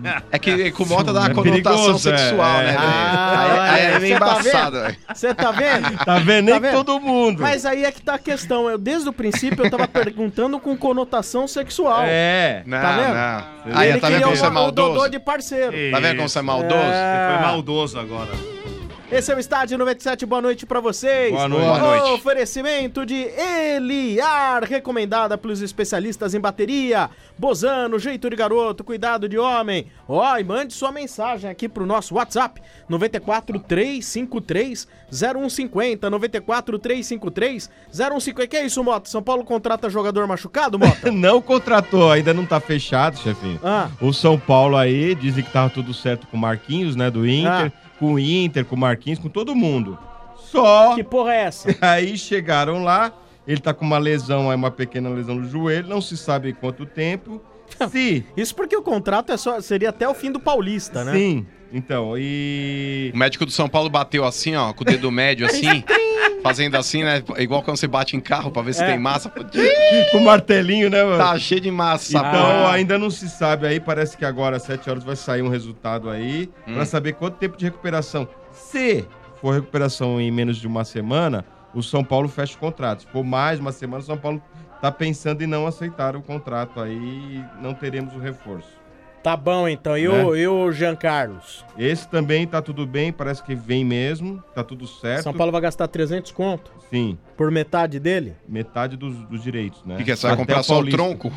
É que com o Mota dá uma É conotação perigoso, é, sexual, é. né, velho? Ah, Aí- aí é você meio tá embaçado, vendo? velho. Você tá vendo? Tá vendo? Nem Tá vendo? todo mundo. Mas aí é que tá a questão. Eu, desde o princípio, eu tava perguntando com conotação sexual. É. Não, Tá vendo? não. Aí, Ele tá vendo queria como você é o, o Dodô maldoso? de parceiro. Tá vendo como você é maldoso? É. Foi maldoso agora. Esse é o Estádio noventa e sete, boa noite pra vocês. Boa noite. Boa noite. Oferecimento de Eliar, recomendada pelos especialistas em bateria. Bozano, jeito de garoto, cuidado de homem. Ó, e mande sua mensagem aqui pro nosso WhatsApp, nove quatro três cinco três zero um cinco zero, nove quatro três cinco três zero um cinco zero. Que é isso, Mota? São Paulo contrata jogador machucado, Mota? Não contratou, ainda não tá fechado, chefinho. Ah. O São Paulo aí, dizem que tava tudo certo com o Marquinhos, né, do Inter. Ah. Com o Inter, com o Marquinhos, com todo mundo. Só... Que porra é essa? Aí chegaram lá, ele tá com uma lesão, aí uma pequena lesão no joelho, não se sabe quanto tempo. Se... Isso porque o contrato é só, seria até o fim do Paulista, né? Sim, então, e... O médico do São Paulo bateu assim, ó, com o dedo médio assim, fazendo assim, né? Igual quando você bate em carro pra ver se É. tem massa. Com o martelinho, né, mano? Tá cheio de massa. Então, Ah. ainda não se sabe aí, parece que agora às sete horas vai sair um resultado aí, Hum. pra saber quanto tempo de recuperação. Se for recuperação em menos de uma semana, o São Paulo fecha o contrato. Se for mais uma semana, o São Paulo tá pensando em não aceitar o contrato aí e não teremos o reforço. Tá bom, então. E, Né? o, e o Jean Carlos? Esse também tá tudo bem, parece que vem mesmo, tá tudo certo. São Paulo vai gastar trezentos conto? Sim. Por metade dele? Metade dos, dos direitos, né? O que, que é? Você vai Até comprar só o Paulista. tronco?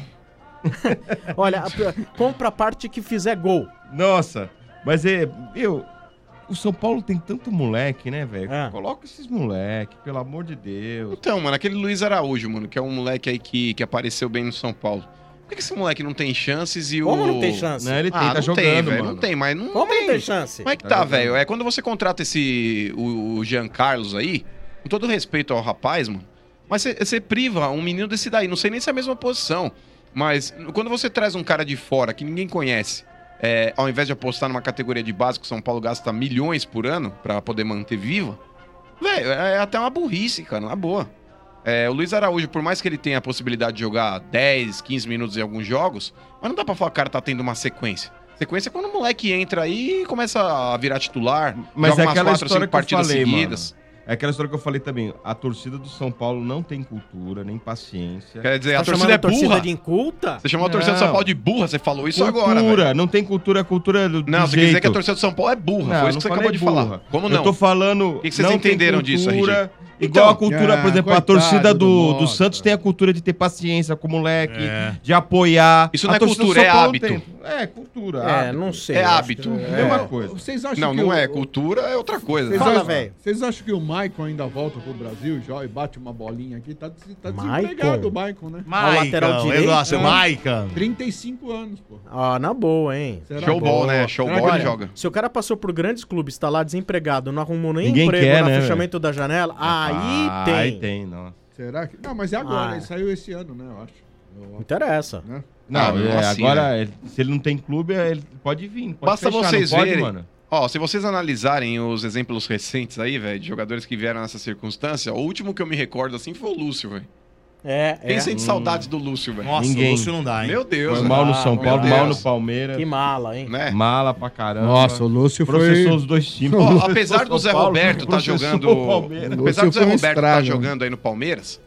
Olha, a- compra a parte que fizer gol. Nossa, mas é, eu, o São Paulo tem tanto moleque, né, velho? Ah. Coloca esses moleque, pelo amor de Deus. Então, mano, aquele Luiz Araújo, mano, que é um moleque aí que, que apareceu bem no São Paulo. Por que que esse moleque não tem chances e o... Como não tem chance? Não, ele tem, ah, tá não jogando, tem, velho, mano. não tem, mas não Como tem. não tem chance? Como é que Tá tá, jogando. velho? É quando você contrata esse, o, o Jean Carlos aí, com todo respeito ao rapaz, mano, mas você- você priva um menino desse daí, não sei nem se é a mesma posição, mas quando você traz um cara de fora que ninguém conhece, é, ao invés de apostar numa categoria de base que o São Paulo gasta milhões por ano pra poder manter viva, velho, é até uma burrice, cara, na boa. É, o Luiz Araújo, por mais que ele tenha a possibilidade de jogar dez, quinze minutos em alguns jogos, mas não dá pra falar que o cara tá tendo uma sequência. Sequência é quando o moleque entra aí e começa a virar titular, Mas joga é umas aquela quatro, história cinco que eu partidas falei, seguidas. mano. É aquela história que eu falei também. A torcida do São Paulo não tem cultura, nem paciência. Quer dizer, Tá a torcida chamando é a torcida burra. de inculta? Você chamou a torcida do São Não. Paulo de burra, você falou isso Cultura, agora, velho. não tem cultura, a cultura do Não, do você quer dizer jeito. que a torcida do São Paulo é burra, Não, foi isso não que você falei acabou de burra. falar. Como não? Eu tô falando. O que que vocês não entenderam tem disso, R G? cultura, Então, igual a cultura, ah, por exemplo, coitado a torcida do do, Mota. do Santos tem a cultura de ter paciência com o moleque, É. de apoiar. Isso A não é torcida do cultura, São é Paulo hábito. tem- É, cultura. É, hábito. não sei. É eu acho hábito. que- Mesma coisa. Vocês acham Não, que não o- é. o- Cultura é outra coisa. Vocês né? Fala, acham, velho. vocês acham que o Maicon ainda volta pro Brasil e joga e bate uma bolinha aqui? Tá, des- tá Maicon? desempregado o Maicon, né? Ao lateral Maicon, direito? eu gosto, É. Maicon. trinta e cinco anos, pô. Ah, na boa, hein? Será Showball, que- né? Será Showball que ele ele- joga. Se o cara passou por grandes clubes, tá lá desempregado, não arrumou nem Ninguém emprego quer, no né, fechamento da janela, aí Ah, tem. Aí tem, não. Será que... Não, mas é agora. Ah. Ele saiu esse ano, né? Eu acho. Eu- Interessa. né? Não, Ah, não é, assim, agora, ele- se ele não tem clube, ele pode vir. Pode Basta fechar, vocês não pode, verem. mano? Ó, se vocês analisarem os exemplos recentes aí, velho, de jogadores que vieram nessa circunstância, o último que eu me recordo assim foi o Lúcio, velho. É, Quem é. sente saudades do Lúcio, velho? Nossa, Ninguém. o Lúcio não dá, hein? Meu Deus, Foi velho. mal no Ah, São meu Paulo, Deus. mal no Palmeiras. Que mala, hein? Né? Mala pra caramba. Nossa, o Lúcio foi... Processou os dois times. Ó, apesar do São Zé Paulo, Roberto tá processou jogando. o Palmeiras. Lúcio Apesar do Zé foi um Roberto tá estrago. jogando aí no Palmeiras,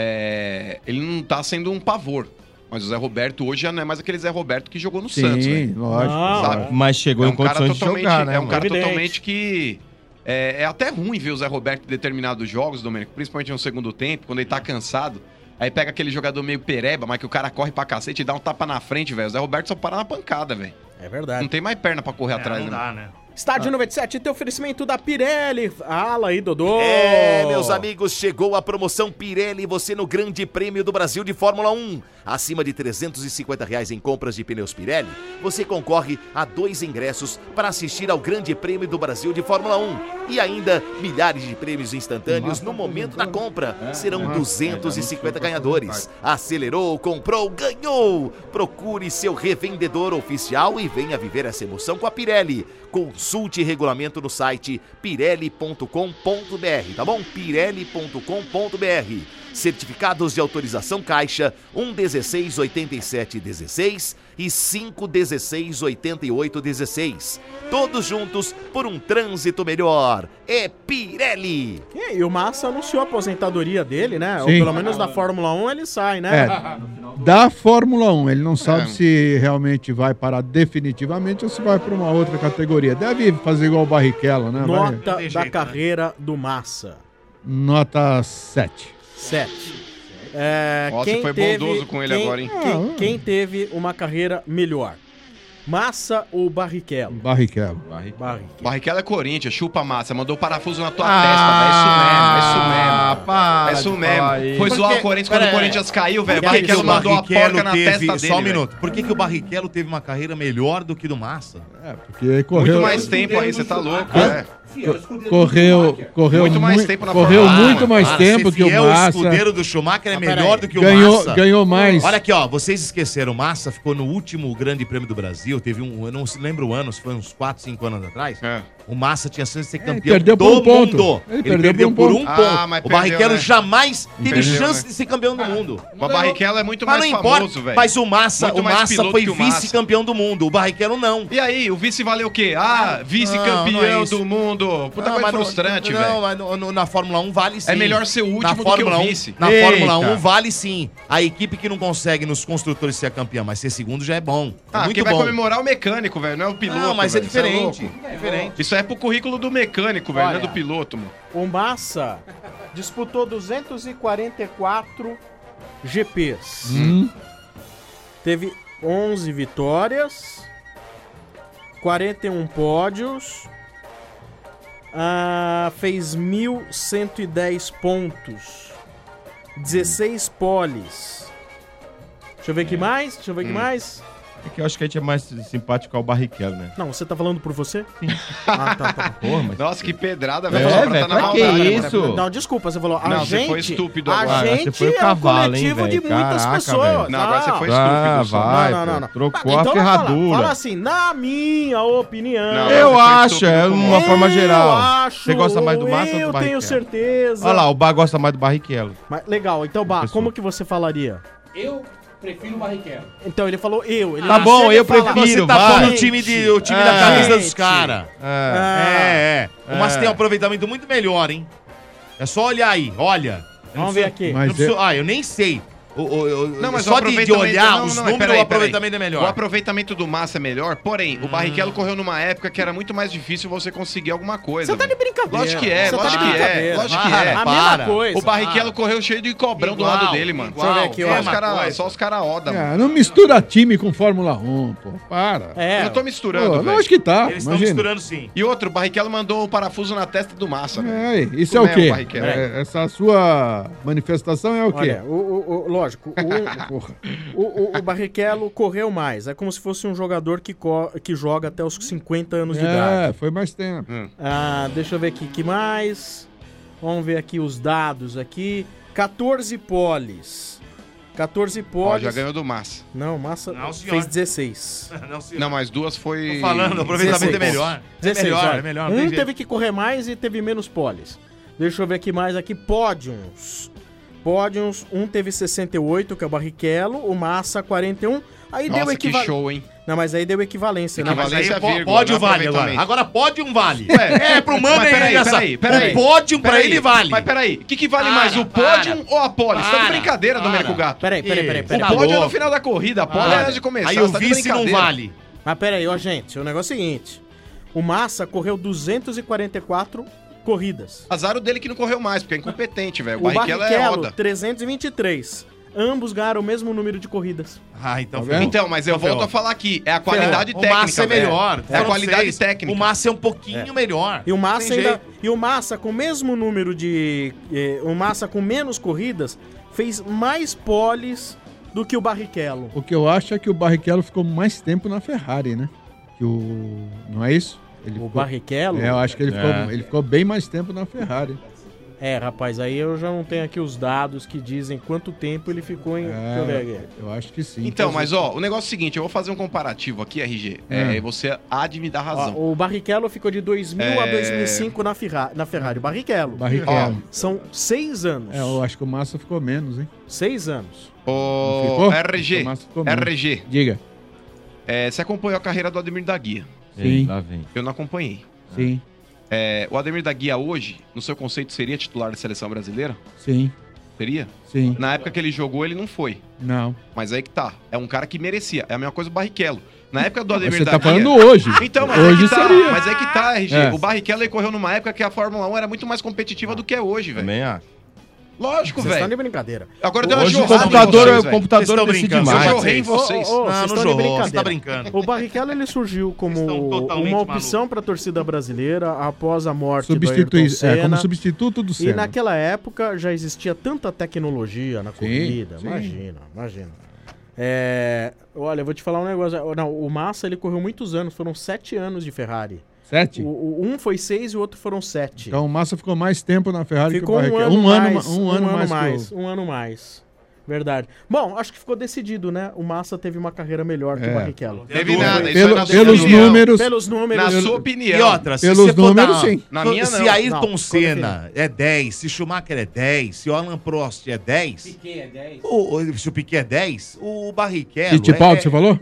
é, ele não tá sendo um pavor. Mas o Zé Roberto hoje já não é mais aquele Zé Roberto que jogou no Sim, Santos, velho. lógico. Não. Sabe? Mas chegou É em um cara condições de totalmente, jogar, né, é um mano? cara Evidente. totalmente que é, é até ruim ver o Zé Roberto em determinados jogos, Domênico, principalmente no segundo tempo, quando ele tá cansado. Aí pega aquele jogador meio pereba, mas que o cara corre pra cacete e dá um tapa na frente, velho. O Zé Roberto só para na pancada, velho. É verdade. Não tem mais perna pra correr É, atrás, não né? dá, né? Estádio noventa e sete tem oferecimento da Pirelli. Fala aí, Dodô. É, meus amigos, chegou a promoção Pirelli, você no Grande Prêmio do Brasil de Fórmula um. Acima de trezentos e cinquenta reais em compras de pneus Pirelli, você concorre a dois ingressos para assistir ao Grande Prêmio do Brasil de Fórmula um. E ainda milhares de prêmios instantâneos no momento da compra. Serão duzentos e cinquenta ganhadores. Acelerou, comprou, ganhou! Procure seu revendedor oficial e venha viver essa emoção com a Pirelli. Consulte regulamento no site pirelli ponto com ponto br, tá bom? pirelli ponto com ponto br. Certificados de autorização Caixa um dezesseis oitenta e sete dezesseis e cinco dezesseis oitenta e oito dezesseis. Todos juntos por um trânsito melhor. É Pirelli. E, e o Massa anunciou a aposentadoria dele, né? Ou Sim. pelo menos da Fórmula um ele sai, né? É, da Fórmula um. Ele não sabe é. se realmente vai parar definitivamente ou se vai para uma outra categoria. Deve fazer igual o Barrichello, né? Nota vai... da carreira do Massa. Nota sete. sete. É, Ó, quem você foi teve, bondoso com ele quem, agora, hein? Quem, quem teve uma carreira melhor? Massa ou Barrichello? Barrichello. Barrichello. Barrichello é Corinthians, chupa Massa, mandou parafuso na tua Ah, testa, velho. É isso mesmo, é isso mesmo. para É isso de mesmo. falar isso. Foi zoar Porque- o Corinthians quando pera o aí. Corinthians caiu, velho. Por que que Barrichello o mandou a Barrichello porca na teve- testa dele. Só um velho. minuto. Por que, que o Barrichello teve uma carreira melhor do que do Massa? É, porque correu... Muito mais tempo aí, você tá louco, Hã? é. Correu, correu Muito mais mui- tempo na correu Fórmula um, muito mano. mais Para tempo ser que o fiel, Massa. O escudeiro do Schumacher é Ah, melhor peraí. do que o Ganhou- Massa. ganhou mais. Olha aqui, ó. Vocês esqueceram. O Massa ficou no último Grande Prêmio do Brasil. Teve um, eu não se lembro o ano, se foi uns quatro, cinco anos atrás. É. O Massa tinha chance de ser ele campeão perdeu do por um ponto. mundo. Ele Ele, perdeu perdeu, por um por um ponto. ponto. Ah, mas o perdeu, Barrichello né? jamais teve Perdeu, chance né? de ser campeão do mundo. O Barrichello é muito Mas mais não importa. famoso, velho. Mas o Massa, Muito o mais Massa piloto foi que o Massa. vice-campeão do mundo. O Barrichello não. E aí, o vice valeu o quê? Ah, vice-campeão Não, não é isso. do mundo. Puta Não, coisa mas no- frustrante, não, velho. mas no- no- na Fórmula um vale sim. É melhor ser o último na do que o Fórmula um, vice. Na Eita. Fórmula um vale sim. A equipe que não consegue nos construtores ser campeã, mas ser segundo já é bom. É Ah, muito quem vai bom. comemorar é o mecânico, velho, não é o piloto. Não, mas é velho. Isso diferente. louco. É diferente. Isso é pro currículo do mecânico, velho, não Olha. é do piloto, mano. O Massa disputou duzentos e quarenta e quatro G Ps. Hum. Teve onze vitórias, quarenta e um pódios, ah, fez mil cento e dez pontos, dezesseis poles. Deixa eu ver aqui mais, deixa eu ver aqui Hum. mais. É que eu acho que a gente é mais simpático ao Barrichello, né? Não, você tá falando por você? Sim. Ah, tá, tá. Porra, mas... Nossa, que pedrada, É, velho. Só pra velho, tá na pra que maldade, isso? mano. Não, desculpa, você falou. A Não, você gente, foi estúpido a agora. gente Você foi o é um cavalo, hein, coletivo de velho? muitas Caraca, pessoas. velho. Não, agora você foi Ah, estúpido. só. vai, Não, não, pô. não, não. Trocou Então a fala- ferradura. Fala assim, na minha opinião. Não, Eu você foi acho, estúpido é com uma o forma Eu geral. acho, Você gosta mais do Massa ou do Eu Barrichello? tenho certeza. Olha lá, o Bar gosta mais do Barrichello. Mas, legal, então, Bah, Pessoal. como que você falaria? Eu prefiro o Barrichello. Então, ele falou eu. Ele Tá não bom, chega eu e fala, prefiro, Você tá vai. pondo o time, de, o time É. da camisa dos Gente. caras. É. É, é. O Massa É. tem um aproveitamento muito melhor, hein? É só olhar aí, olha. Eu não Vamos ver sou- aqui. Mas não preciso- Ah, eu nem sei. O, o, o- Não, mas só o de, de aproveitamento- olhar não, os não, números, peraí, o aproveitamento peraí. é melhor. O aproveitamento do Massa é melhor, porém, o Barrichello correu numa época que era muito mais difícil você conseguir alguma coisa. Você tá de velho. brincadeira. Lógico que é, Você tá lógico de que é, brincadeira. lógico que Para, é. A para. mesma coisa. O Barrichello correu cheio de cobrão do Igual, lado dele, mano. igual, Deixa eu ver aqui, ó. Só os mesma cara- coisa. Só os caras roda, mano. É, não mistura time com Fórmula um, pô. Para. É. Eu não tô misturando, Pô, velho. lógico que tá. Eles estão Imagina. misturando sim. E outro, o Barrichello mandou o parafuso na testa do Massa, velho. É, isso Como é o é quê? o Barrichello? É, essa sua manifestação é o quê? Olha, o, o- o- lógico, o, Porra. o, o, o Barrichello correu mais. É como se fosse um jogador que, co- que joga até os cinquenta anos de idade. É, foi mais tempo. Ah, deixa eu ver aqui, que mais? Vamos ver aqui os dados aqui. quatorze poles. quatorze Ó, poles. já ganhou do Massa. Não, Massa Não, senhor. fez dezesseis. Não, senhor. Não, mas duas foi... Tô falando, o aproveitamento é dezesseis. melhor. dezesseis, é melhor, olha. é melhor. não Um tem teve jeito. que correr mais e teve menos poles. Deixa eu ver aqui mais aqui. Pódios. Pódios, um teve sessenta e oito, que é o Barrichello, o Massa quarenta e um. Aí deu Nossa, que equivalência. show, hein? Não, mas aí deu equivalência, né? Mas aí Equivalência, po- vírgula, pode não o vale agora. aproveitamento. Agora pode um vale. Ué, é, pro mano mas é peraí, engraçado. peraí, peraí. O pódio pra Peraí, ele vale. Mas peraí, o que, que vale Para, mais, o para. pódio ou a pole? Você tá de Para, brincadeira, para. Domênico Gato. Peraí, peraí, peraí, Ih, peraí. O tá pódio é no louco. final da corrida, a pole é Para. antes de começar. Aí você o tá de vice não brincadeira. vale. Mas peraí, ó, gente, o negócio é o seguinte. O Massa correu duzentas e quarenta e quatro corridas. Azar o dele que não correu mais, porque é incompetente, velho. O O Barrichello é Barrichello, roda. trezentas e vinte e três. Ambos ganharam o mesmo número de corridas. Ah, então Tá ferrou. vendo? Então, mas eu Então volto ferrou. a falar aqui. É a qualidade O técnica, Massa é velho. melhor. É a Foram qualidade seis. técnica. O Massa é um pouquinho melhor. E o Massa Tem ainda, jeito. e o Massa com o mesmo número de eh, o Massa com menos corridas fez mais poles do que o Barrichello. O que eu acho é que o Barrichello ficou mais tempo na Ferrari, né? Que o... Não é isso? Ele O ficou... Barrichello? É, eu acho que ele, É. ficou, ele ficou bem mais tempo na Ferrari. É, rapaz, aí eu já não tenho aqui os dados que dizem quanto tempo ele ficou em... Deixa eu ver aqui. Eu acho que sim. Então, mas ó, o negócio é o seguinte, eu vou fazer um comparativo aqui, R G. É, É. você há de me dar razão. Ó, o Barrichello ficou de dois mil É. a dois mil e cinco na, Ferra- na Ferrari. O Barrichello. Barrichello. Ó, são seis anos. É, eu acho que o Massa ficou menos, hein? Seis anos. Ô, Ficou? R G, O Massa ficou menos. R G. Diga. É, você acompanhou a carreira do Ademir da Guia? Sim. Lá vem. Eu não acompanhei. Sim, É, o Ademir da Guia hoje, no seu conceito, seria titular da seleção brasileira? sim, Seria? sim. Na época que ele jogou, ele não foi. Não. Mas aí que tá. É um cara que merecia. É a mesma coisa do Barrichello. Na época do Ademir Você da tá Guia... falando hoje. Então, mas Hoje é que tá. seria. Mas é que tá, R G. É. O Barrichello ele correu numa época que a Fórmula um era muito mais competitiva do que é hoje, velho. Também acho. Lógico, Vocês estão velho. de brincadeira. Agora deu uma Hoje o jorrada em computador, vocês, o velho. computador Vocês estão decide brincando. mais. Eu jorrei em vocês. Ô, ô, Não, vocês não estão de jorrou, brincadeira. você tá brincando. O Barrichello ele surgiu como estão totalmente uma opção para a torcida brasileira após a morte do Substitui, Ayrton Senna. é, como substituto do E Senna. naquela época já existia tanta tecnologia na corrida. sim. Imagina, imagina. É, olha, eu vou te falar um negócio. Não, o Massa ele correu muitos anos, foram sete anos de Ferrari. Sete? O, o- um foi seis e o outro foram sete. Então o Massa ficou mais tempo na Ferrari Ficou que o um Barrichello. ano, um ano, mais, ma- um ano mais, que o- um ano mais. Verdade. Bom, acho que ficou decidido, né? O Massa teve uma carreira melhor que É. o Barrichello. Teve nada, isso Pelo- aí na sua pelos opinião. números. Pelos números. Na sua opinião. E outra, se Pelos você for números, dar- sim. Na minha, se não. Ayrton Não, Senna é dez, se Schumacher é dez, se o Alan Prost é dez, Piquet é dez. o, o- se o Piquet é dez, o Barrichello Fittipaldi, é você falou?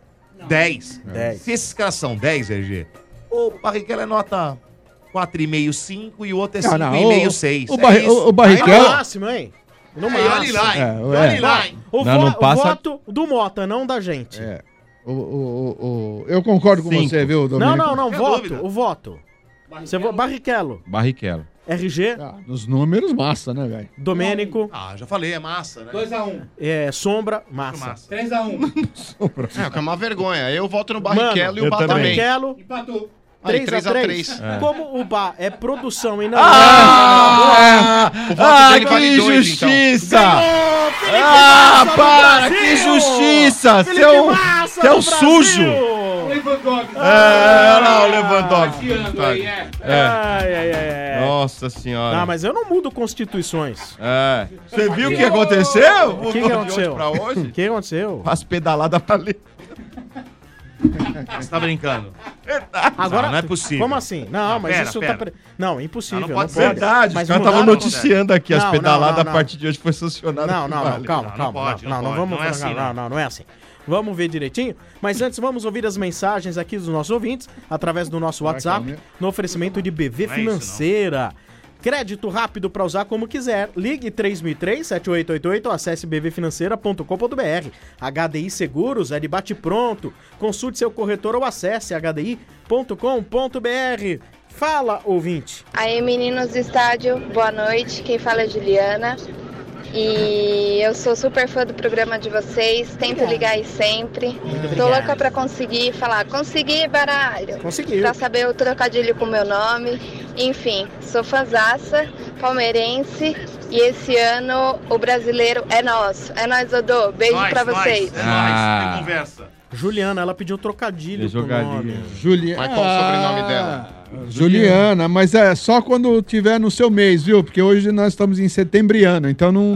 dez. dez. Se esses caras são dez, R G, o Barrichello é nota quatro vírgula cinco, cinco e o outro é Não, não, cinco vírgula cinco, o- seis. o Barri- É isso. o- o Barrichello- No máximo, hein? No Aí, máximo. olha lá, hein? É, Olha é. lá, hein? O, Não, vo- não passa- o voto do Mota, não da gente. É. O, o, o, o- eu concordo com Cinco. você, viu, Domênico? Não, não, não, Qualquer voto. dúvida. O voto. Você vo... Barrichello. Barrichello. R G, Ah, nos números, massa, né, velho? Domênico, Ah, já falei, é massa, né? dois a um. é, Sombra, Massa. Massa. três a um. É, que é uma vergonha. Eu voto no Barrichello Mano, e o Bá eu também. também. Barrichello, Empatou. Aí, três três a a três. três. É. Como o Bá é produção e não Ah, O voto ah, dele vale que dois, então. justiça! Ganhou, Felipe Ah, Massa do para, Brasil! que justiça! Felipe Seu, Massa seu do sujo! Brasil! Lewandowski. É, olha lá o Lewandowski. Esse ano aí, é. Ai, ai, ai, ai. Nossa senhora. Não, mas eu não mudo constituições. É. Você viu o que aconteceu? O que, que Mudou de aconteceu? ontem pra O hoje? que aconteceu? As pedaladas pra ler. Você tá brincando. Agora, Não, não é possível. Como assim? Não, Não, mas pera, isso pera. tá. Pre... Não, impossível. Não, Não, não pode. pode ser. Verdade, Mas os caras estavam mudaram- noticiando aqui. As Não, não, pedaladas não, não. a partir de hoje foi sancionada. Não, não, não, calma, Não, calma. não pode, não, não não, pode, vamos não é assim, não, não. não, não é assim. Vamos ver direitinho. Mas antes, vamos ouvir as mensagens aqui dos nossos ouvintes através do nosso WhatsApp, no oferecimento de B V Não é isso, Financeira. Crédito rápido para usar como quiser. Ligue três mil e três, sete oito oito oito ou acesse b v financeira ponto com ponto b r. H D I Seguros é de bate-pronto. Consulte seu corretor ou acesse h d i ponto com ponto b r. Fala, ouvinte. Aí, meninos do estádio, boa noite. Quem fala é Juliana. E eu sou super fã do programa de vocês. Tento ligar aí sempre. Tô louca pra conseguir falar. Consegui, baralho. Conseguiu. Pra saber o trocadilho com o meu nome. Enfim, sou fãzaça, palmeirense. E esse ano o brasileiro é nosso. É nóis, Dodô. Beijo Nós, pra nós, vocês. É Ah. nóis, tem conversa. Juliana, ela pediu trocadilho pro nome. Juliana. Mas qual o sobrenome dela? Juliana, mas é só quando tiver no seu mês, viu? Porque hoje nós estamos em setembriano, então não, não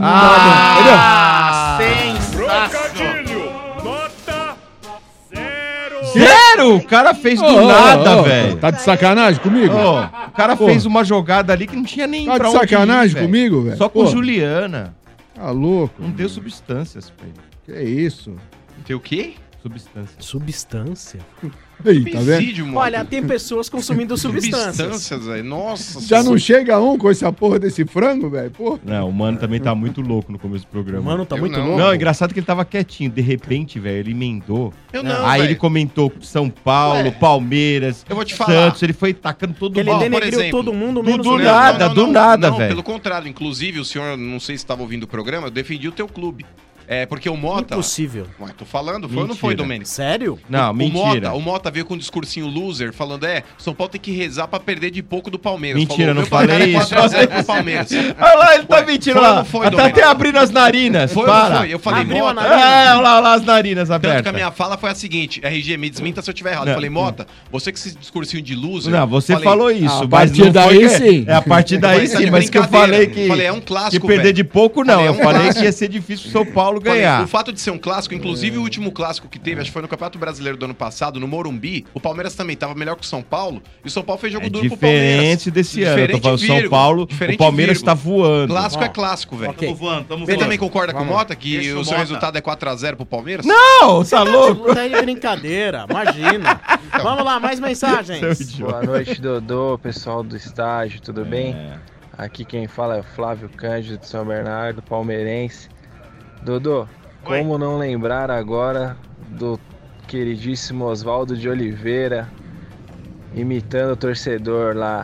Ah, dá, entendeu? sensacional. Nota zero. Zero! O cara fez do Ô, ô, nada, ô, velho. Tá de sacanagem comigo? Ô, o cara Pô. fez uma jogada ali que não tinha nem Tá de pra onde sacanagem ir, velho. comigo, velho? Só com Pô. Juliana. Tá louco. Não deu substâncias pra ele. Que isso? Tem o quê? Substâncias. Substância? Aí, tá vendo? Presídio, mano. Olha, tem pessoas consumindo substâncias. Substâncias, velho. Nossa Já não senhora. chega um com essa porra desse frango, velho? Pô. Não, o mano também tá muito louco no começo do programa. Mano, tá Eu muito não. louco. Não, é engraçado que ele tava quietinho. De repente, velho, ele emendou. Eu não, Aí velho. ele comentou São Paulo, Ué. Palmeiras, Eu vou te falar. Santos. Ele foi tacando todo Ele mundo. Ó, por denegriu exemplo, todo mundo, do- menos do o nada. Leandro. Nada, do nada, não, velho. Pelo contrário, inclusive, o senhor, não sei se estava ouvindo o programa, eu defendi o teu clube. É, porque o Mota... Impossível. Ué, tô falando, foi ou não foi, Mentira. Domênico? Sério? Não, o, mentira. O Mota, o Mota veio com um discursinho loser, falando, é, São Paulo tem que rezar pra perder de pouco do Palmeiras. Mentira, Falou, não "Meu placar falei é isso." quatro a zero pro Palmeiras. Olha lá, ele tá Ué, mentindo foi ou lá. não foi, Tá Domênico? até abrindo as narinas. Foi ou Para. não foi? Eu falei, Abriu a Mota... narina. É, olha lá, olha lá as narinas Tanto que a abertas. minha fala foi a seguinte, R G, me desminta se eu estiver errado. Não. Eu falei, Mota, você com esse discursinho de loser... Não, você falei, falou isso, a mas partir não daí, foi que- sim. É a partir daí Mas tá de sim, mas que eu brincadeira. falei que, Falei, é um clássico, que perder velho. de pouco não. Falei, é Eu um falei clássico. que ia ser difícil o São Paulo Falei, ganhar. o fato de ser um clássico, inclusive o último clássico que teve, acho que foi no Campeonato Brasileiro do ano passado, no Morumbi, o Palmeiras também tava melhor que o São Paulo, e o São Paulo fez jogo É duro pro Palmeiras. diferente desse ano. Eu tô Diferente, falando São vírgula. Paulo, Diferente, o Palmeiras vírgula. tá voando. Clássico Ó, é clássico, velho. ok. Tamo voando, tamo Você voando. também concorda com o Mota que Deixa o o seu Mota. resultado é quatro a zero pro Palmeiras? Não, tá louco? Tá de brincadeira, imagina. Vamos lá, mais mensagens. Boa noite, Dodô, pessoal do estágio, tudo bem? Aqui quem fala é o Flávio Cândido de São Bernardo, palmeirense. Dodô, como não lembrar agora do queridíssimo Oswaldo de Oliveira imitando o torcedor lá.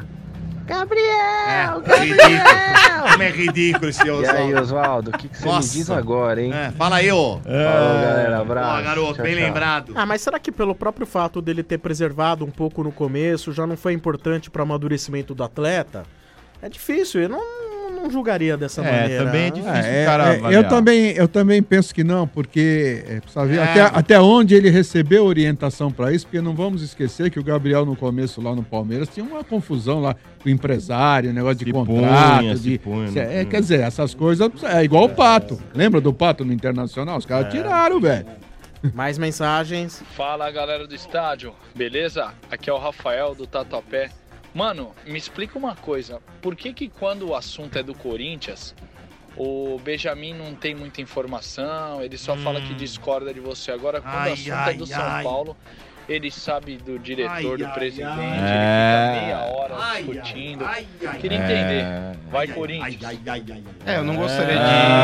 Gabriel! Ridículo. Como é ridículo esse E aí, Oswaldo. Oswaldo, o que, que você me Nossa. diz agora, hein? É, fala aí, ô. Falou, galera, abraço. Ó, garoto, Tchau, bem tchau. lembrado. Ah, mas será que pelo próprio fato dele ter preservado um pouco no começo já não foi importante para o amadurecimento do atleta? É difícil, eu não, não julgaria dessa É, maneira. também é difícil. É, o cara é, avaliar. eu, também, eu também penso que não, porque é, precisa ver É. até, até onde ele recebeu orientação para isso, porque não vamos esquecer que o Gabriel no começo lá no Palmeiras tinha uma confusão lá com o empresário, negócio de Se contrato. punha, de, se punha, se- é, não quer dizer, essas coisas é igual o Pato. Lembra do Pato no Internacional? Os caras tiraram, velho. Mais mensagens. Fala galera do estádio, beleza? Aqui é o Rafael do Tatuapé. Mano, me explica uma coisa, por que que quando o assunto é do Corinthians, o Benjamin não tem muita informação, ele só fala que discorda de você. Agora, quando Ai, o assunto ai, é do ai. São Paulo, ele sabe do diretor, Ai, do ai, presidente, ai. ele É. fica meia hora Ai, discutindo. ai, ai, Queria ai. entender. É. Vai, Ai, Corinthians. ai, ai, ai, ai. É, eu não gostaria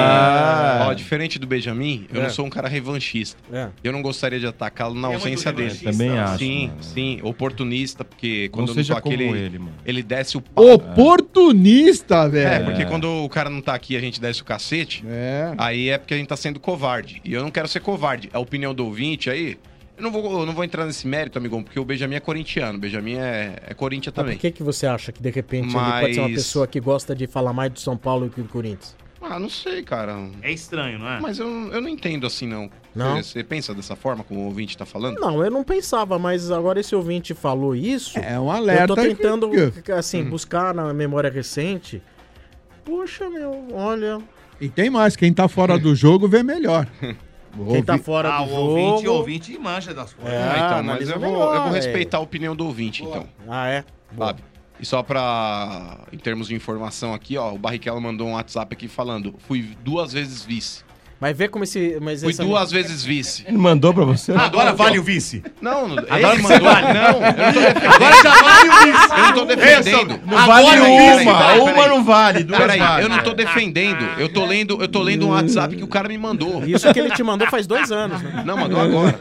Ah. de... Ó, diferente do Benjamin, eu É. não sou um cara revanchista. É. Eu não gostaria de atacá-lo na É muito ausência dele. revanchista. Também acho. Sim, mano. sim, oportunista, porque quando Não eu não seja tô aqui, como ele, ele, mano. ele desce o pau. Oportunista, velho. É, porque quando o cara não tá aqui e a gente desce o cacete, É. aí é porque a gente tá sendo covarde. E eu não quero ser covarde. A opinião do ouvinte aí, eu não vou, eu não vou entrar nesse mérito, amigão, porque o Benjamin é corintiano. O Benjamin é, é Corinthians Mas também. por que, que você acha que de repente ele pode ser uma Mas- pessoa que gosta de falar mais do São Paulo que do Corinthians? Ah, não sei, cara. É estranho, não é? Mas eu, eu não entendo assim, não. Não? Você, você pensa dessa forma, como o ouvinte tá falando? Não, eu não pensava, mas agora esse ouvinte falou isso. É um alerta. Eu tô tentando, que- assim, Uhum. buscar na memória recente. Puxa, meu, olha. E tem mais, quem tá fora do jogo vê melhor. Quem tá fora Ah, do o jogo... ouvinte, o ouvinte manja das coisas. É, Ah, então, mas analisa eu vou, melhor, eu vou é. respeitar a opinião do ouvinte, então. Ah, é? Boa. Sabe? E só pra, em termos de informação aqui, ó, o Barrichello mandou um WhatsApp aqui falando, fui duas vezes vice. Mas vê como esse... Mas Fui essa- duas vezes vice. Ele mandou pra você? Ah, agora vale o vice. Não, Agora ele você mandou. vale. Não, eu não tô defendendo. Agora já vale o vice. Eu não tô defendendo. Não Agora vale é uma, vice, peraí, uma peraí. não vale, duas Peraí, vale. eu não tô defendendo. Eu tô lendo, eu tô lendo um WhatsApp que o cara me mandou. Isso que ele te mandou faz dois anos, né? Não, mandou agora.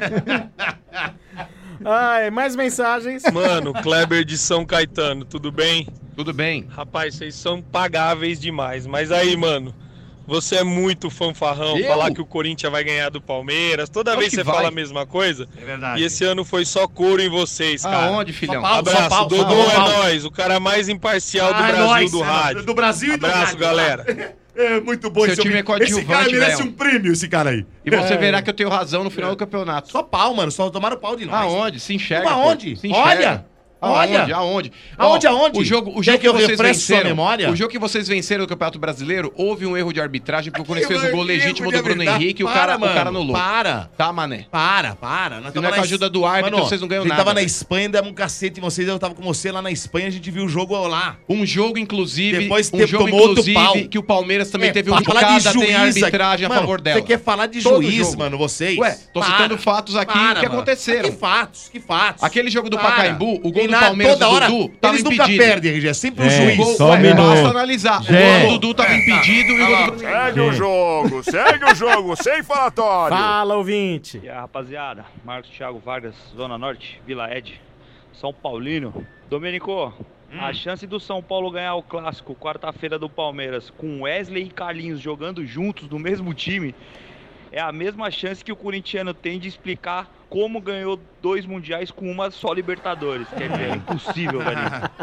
Ai, mais mensagens. Mano, Kleber de São Caetano, tudo bem? Tudo bem. Rapaz, vocês são pagáveis demais. Mas aí, mano, você é muito fanfarrão. Eu? Falar que o Corinthians vai ganhar do Palmeiras. Toda Claro vez que você vai. fala a mesma coisa. É verdade. E esse ano foi só couro em vocês, cara. Aonde, filhão? Só pau, Abraço, só pau, Dodô só é pau. nóis, o cara mais imparcial do Ah, é Brasil nóis, do é rádio. Do Brasil e do Abraço, rádio. galera. É muito bom Seu esse time é ouvinte. Esse cara coadjuvante, merece velho. um prêmio, esse cara aí. E você verá que eu tenho razão no final do campeonato. Só pau, mano. Só tomaram pau de nós. Aonde? Se enxerga. Aonde? pô. Se enxerga. Olha. Aonde? Olha. Aonde? Aonde, Ó, aonde? O jogo, o Quer jogo que que, eu vocês refresque sua venceram. memória? O jogo que vocês venceram no Campeonato Brasileiro, houve um erro de arbitragem, porque o Corinthians Aqui, fez o gol erro legítimo de do Bruno arbitragem. Henrique e o Para, cara, o mano, cara anulou. Para. Tá, mané? Para, para. Nós Se não tava é com a na ajuda Es- do árbitro, Mano, vocês não ganham a gente nada, tava na velho. Espanha, demos um cacete em vocês. Eu tava com você lá na Espanha, a gente viu o jogo lá. Um jogo, inclusive, Depois um te- jogo, tomou outro inclusive, pau. que o Palmeiras também É, teve um pra de falar de cada, tem juiz a aqui. arbitragem Mano, a favor dela. você quer falar de Todo juiz, jogo. mano, vocês? Ué, tô Para. citando fatos aqui Para, que mano. aconteceram. Que fatos, que fatos. Aquele jogo do Para. Pacaembu, o gol E do na- Palmeiras toda do hora, Dudu tava eles impedido. nunca perdem, R G, é sempre o É, juiz. Gol, só um ué, minuto. basta analisar. O Gente. gol do Dudu tava impedido e o gol do Bruno Segue o jogo, segue o jogo, sem falatório. Fala, ouvinte. E aí, rapaziada, Marcos Thiago Vargas, Zona Norte, Vila Ed, São Paulino. Domênico, a chance do São Paulo ganhar o clássico quarta-feira do Palmeiras com Wesley e Carlinhos jogando juntos no mesmo time é a mesma chance que o corintiano tem de explicar como ganhou dois mundiais com uma só Libertadores. Quer dizer, é impossível, velho.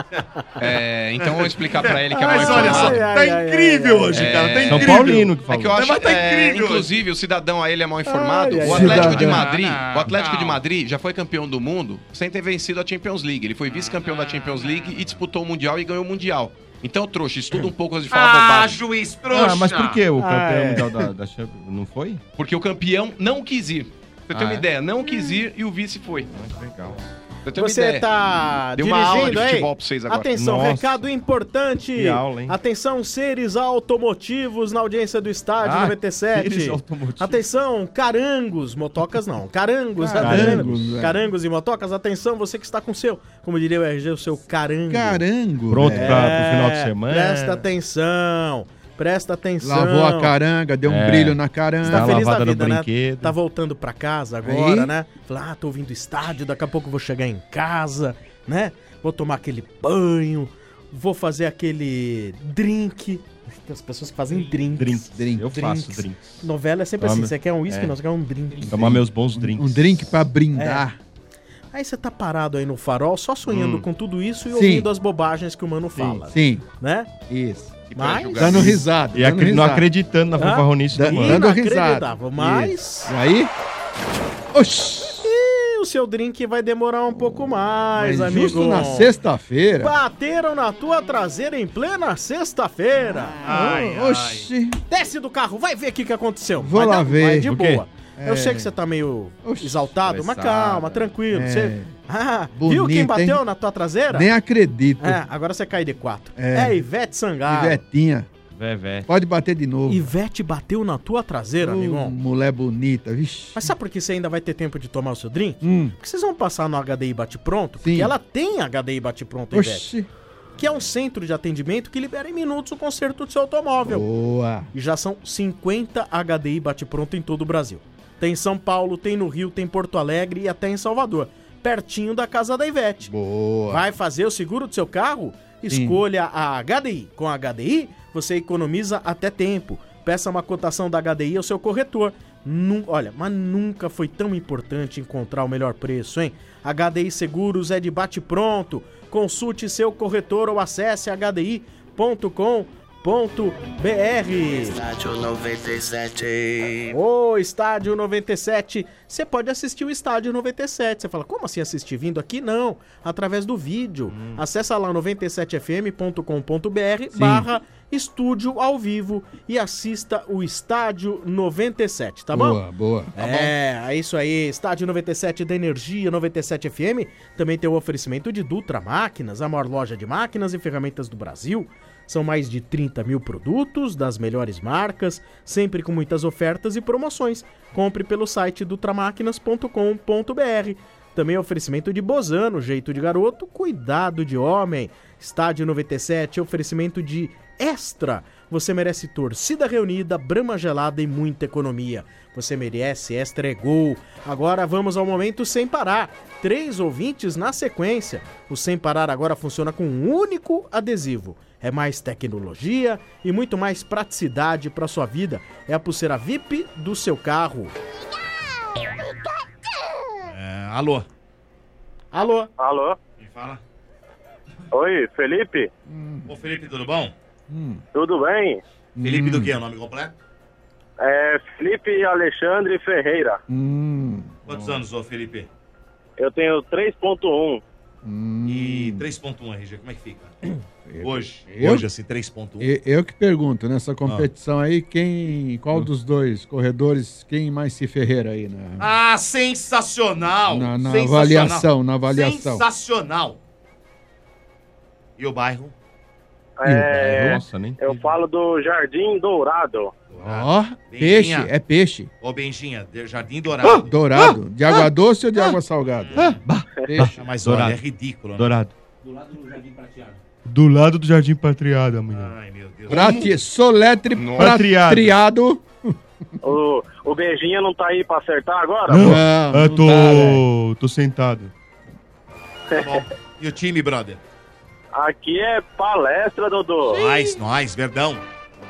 É, então vou explicar pra ele que é Mas mal olha só, informado. tá incrível hoje, cara. Tá São incrível. Paulino que falou. É que eu acho, Mas tá é, incrível. inclusive, o cidadão a ele é mal informado. Ai, ai, o Atlético cidadão. de Madrid, Não, o Atlético não. de Madrid já foi campeão do mundo sem ter vencido a Champions League. Ele foi vice-campeão da Champions League e disputou o Mundial e ganhou o Mundial. Então, trouxa, estuda um pouco antes de falar Ah, bobagem. juiz trouxa. Ah, mas por que o Ah, campeão é. mundial da, da Champions não foi? Porque o campeão não quis ir. Você tem Ah, uma é? ideia, não quis ir e o vice foi. Legal. Você tem uma Você ideia. tá Deu uma aula de dirigindo aí? futebol pra vocês agora. Atenção, Nossa. recado importante. Que aula, hein? Atenção, seres automotivos na audiência do Estádio Ah, noventa e sete. seres automotivos. Atenção, carangos, motocas não. Carangos, tá Carangos, vendo? velho. Carangos e motocas. Atenção, você que está com o seu, como diria o R G, o seu carango. Carango. Pronto velho. pra, pro final de semana. Presta atenção. Presta atenção. Lavou a caranga, deu um É. brilho na caranga. Você tá feliz da lavada no vida, né? brinquedo. Tá voltando pra casa agora, Aí? né? Fala, ah, tô ouvindo estádio, daqui a pouco vou chegar em casa, né? Vou tomar aquele banho, vou fazer aquele drink. Tem as pessoas que fazem drinks. Drinks. Drink. Eu Drinks. faço drinks. Novela é sempre Toma. assim, você quer um uísque, É. não, você quer um drink. Tomar meus bons drinks. Um drink pra brindar. Aí você tá parado aí no farol, só sonhando Hum. com tudo isso e Sim. ouvindo as bobagens que o mano fala. Sim, Né? isso. Mas... Dando risada. E dando acre- não risada. acreditando na Ah? fanfarronice do Da- mano. Dando risada. Inacreditável, mas... Isso. E aí? Oxi! E o seu drink vai demorar um pouco mais, Mas amigo. justo na sexta-feira. Bateram na tua traseira em plena sexta-feira. Ai, ai. Oxi! Desce do carro, vai ver o que, que aconteceu. Vou vai lá dar- ver. Vai de O quê? boa. Eu É. sei que você tá meio Oxi, exaltado, mas estressado. calma, tranquilo. É. Você... Ah, Bonito, viu quem bateu hein? na tua traseira? Nem acredito. É, agora você cai de quatro. É. É, Ivete Sangalo. Ivetinha. Vé, vé. Pode bater de novo. Ivete bateu na tua traseira, Ô, amigão. mulher bonita, vixi. Mas sabe por que você ainda vai ter tempo de tomar o seu drink? Hum. Porque vocês vão passar no H D I Bate Pronto, porque Sim. ela tem H D I Bate Pronto, Ivete. Oxi. Que é um centro de atendimento que libera em minutos o conserto do seu automóvel. Boa. E já são cinquenta H D I Bate Pronto em todo o Brasil. Tem em São Paulo, tem no Rio, tem em Porto Alegre e até em Salvador. Pertinho da casa da Ivete. Boa. Vai fazer o seguro do seu carro? Escolha a H D I. Com a H D I, você economiza até tempo. Peça uma cotação da H D I ao seu corretor. Nun- Olha, mas nunca foi tão importante encontrar o melhor preço, hein? H D I Seguros é de bate-pronto. Consulte seu corretor ou acesse h d i ponto com ponto b r. Estádio noventa e sete. Ô, Estádio noventa e sete, você pode assistir o Estádio noventa e sete. Você fala, como assim assistir? Vindo aqui? Não, através do vídeo. Acessa lá noventa e sete f m ponto com ponto b r barra estúdio ao vivo e assista o Estádio noventa e sete, tá bom? Boa, boa. É, é isso aí, Estádio noventa e sete da Energia noventa e sete F M, também tem o oferecimento de Dutra Máquinas, a maior loja de máquinas e ferramentas do Brasil. São mais de trinta mil produtos das melhores marcas, sempre com muitas ofertas e promoções. Compre pelo site dutramáquinas ponto com ponto b r. Também oferecimento de Bozano, jeito de garoto, cuidado de homem. Estádio noventa e sete, oferecimento de Extra. Você merece torcida reunida, brama gelada e muita economia. Você merece, Extra é gol. Agora vamos ao momento sem parar. Três ouvintes na sequência. O Sem Parar agora funciona com um único adesivo. É mais tecnologia e muito mais praticidade para sua vida. É a pulseira V I P do seu carro. É, alô. Alô? Alô? Quem fala? Oi, Felipe? Ô, Felipe, tudo bom? Tudo bem? Felipe do que? O nome completo? É Felipe Alexandre Ferreira. Quantos anos, ô, Felipe? Eu tenho três ponto um. E três ponto um, R G, como é que fica? Hoje, Eu? hoje assim, três ponto um. E- Eu que pergunto, nessa competição aí, quem, qual dos dois corredores, quem mais se ferreira aí? Na, Ah, sensacional! na, na Sensacional. avaliação, na avaliação. Sensacional! E o bairro? É, Nossa, nem. eu falo do Jardim Dourado. Ó, Benjinha. peixe, é peixe. Ô, Benjinha, de- Jardim Dourado. Dourado. De água doce ou de água salgada? Peixe. Ah, mas Dourado. olha, é ridículo, né? Dourado. Do lado do Jardim Prateado. Do lado do Jardim Patriado, amanhã. Ai, meu Deus. Prate, soletre Patriado. patriado. O, o Beijinha não tá aí pra acertar agora? Não, Não, eu não tô, tá, velho. tô sentado. Tá bom. E o time, brother? Aqui é palestra, Dodô. Nós, nós, Verdão.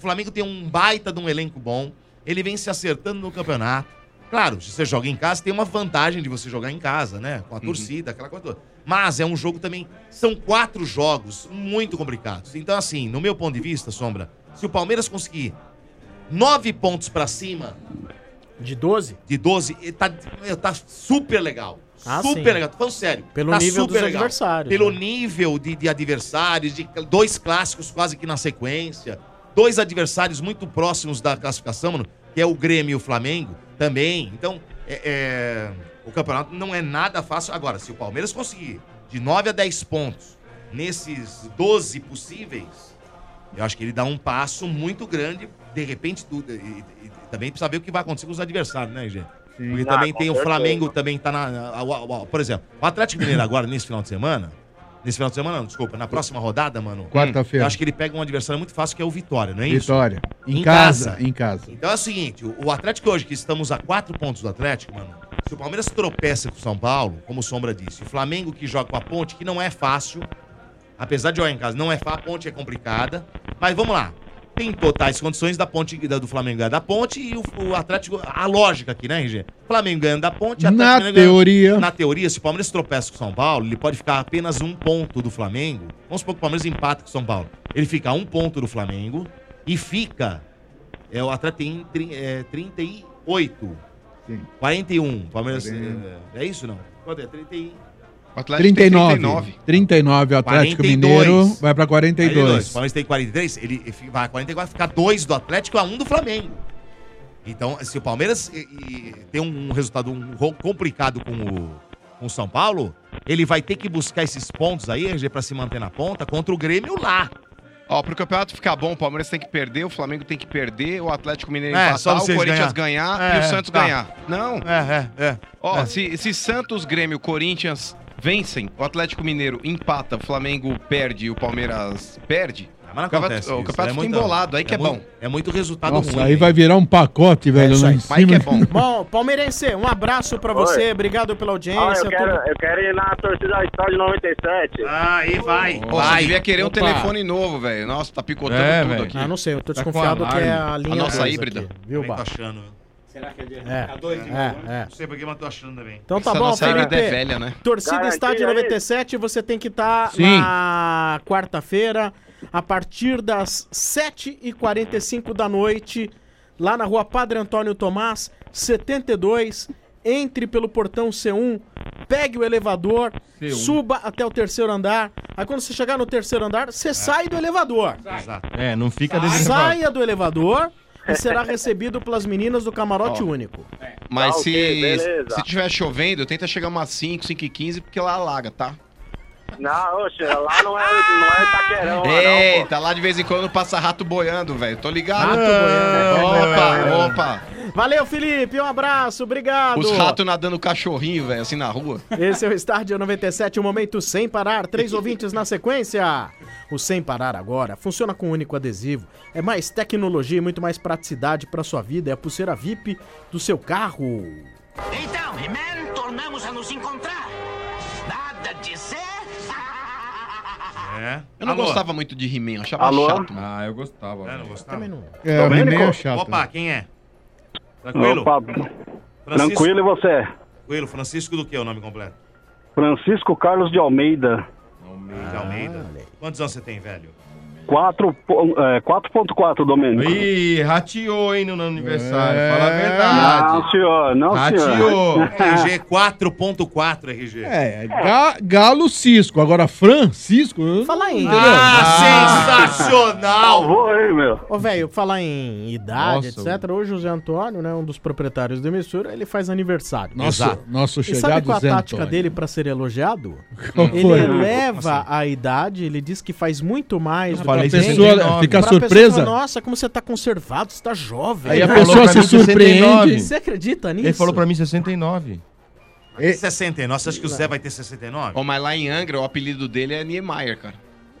O Flamengo tem um baita de um elenco bom. Ele vem se acertando no campeonato. Claro, se você joga em casa, tem uma vantagem de você jogar em casa, né? Com a torcida, aquela coisa toda. Mas é um jogo também... São quatro jogos muito complicados. Então, assim, no meu ponto de vista, Sombra, se o Palmeiras conseguir nove pontos pra cima... De doze? De doze, tá, tá super legal. Ah, super sim. legal, tô falando sério. Pelo tá nível super dos legal. adversários, Pelo né? nível de, de adversários, de dois clássicos quase que na sequência. Dois adversários muito próximos da classificação, mano, que é o Grêmio e o Flamengo também. Então, é, é, o campeonato não é nada fácil. Agora, se o Palmeiras conseguir de nove a dez pontos nesses doze possíveis, eu acho que ele dá um passo muito grande. De repente, tudo, e, e, e também precisa ver o que vai acontecer com os adversários, né, gente? Porque Ah, também com tem o certeza. Flamengo, também tá na... na- a- a- a- por exemplo, o Atlético Mineiro agora, nesse final de semana... Nesse final de semana, não, desculpa, na próxima rodada, mano... Quarta-feira. Eu acho que ele pega um adversário muito fácil, que é o Vitória, não é isso? Vitória. Em, casa, em casa. Então é o seguinte, o, o Atlético hoje, que estamos a quatro pontos do Atlético, mano... Se o Palmeiras tropeça com o São Paulo, como o Sombra disse, o Flamengo que joga com a Ponte, que não é fácil... Apesar de jogar em casa, não é fácil, a Ponte é complicada... Mas vamos lá. Tem totais condições da Ponte, da- do Flamengo ganhar da Ponte e o, o Atlético... A lógica aqui, né, R G? Flamengo ganhando da Ponte... Atlético Na Mineiro ganhando- teoria. Na teoria, se o Palmeiras tropeça com o São Paulo, ele pode ficar apenas um ponto do Flamengo. Vamos supor que o Palmeiras empata com o São Paulo. Ele fica a um ponto do Flamengo e fica... É, o Atlético tem tri- é, trinta e oito. Sim. quarenta e um. Palmeiras... quarenta e um. É, é isso, não? Quanto é? trinta e... trinta e nove. trinta e nove o Atlético quarenta e dois. Mineiro vai pra quarenta e quarenta e dois. dois. O Palmeiras tem quarenta e três, ele fica- vai a quarenta e quatro, fica dois do Atlético a um do Flamengo. Então, se o Palmeiras e- e tem um resultado um, ro- complicado com o, com o São Paulo, ele vai ter que buscar esses pontos aí, R G, pra se manter na ponta contra o Grêmio lá. Ó, pro campeonato ficar bom, o Palmeiras tem que perder, o Flamengo tem que perder, o Atlético Mineiro É, empatar, só o vocês Corinthians ganhar, ganhar. e É, o é, Santos tá. ganhar. Não. É, é, é. Ó, É. Se, se Santos, Grêmio, Corinthians vencem, o Atlético Mineiro empata, o Flamengo perde e o Palmeiras perde, Mas não o campeonato, acontece o isso, campeonato é fica muito- embolado, aí que é, muito- bom. É muito resultado Nossa, ruim. aí vai virar um pacote, velho, lá em cima. aí que é bom. Bom, palmeirense, um abraço pra você, Oi. obrigado pela Ah, audiência. eu quero, tudo- eu quero ir na torcida do estádio noventa e sete. Ah, aí vai. Pô, você devia querer um Opa. telefone novo, velho. Nossa, tá picotando É, tudo velho. aqui. Ah, não sei, eu tô Tá com desconfiado que é a alarme. linha A nossa dois híbrida. aqui, viu, Também tô Bá? achando. Será que ele É, ficar dois de é, novo? é. Não sei porque, mas tô achando também. Então tá Essa bom, nossa Felipe. híbrida é velha, né? Torcida Garantia Estádio aí. noventa e sete, você tem que estar Sim. na quarta-feira, a partir das sete e quarenta e cinco da noite, lá na rua Padre Antônio Tomás, setenta e dois. Entre pelo portão C um, pegue o elevador, C um. suba até o terceiro andar. Aí quando você chegar no terceiro andar, você sai do elevador. Exato. É, não fica desenrolado. Saia do elevador e será recebido pelas meninas do camarote Ó. único. Mas Tá, se, ok, beleza. se tiver chovendo, tenta chegar umas cinco, cinco e quinze, porque lá alaga, tá? Não, oxe, lá não é, não é Itaquerão, lá não, pô. Eita, lá de vez em quando passa rato boiando, velho. Tô ligado. Rato boiando. Opa, opa. Valeu, Felipe, um abraço, obrigado. Os ratos nadando cachorrinho, velho, assim na rua. Esse é o Estádio noventa e sete, um momento sem parar. Três ouvintes na sequência. O Sem Parar agora funciona com um único adesivo. É mais tecnologia e muito mais praticidade para sua vida. É a pulseira V I P do seu carro. Então, He-Man, tornamos a nos encontrar. Nada de ser. É. Eu não Alô? gostava muito de He-Man, achava Alô? chato. Ah, eu gostava. É, não velho. gostava? Também não. É, o Domênico? He-Man é chato. Opa, quem é? Tranquilo? Opa, tranquilo e você? Tranquilo. Francisco do que é o nome completo? Francisco Carlos de Almeida, De Almeida. Quantos anos você tem, velho? quatro ponto quatro, Domênico. Ih, rateou, hein, no no aniversário. É. Fala a verdade. Não, senhor, não, senhor. Rateou. R G quatro ponto quatro, R G. É, Ga- Galo Cisco. Agora, Francisco. eu- Falar em. Ah, sensacional! Salvou aí, meu. Ô, velho, falar em idade, Nossa, etcétera. Hoje o Zé Antônio, né, um dos proprietários da emissora, ele faz aniversário. Nosso, Exato. nosso E sabe chegado qual a Zé tática Antônio. dele pra ser elogiado? Qual Ele foi? eleva a idade, ele diz que faz muito mais do falei que alguém. sessenta e nove. Fica Pra pessoa surpresa. falar, nossa, como você tá conservado, você tá jovem. Aí a Ele pessoa falou pra se mim sessenta e nove. surpreende. Você acredita nisso? Ele falou pra mim sessenta e nove. E- sessenta e nove. Você acha que o Zé vai ter sessenta e nove? Ó, mas lá em Angra, o apelido dele é Niemeyer, cara.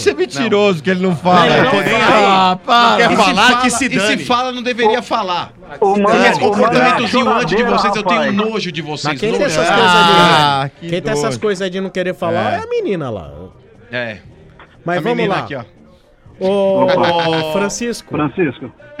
ser mentiroso que ele não fala. Não, não ah, para. Quer E se falar fala- que se dane. E se fala, não deveria falar. O Tem mano- esse comportamentozinho o mano é antes de vocês, eu tenho rapaz. nojo de vocês. Mas quem tem nojo. essas Ah, coisas Ah, ali? Quem tem essas coisas aí de não querer falar é, É. a menina lá. É. Mas A vamos menina lá. aqui, ó. Ô, Opa. Francisco. Francisco.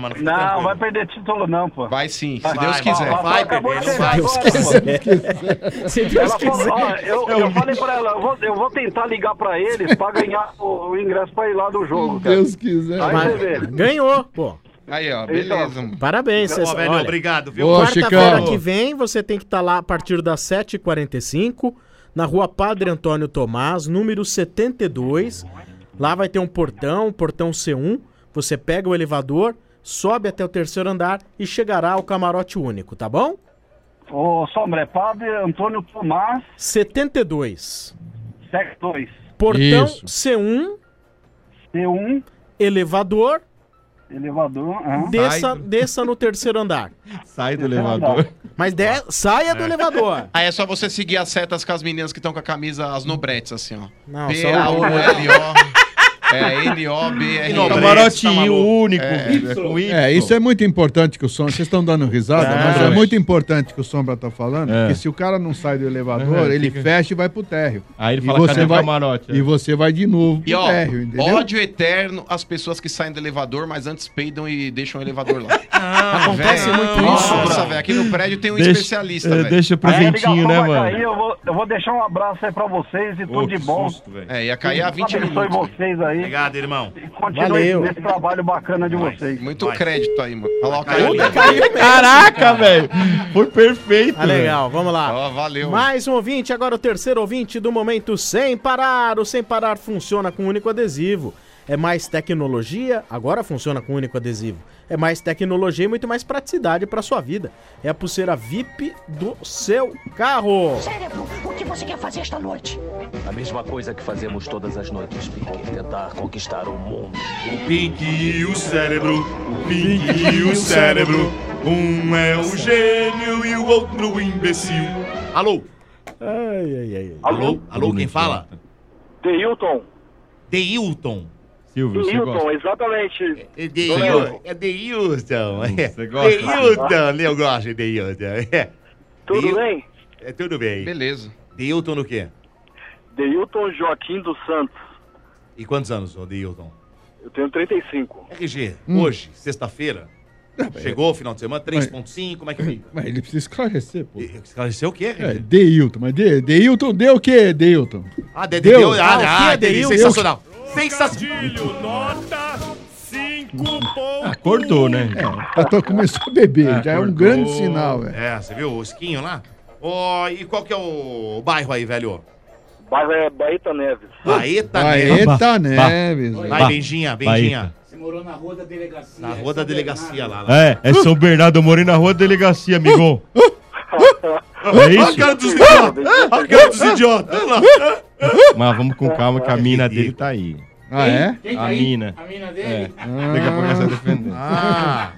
mano. Fica Não, tranquilo. vai perder título não, pô. Vai sim, se Vai, Deus vai, quiser. vai, Vai acabou perder, de não chegar vai. agora, quiser. Se Deus Ela falou, quiser. ó, eu, eu falei pra ela, eu vou, eu vou tentar ligar pra eles pra ganhar o, o ingresso pra ir lá do jogo, cara. Deus quiser. Aí Mas você vê. ganhou, pô. Aí, ó, beleza. Mano. Parabéns, Ó, César. velho, Olha, obrigado, viu? Boa, quarta-feira Chicão. que vem, você tem que estar lá a partir das sete e quarenta e cinco, na rua Padre Antônio Tomás, número setenta e dois. Lá vai ter um portão, portão C um. Você pega o elevador, sobe até o terceiro andar e chegará ao camarote único, tá bom? Ô, Sombra, é Padre Antônio Tomás, setenta e dois. sete dois. Portão Isso. C um, C um, elevador, elevador. Ah. desça, desça no terceiro andar. Sai do elevador. Mas de... saia do elevador. Aí é só você seguir as setas com as meninas que estão com a camisa, as nobretes, assim, ó. Não, P só A U o- L O É N O B R Um camarote único. É. É, com Y. É, isso é muito importante que o Sombra... Vocês estão dando risada, É. mas é muito importante que o Sombra tá falando, É. que se o cara não sai do elevador, Uhum, ele fica- fecha e vai pro térreo. Aí ele E fala, você cadê o vai- camarote? E você vai de novo E pro ó, térreo, entendeu? ódio eterno às pessoas que saem do elevador, mas antes peidam e deixam o elevador lá. Acontece Véi, muito Nossa, isso. velho, aqui no prédio tem um Deixa- especialista, é, velho. deixa pro Aí a ventinho, ligação né, vai mano? cair, eu, vou, eu vou deixar um abraço aí pra vocês e tudo Ô, de que bom. susto, velho. É, ia cair há vinte Deus abençoe minutos. vocês aí. Obrigado, irmão. E continue Valeu. nesse trabalho bacana de vocês. Muito Vai. crédito aí, mano. Olha lá o Caiu, Caio. caiu. Caraca, velho. Foi perfeito. Ah, legal, vamos lá. Ó, valeu. Mais um ouvinte, agora o terceiro ouvinte do momento Sem Parar. O Sem Parar funciona com único adesivo. É mais tecnologia, agora funciona com único adesivo. É mais tecnologia e muito mais praticidade para sua vida. É a pulseira V I P do seu carro. Cérebro, o que você quer fazer esta noite? A mesma coisa que fazemos todas as noites, Pink. Tentar conquistar o mundo. O Pink e o cérebro, o Pink e o cérebro. Um é o gênio e o outro o imbecil. Alô? Ai, ai, ai. Alô? Alô, quem fala? Deilton. Deilton. Silvio, você gosta? Deilton, exatamente. É Tô Deilton. lendo. É Deilton. Você gosta? Deilton, eu gosto de Deilton. É. Tudo Deil- bem? É tudo bem. Beleza. Deilton no quê? Deilton Joaquim dos Santos. E quantos anos, ô Deilton? Eu tenho trinta e cinco. R G, Hum. hoje, sexta-feira, chegou o final de semana, três ponto cinco, como é que fica? Mas ele precisa esclarecer, pô. Esclareceu o quê, É, R G? Deilton, mas de, Deilton deu o quê, Deilton? Ah, de, Deu. deu. Ah, o Ah, que ah, é entendi. Deilton? Sensacional. Sensacional. Nota cinco pontos. Acordou, né? É, tá- começou a beber, É, já é um acordou. grande sinal, velho. É, você viu o esquinho lá? Ó, e qual que é o bairro aí, velho? O bairro é Baeta Neves. Baeta Neves. Baeta Neves. Vai, Ba- Benjinha, Benjinha. Você morou na rua da delegacia. Na rua da delegacia lá. lá. É, é São Bernardo, eu morei na rua da delegacia, amigão. É Olha a isso? cara dos idiotas. Olha a cara dos idiotas. Olha lá. Mas vamos com calma que a mina dele tá aí. Ah, é? Quem tá A aí? mina. A mina É. dele? Daqui a pouco ela sai defendendo. Ah.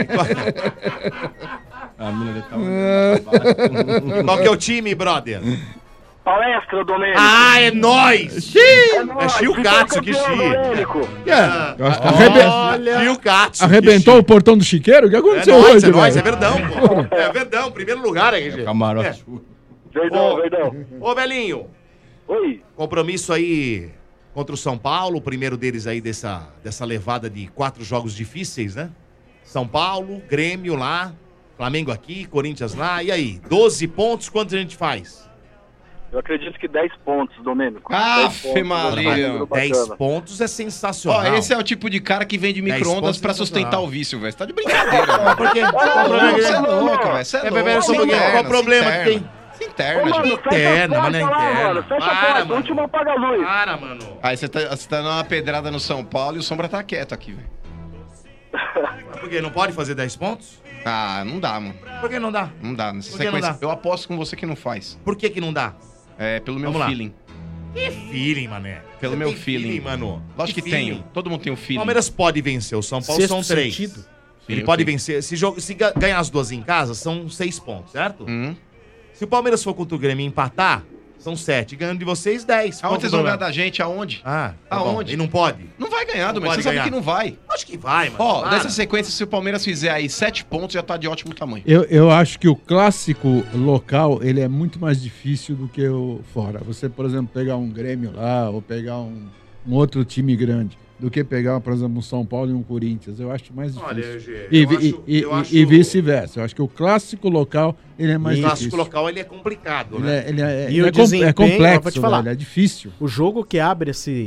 A mina dele tá E qual que é o time, brother? Palestra, Domênico. Ah, é nóis! É É nóis, Chiu ficou Katsu que campeão, chi. Domênico. É, Eu acho que Arrebe- Olha, Chiu Katsu. Arrebentou o portão do chiqueiro? O que É aconteceu nóis, hoje, é nóis, é velho? verdão, pô. É verdão, primeiro lugar, R G. Camarote. Verdão, Ô. verdão. Ô, velhinho, Oi. compromisso aí contra o São Paulo, o primeiro deles aí dessa, dessa levada de quatro jogos difíceis, né? São Paulo, Grêmio lá, Flamengo aqui, Corinthians lá, e aí? doze pontos, quanto a gente faz? Eu acredito que dez pontos, Domênico. Aff, dez pontos, Maria. um número dez bacana. pontos é Ó, sensacional. esse é o tipo de cara que vende dez micro-ondas pontos pra sensacional. sustentar o vício, velho. Você tá de brincadeira, velho. Por quê? Você é louco, velho. Você é É, louco. pera só um Se pouquinho, interna, qual o problema se que tem? interna. Se Ô, interna, mano, gente. fecha Interna, a mas não é porta lá, interna. mano. Fecha Para, a porta, mano. último apaga a luz. Para, mano. Aí você tá, você tá dando uma pedrada no São Paulo e o Sombra tá quieto aqui, velho. Por quê? Não pode fazer dez pontos? Ah, não dá, mano. Por que não dá? Não dá. Nessa Por que não sequência, dá? eu aposto com você que não faz. Por que que não dá? É, pelo meu Vamos lá. feeling. Que feeling, mané. Pelo Você meu tem feeling. mano. Lógico que, feeling? tenho. Todo mundo tem um O feeling. Palmeiras pode vencer, o São Paulo Sexto são três. sentido. Ele Sim, pode ok. vencer. Se, joga- se ga- ganhar as duas em casa, são seis pontos, certo? Hum. Se o Palmeiras for contra o Grêmio e empatar, são sete. Ganhando de vocês, dez. Aonde vocês vão ganhar da gente? Aonde? Ah, tá Aonde? bom. E não pode? Não vai ganhar, Não Domênico. pode Você sabe ganhar. que não vai. Acho que vai, mano. Ó, Para. dessa sequência, se o Palmeiras fizer aí sete pontos, já tá de ótimo tamanho. Eu, eu acho que o clássico local, ele é muito mais difícil do que o fora. Você, por exemplo, pegar um Grêmio lá, ou pegar um, um outro time grande, do que pegar, por exemplo, um São Paulo e um Corinthians. Eu acho mais difícil. Olha, Eugê, e eu vi- acho- e, eu e- acho- e vice-versa. Eu acho que o clássico local, ele é mais O clássico difícil. local, ele é complicado, Ele né? é, ele é, E ele o é, com- desempenho, é eu complexo, vou te falar. velho, é difícil. O jogo que abre esse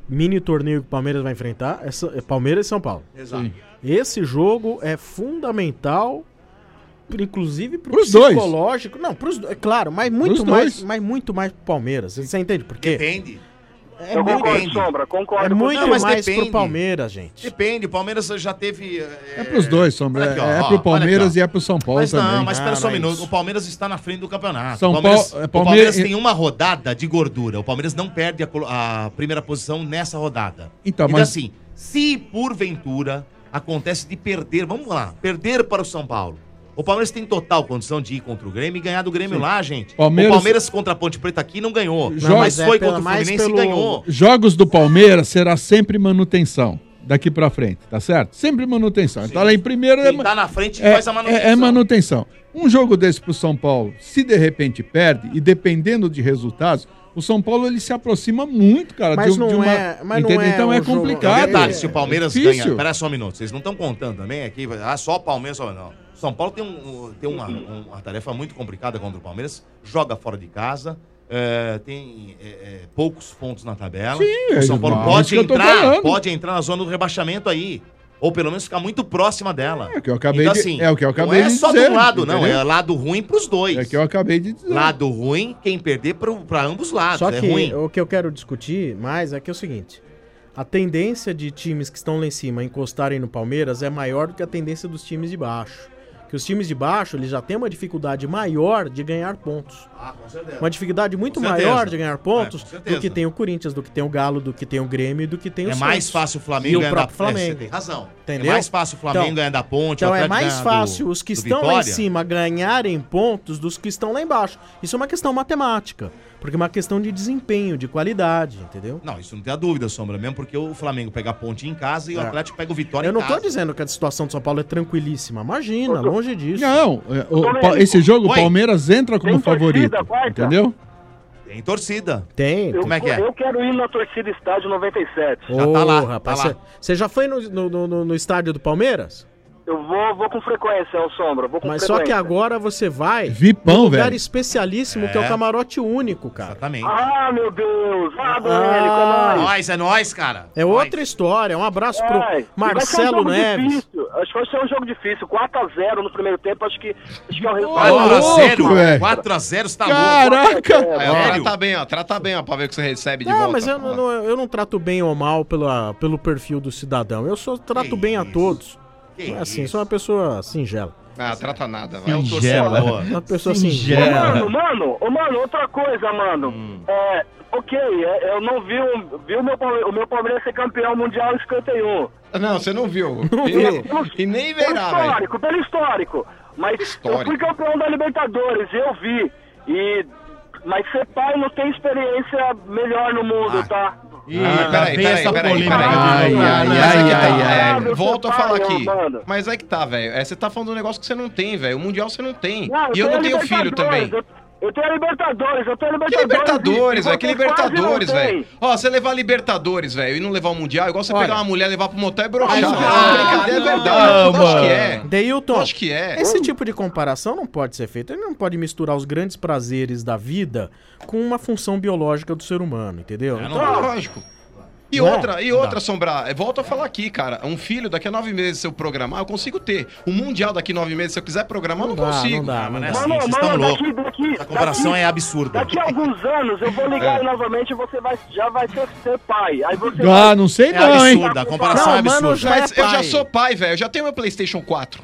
mini torneio que o Palmeiras vai enfrentar é, Sa- é Palmeiras e São Paulo. Exato. Sim. Esse jogo é fundamental, por- inclusive pro Pros dois. psicológico. Não, pros dois, é claro, mas muito Pros mais, dois. mas muito mais pro Palmeiras. Você entende por quê? Depende. É Eu muito, concordo, Sombra, concordo é com muito Não, mas mais depende. pro Palmeiras, gente. Depende, o Palmeiras já teve... É pros dois, Sombra. Olha aqui, ó, é ó, pro olha Palmeiras aqui, ó. e é pro São Paulo Mas também. não, mas Ah, espera só um não é minuto. isso. O Palmeiras está na frente do campeonato. São o Palmeiras, Paulo- é, o Palmeiras- Palmeiras tem uma rodada de gordura. O Palmeiras não perde a, colo- a primeira posição nessa rodada. Então, então mas- assim, se porventura acontece de perder, vamos lá, perder para o São Paulo. O Palmeiras tem total condição de ir contra o Grêmio e ganhar do Grêmio Sim. lá, gente. Palmeiras- O Palmeiras contra a Ponte Preta aqui não ganhou. Não, mas mas é foi pela- contra o mais Fluminense pelo- e ganhou. Jogos do Palmeiras será sempre manutenção daqui pra frente, tá certo? Sempre manutenção. Então lá em primeiro Quem é, tá na frente é, faz a manutenção. é, é manutenção. Um jogo desse pro São Paulo, se de repente perde e dependendo de resultados, o São Paulo ele se aproxima muito, cara, Mas de, não de uma, é- mas não entende? é Então um é jogo- complicado. Um detalhe, se o Palmeiras é ganha. difícil. Espera só um minuto, vocês não estão contando também aqui. Ah, só o Palmeiras, só não. São Paulo tem, um, tem uma, um- uma tarefa muito complicada contra o Palmeiras. Joga fora de casa. é, tem é, é, poucos pontos na tabela. Sim, o São Paulo é isso pode que eu tô entrar, falando. pode entrar na zona do rebaixamento aí. Ou pelo menos ficar muito próxima dela. É o que eu acabei então, de- assim, é o que eu acabei não é de só dizer, de um lado, não. entendeu? É lado ruim pros dois. É que eu acabei de dizer. Lado ruim, quem perder pro- pra ambos lados. Só é que ruim. o que eu quero discutir mais é que é o seguinte: a tendência de times que estão lá em cima encostarem no Palmeiras é maior do que a tendência dos times de baixo. Que os times de baixo eles já têm uma dificuldade maior de ganhar pontos. Ah, com certeza. Uma dificuldade muito Com certeza. maior de ganhar pontos É, com certeza. do que tem o Corinthians, do que tem o Galo, do que tem o Grêmio e do que tem o É Santos. mais fácil o Flamengo e o ganhar próprio da É, Flamengo. você tem razão. Entendeu? É mais fácil o Flamengo Então- ganhar da Ponte. o Então é Atlético mais ganhar fácil do- os que do estão lá em Vitória. cima ganharem pontos dos que estão lá embaixo. Isso é uma questão matemática. Porque é uma questão de desempenho, de qualidade, entendeu? Não, isso não tem a dúvida, Sombra. Mesmo porque o Flamengo pega a Ponte em casa e o É. Atlético pega o Vitória Eu em não casa. tô dizendo que a situação de São Paulo é tranquilíssima. Imagina, longe disso. Não, é, o Pa- esse jogo o Oi. Palmeiras entra como Tem favorito, torcida, quarta? entendeu? Tem torcida. Tem. Eu, Como é que é? eu quero ir na torcida Estádio noventa e sete. Ô, tá lá, rapaz, tá lá. Você já foi no, no, no- no estádio do Palmeiras? Eu vou, vou com frequência, ô Sombra. Vou com Mas só frequência. que agora você vai Vipão, num lugar velho. especialíssimo, que é o É. camarote único, cara. Exatamente. Ah, meu Deus! Ah, Domênico, Ah. é nóis. Nós, é nós, cara. É outra história. Um abraço É, pro e vai ser um Marcelo jogo Neves. difícil. Acho que vai ser um jogo difícil. quatro a zero no primeiro tempo, acho que, acho que é um resultado. quatro a zero, louco, velho. quatro a zero, você tá louco. Caraca! Aí, ó, Sério? trata bem, ó. Trata bem, ó, pra ver o que você recebe de Não, volta. mas eu não, não- eu não trato bem ou mal pela, pelo perfil do cidadão. Eu só trato Que bem a isso? todos. Que Não é assim, isso? sou uma pessoa singela. Ah, trata nada, vai. É um Singela. torcedor. Uma pessoa Ô, singela. mano, mano, ô, mano, outra coisa, mano. Hum. É, ok, é, eu não vi, o- vi o, meu, Palme- o meu Palmeiras ser campeão mundial em cinquenta e um. Não, você não viu. Não E, vi. e nem Pelo verá, velho. histórico, pelo histórico. Mas Histórico. eu fui campeão da Libertadores, eu vi. E, mas ser pai não tem experiência melhor no mundo, Ah. tá? Ih, Ah, lá peraí, vem peraí, essa peraí, polêmica. peraí. Ai, Não, ai, mas ai, é que tá, ai, é, ai. volto a Você falar tá, aqui. mano. Mas é que tá, velho. É, você tá falando de um negócio que você não tem, velho. O Mundial você não tem. Não, e eu não tenho filho Libertadores, também. Eu, eu tenho a Libertadores, eu tenho a Que Libertadores. Libertadores, e velho? Que você quase não Libertadores, tem. velho? Ó, você levar Libertadores, velho, e não levar o Mundial, igual você Olha. pegar uma mulher, levar pro motel e broxar. Ai, velho. não. Essa brincadeira é verdade. Não, Lógico que mano. é. Deilton, Acho que é. esse tipo de comparação não pode ser feito. Ele não pode misturar os grandes prazeres da vida com uma função biológica do ser humano, entendeu? É, não Então, Lógico. E Não é? outra, e outra, Sombra, volto a falar aqui, cara. Um filho daqui a nove meses, se eu programar, eu consigo ter. Um Mundial daqui a nove meses, se eu quiser programar, eu não Não dá, consigo. não dá, não Mas dá. é assim, Mano, vocês mano, estão daqui, loucos. daqui, A comparação daqui, é absurda. Daqui a alguns anos eu vou ligar novamente e você vai, já vai ser, ser pai. Aí você Ah, vai... não sei É não, hein? absurda, a comparação Não, é mano, absurda. já Mas é eu já pai. sou pai, velho. Eu já tenho meu PlayStation quatro.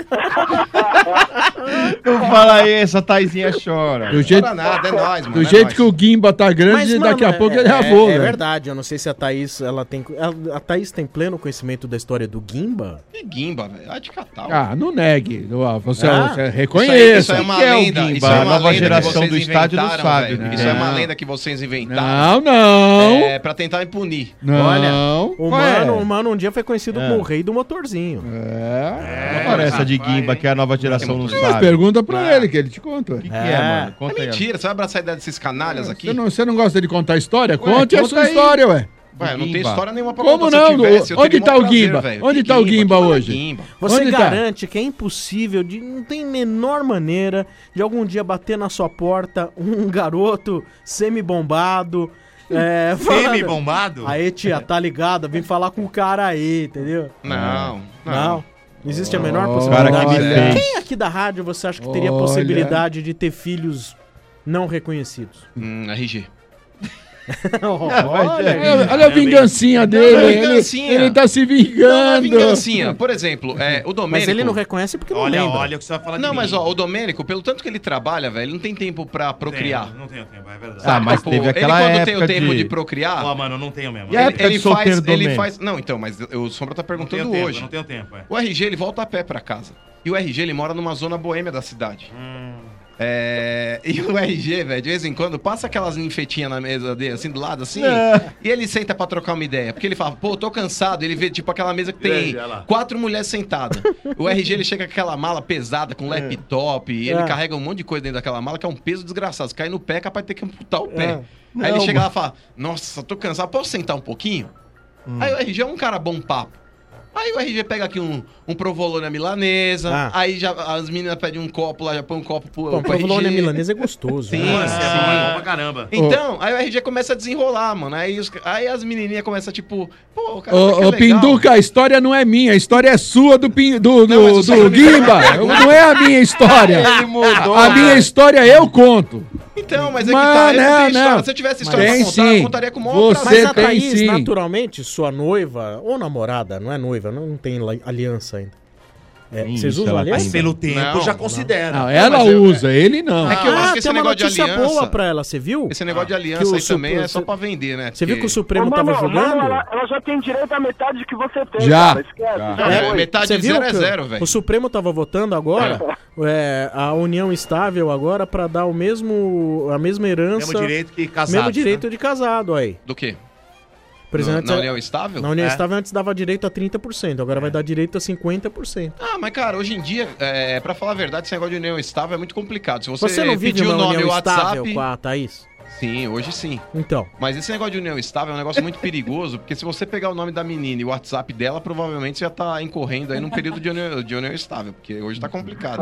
Não fala aí, essa Taizinha chora. Do jeito, Não nada, é nóis, mano. do é jeito nóis. que o Guimba tá grande, mano, daqui a pouco é, ele é é, avô, é velho. verdade, eu não sei se a Thaís, ela tem... A, a Thaís tem pleno conhecimento da história do Guimba? Que guimba, velho. Ah, de catal. Ah, não negue. Ó, Você, Ah? você Isso aí, reconheça. isso aí é uma O que é o lenda. Guimba? Isso é uma A nova lenda que geração vocês do estádio não inventaram, sabe, velho. né? Isso é uma Não. lenda que vocês inventaram. Não, não. É, pra tentar me punir. Não. Olha, o Qual é? mano, o mano um dia foi conhecido É. como o rei do motorzinho. É. Não parece essa de Guimba, que a nova geração não Mas sabe. pergunta pra ele, que ele te conta. O que, que É. é, mano? É Conta aí. mentira, você vai abraçar a ideia desses canalhas aqui? Você não, você não gosta de contar história? Conte a conta sua aí. história, ué. Ué, eu não tenho Guimba. história nenhuma pra Como contar. não? Se eu tivesse, eu Onde teria tá maior o prazer, Guimba? velho. Onde Que tá o Guimba Que é hoje? Guimba? Você Onde tá? garante que é impossível, de, não tem menor maneira de algum dia bater na sua porta um garoto semi-bombado, É, Semi-bombado? Aí, tia, tá ligado? Vem falar com o cara aí, entendeu? Não, Não? não. Não existe a menor Oh, possibilidade. cara que me fez. Quem aqui da rádio você acha que teria Olha. possibilidade de ter filhos não reconhecidos? Hum, R G. Olha, Olha, olha a vingancinha dele. Não, ele, vingancinha. ele tá se vingando. Não, vingancinha. Por exemplo, é, o Domênico... Mas ele não reconhece porque não Olha, lembra. olha o que você vai falar de Não, mim. mas ó, o Domênico, pelo tanto que ele trabalha, velho, ele não tem tempo pra procriar. Não tenho tempo, é verdade. Ah, mas Tipo, teve aquela ele quando época tem o tempo de, de procriar... Pô, mano, eu não tenho mesmo. E a Ele, época ele de solteiro faz, do ele Domênico? faz... Não, então, mas o Sombra tá Não perguntando tenho tempo, hoje. eu não tenho tempo, é. O R G, ele volta a pé pra casa. E o R G, ele mora numa zona boêmia da cidade. Hum. É... E o R G, velho, de vez em quando, passa aquelas ninfetinhas na mesa dele, assim, do lado, assim, É. e ele senta pra trocar uma ideia. Porque ele fala, pô, tô cansado. Ele vê, tipo, aquela mesa que tem E aí, olha lá. quatro mulheres sentadas. O R G, ele chega com aquela mala pesada, com laptop, e ele É. carrega um monte de coisa dentro daquela mala, que é um peso desgraçado. Se cair no pé, é capaz de ter que amputar o pé. É. Aí Não, ele chega mano. lá e fala, nossa, tô cansado, posso sentar um pouquinho? Aí o R G é um cara bom papo. Aí o R G pega aqui um, um provolone à milanesa, Ah. aí já, as meninas pedem um copo lá, já põe um copo pro, Pô, pro R G. provolone milanesa é gostoso. Sim, né? Nossa, é sim. bom, é bom pra caramba. Então, aí o R G começa a desenrolar, mano. Aí, os- aí as menininhas começam, tipo, pô, o cara até que é Ô, ô legal. Pinduca, a história não é minha, a história é sua do, Pin, do, Não, mas do, o do seu Guimba. amigo- Não é a minha história. Ele mudou, A minha velho. história eu conto. Então, mas é que Mas tá, eu não não, tenho história. não. Se eu tivesse história Tem pra contar, sim. eu contaria com o maior Você prazer. Mas a tem Thaís, sim. naturalmente, sua noiva ou namorada, não é noiva, não tem li- aliança ainda. É, Sim, vocês isso usam ela aliança? Mas pelo tempo Não, já não. considera. Não, ela mas eu- usa, ele não. É que eu ah, acho que esse tem uma negócio de notícia aliança- boa pra ela, você viu? Esse negócio de Que aliança o aí também Supra- é só pra vender, né? Você viu que o Porque- Supremo Ô, tava mano, jogando? mano, ela, ela já tem direito à metade que você tem, Já. cara. Esquece. Já. Já É, foi. metade Você de viu zero é que zero, velho. o Supremo tava votando agora é, a união estável agora pra dar o mesmo a mesma herança, Mesmo direito que casado. mesmo direito de casado aí. Do quê? Por exemplo, Na- na antes- união estável? Na união É. estável antes dava direito a trinta por cento, agora vai dar direito a cinquenta por cento. Ah, mas cara, hoje em dia, é, pra falar a verdade, esse negócio de união estável é muito complicado. Se você, Você, não vive pedir o uma nome e união o estável WhatsApp... com a Thaís? Sim, hoje sim. Então, Mas esse negócio de união estável é um negócio muito perigoso, porque se você pegar o nome da menina e o WhatsApp dela, provavelmente você já tá incorrendo aí num período de união, de união estável, porque hoje tá complicado.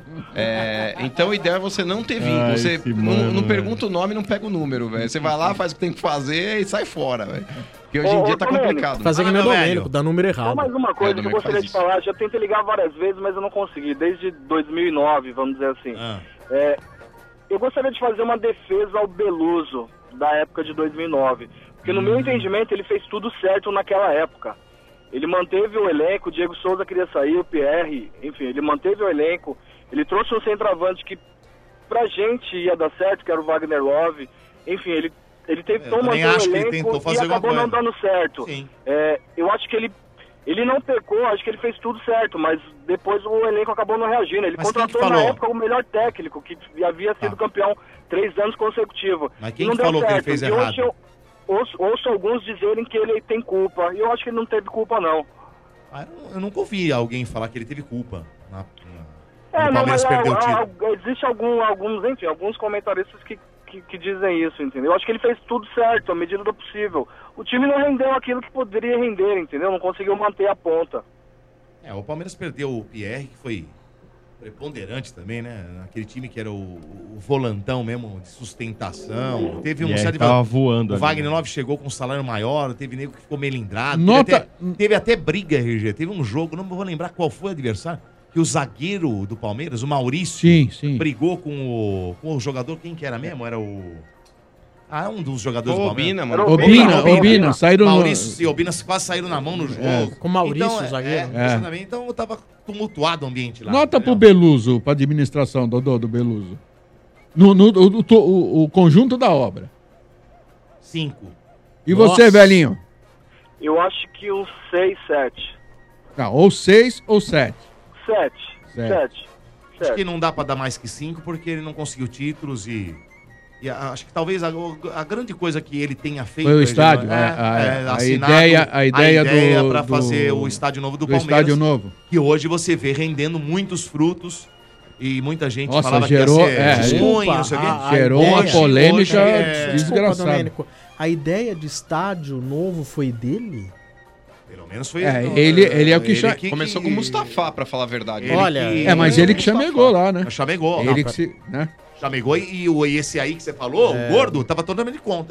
É, então a ideia é você não ter vínculo. Ai, Você esse não, mano, não velho. pergunta o nome e não pega o número, velho. Você vai lá, faz o que tem que fazer e sai fora, velho. Porque hoje Ô, em ô, dia tá Domênico, complicado. fazer que Fala, nem o meu Domênico, velho. dá número Só errado. mais uma coisa É, que eu Domênico gostaria faz de falar. Já tentei ligar várias vezes, mas eu não consegui. Desde dois mil e nove, vamos dizer assim. Ah. É, eu gostaria de fazer uma defesa ao Beluso da época de dois mil e nove. Porque no meu entendimento ele fez tudo certo naquela época. Ele manteve o elenco, o Diego Souza queria sair, o Pierre, enfim, ele manteve o elenco. Ele trouxe um centroavante que pra gente ia dar certo, que era o Wagner Love. Enfim, ele, ele tentou Eu também manter acho o que ele elenco tentou fazer e alguma acabou não coisa. dando certo. Sim. É, eu acho que ele ele não pecou, acho que ele fez tudo certo, mas depois o elenco acabou não reagindo. Ele Mas quem que contratou na falou? época o melhor técnico, que havia sido campeão três anos consecutivos. Mas quem E não que deu falou que ele certo. fez E errado? hoje eu ouço, ouço alguns dizerem que ele tem culpa, e eu acho que ele não teve culpa, não. Ah, eu não- eu nunca ouvi alguém falar que ele teve culpa. Na, na, É, quando o não, Palmeiras mas perdeu o há- título. há- existe algum, alguns, enfim, alguns comentaristas que, que, que dizem isso, entendeu? Eu acho que ele fez tudo certo, à medida do possível. O time não rendeu aquilo que poderia render, entendeu? Não conseguiu manter a ponta. É, o Palmeiras perdeu o Pierre, que foi preponderante também, né? Aquele time que era o, o volantão mesmo, de sustentação. Teve um Pierre certo... tava voando O ali, Wagner né? Love chegou com um salário maior, teve nego que ficou melindrado. Nota- Teve, até, teve até briga, R G. Teve um jogo, não vou lembrar qual foi o adversário, que o zagueiro do Palmeiras, o Maurício, Sim, sim. brigou com o, com o jogador, quem que era mesmo? Era o... Ah, um dos jogadores Ô, do Palmeiras. Obina, mano. Obina, Obina, saíram no- Maurício e Obina quase saíram na mão no jogo. É. Com o Maurício, então, o zagueiro. É, exatamente. Então tava tumultuado o ambiente lá. Nota pro entendeu? Beluso, pra administração, Dodô, do Beluso. No, no- o, o- o- o conjunto da obra. Cinco. E você, Nossa. velhinho? Eu acho que uns seis, sete. Não, ou seis ou sete. Sete. Sete. Sete. Acho que não dá pra dar mais que cinco, porque ele não conseguiu títulos e... e a- acho que talvez a, a grande coisa que ele tenha feito... Foi o ele- estádio, é, a- a- é, a assinado ideia- a ideia do- pra do- fazer o estádio novo do, do Palmeiras. estádio novo. Que hoje você vê rendendo muitos frutos e muita gente Nossa, falava gerou- que ia ser é, ruim, Desculpa, não sei o quê. a- a Gerou uma ideia- polêmica hoje é- desgraçada. Desculpa, Domênico. A ideia de estádio novo foi dele? Pelo menos foi... É, ele, ele é o que ele chama. Começou com o Mustafa, pra falar a verdade. Ele Olha, que- É, mas ele que chamegou lá, né? Chamegou. Ele Não, que se. Né? Chamegou e, e o- e esse aí que você falou, É. o gordo, tava totalmente contra.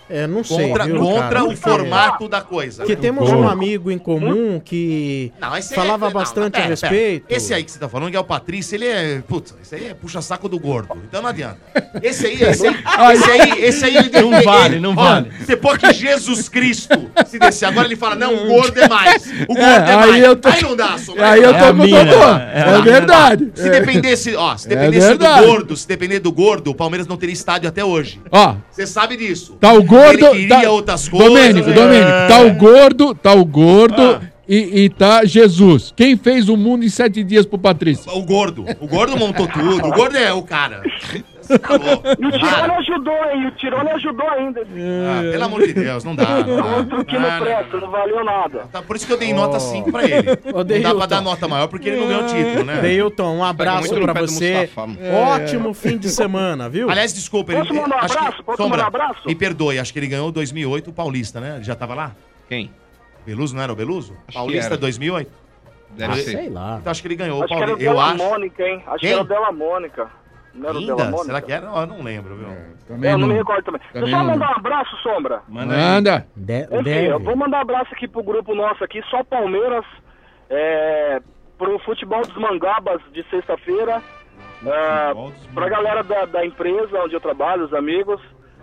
É, não sei. Contra, viu, contra cara? o formato da coisa. Que temos um amigo em comum que Não, esse falava aí é- bastante não, a pera, pera. respeito. Esse aí que você tá falando, que é o Patrício, ele é. Putz, esse aí é puxa-saco do gordo. Então não adianta. Esse aí, esse aí, esse aí, esse aí ele Não vale, não vale. Você pode que Jesus Cristo se descer. Agora ele fala, não, o gordo é mais. O gordo é, É, aí mais. eu tô- Aí não dá, Sombra. Aí eu não tô dá. com o Dodô. é É, a mina. verdade. Se É. dependesse, ó, se É dependesse do verdade. gordo, se depender do gordo, o Palmeiras não teria estádio até hoje. Ó, Você sabe disso. tá o gordo. Ele queria tá, outras coisas. Domênico, é. Domênico, tá o gordo, tá o gordo Ah. e, e tá Jesus. Quem fez o mundo em sete dias pro Patrício? O gordo. O gordo montou tudo. O gordo é o cara. Você tá louco. E o Tirone Para. ajudou, hein? O Tirone ajudou ainda. Ah, pelo amor de Deus, não dá. Não dá. Outro que não Ah, presta, não valeu nada. Tá, por isso que eu dei nota cinco pra ele. Ô, Não dá Deilton. pra dar nota maior porque ele não ganhou o título, né? Deilton, um abraço muito no pra pé do você. Mustafa, mano. Ótimo fim de semana, viu? Aliás, desculpa. Posso mandar um acho abraço? Que, Posso Sombra, mandar um abraço? me perdoe, acho que ele ganhou dois mil e oito o Paulista, né? Ele já tava lá? Quem? Beluso, não era o Beluso? que Paulista era. dois mil e oito? Deve Ah, ser. Sei lá. Então acho que ele ganhou o Acho que era o Paulista. Eu Della acho. Mônica, hein? Acho Quem? que era o Della Mônica. Não era o Della Ainda? Mônica? Será que era? Eu não lembro, viu? Também É, eu não me não. recordo também. Também Deixa eu não. mandar um abraço, Sombra. Manda. De- Enfim, deve. eu vou mandar um abraço aqui pro grupo nosso aqui, só Palmeiras, é, pro futebol dos Mangabas de sexta-feira, é, pra galera da, da empresa onde eu trabalho, os amigos.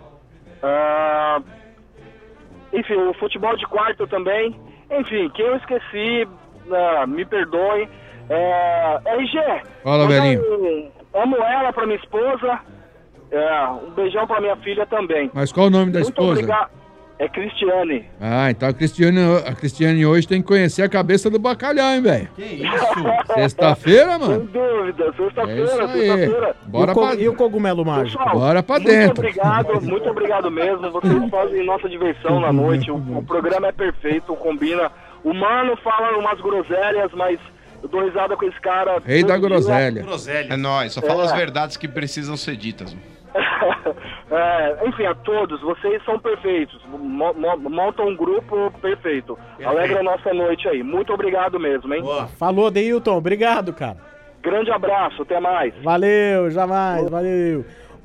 Ah, enfim, o futebol de quarto também. Enfim, quem eu esqueci, ah, me perdoe. É, R G, Fala, mandar velhinho. um- amo ela pra minha esposa. É, um beijão pra minha filha também. Mas qual o nome da Muito esposa? obrigado. É Cristiane. Ah, então a Cristiane, a Cristiane hoje tem que conhecer a cabeça do bacalhau, hein, velho? Que isso? Sexta-feira, Sem mano? dúvida, É isso sexta-feira, aí. sexta-feira. Bora e, o co- pra... e o cogumelo mágico? Pessoal, Bora pra muito dentro. obrigado, muito obrigado mesmo. Vocês fazem nossa diversão na noite. O, o programa é perfeito, combina. O Mano fala umas groselhas, mas eu dou risada com esse cara. Rei da todo dia. groselha. Groselha. É nóis, só fala É. as verdades que precisam ser ditas. mano. É, enfim, a todos, vocês são perfeitos. Mo- mo- montam um grupo perfeito. Alegra a nossa noite aí. Muito obrigado mesmo, hein? Boa. Falou, Deilton. Obrigado, cara. Grande abraço, até mais. Valeu, jamais, valeu.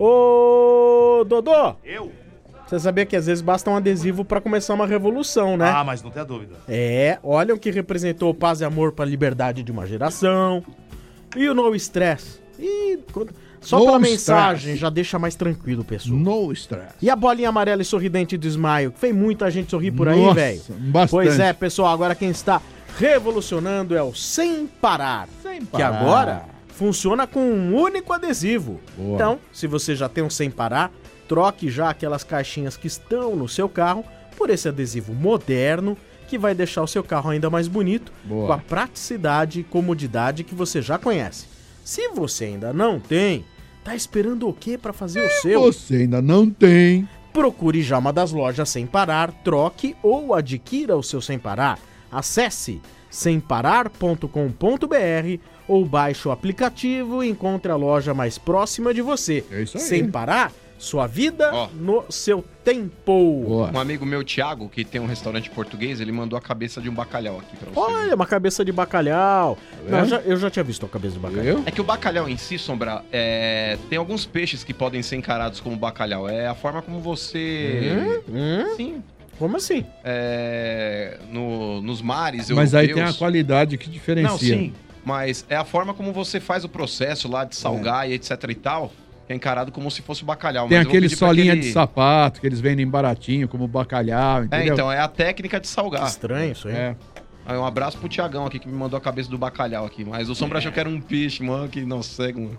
Ô, Dodô, Eu? você sabia que às vezes basta um adesivo pra começar uma revolução, né? Ah, mas não tem dúvida. É, olha o que representou paz e amor pra liberdade de uma geração. E o no stress. E quando- só No pela stress. mensagem já deixa mais tranquilo, pessoal. No stress. E a bolinha amarela e sorridente do Smile, que fez muita gente sorrir por aí, Nossa, velho. bastante. Pois é, pessoal, agora quem está revolucionando é o Sem Parar. Sem Que parar. agora funciona com um único adesivo. Boa. Então, se você já tem um Sem Parar, troque já aquelas caixinhas que estão no seu carro por esse adesivo moderno que vai deixar o seu carro ainda mais bonito, Boa. com a praticidade e comodidade que você já conhece. Se você ainda não tem, tá esperando o quê para fazer o seu? Você ainda não tem. Procure já uma das lojas Sem Parar, troque ou adquira o seu Sem Parar. Acesse sem parar ponto com ponto b r ou baixe o aplicativo e encontre a loja mais próxima de você. É isso aí. Sem Parar, sua vida Ó. no seu tempo. Boa. Um amigo meu, Thiago, que tem um restaurante português, ele mandou a cabeça de um bacalhau aqui pra você. Olha, uma cabeça de bacalhau. Não, vendo? eu, já, eu já tinha visto a cabeça de bacalhau. Eu? É que o bacalhau em si, Sombra, é, tem alguns peixes que podem ser encarados como bacalhau. É a forma como você... Hum? Sim. Como assim? É, no- nos mares Mas aí europeus. tem a qualidade que diferencia. Não, sim. Mas é a forma como você faz o processo lá de salgar e etc e tal, que é encarado como se fosse o bacalhau. Tem Mas eu vou aquele pedir pra solinha aquele- de sapato que eles vendem baratinho, como bacalhau, É, entendeu? então, é a técnica de salgar. Estranho isso aí. É. Aí um abraço pro Tiagão aqui, que me mandou a cabeça do bacalhau aqui. Mas o Sombra achou que era um peixe, mano, que não segue, mano.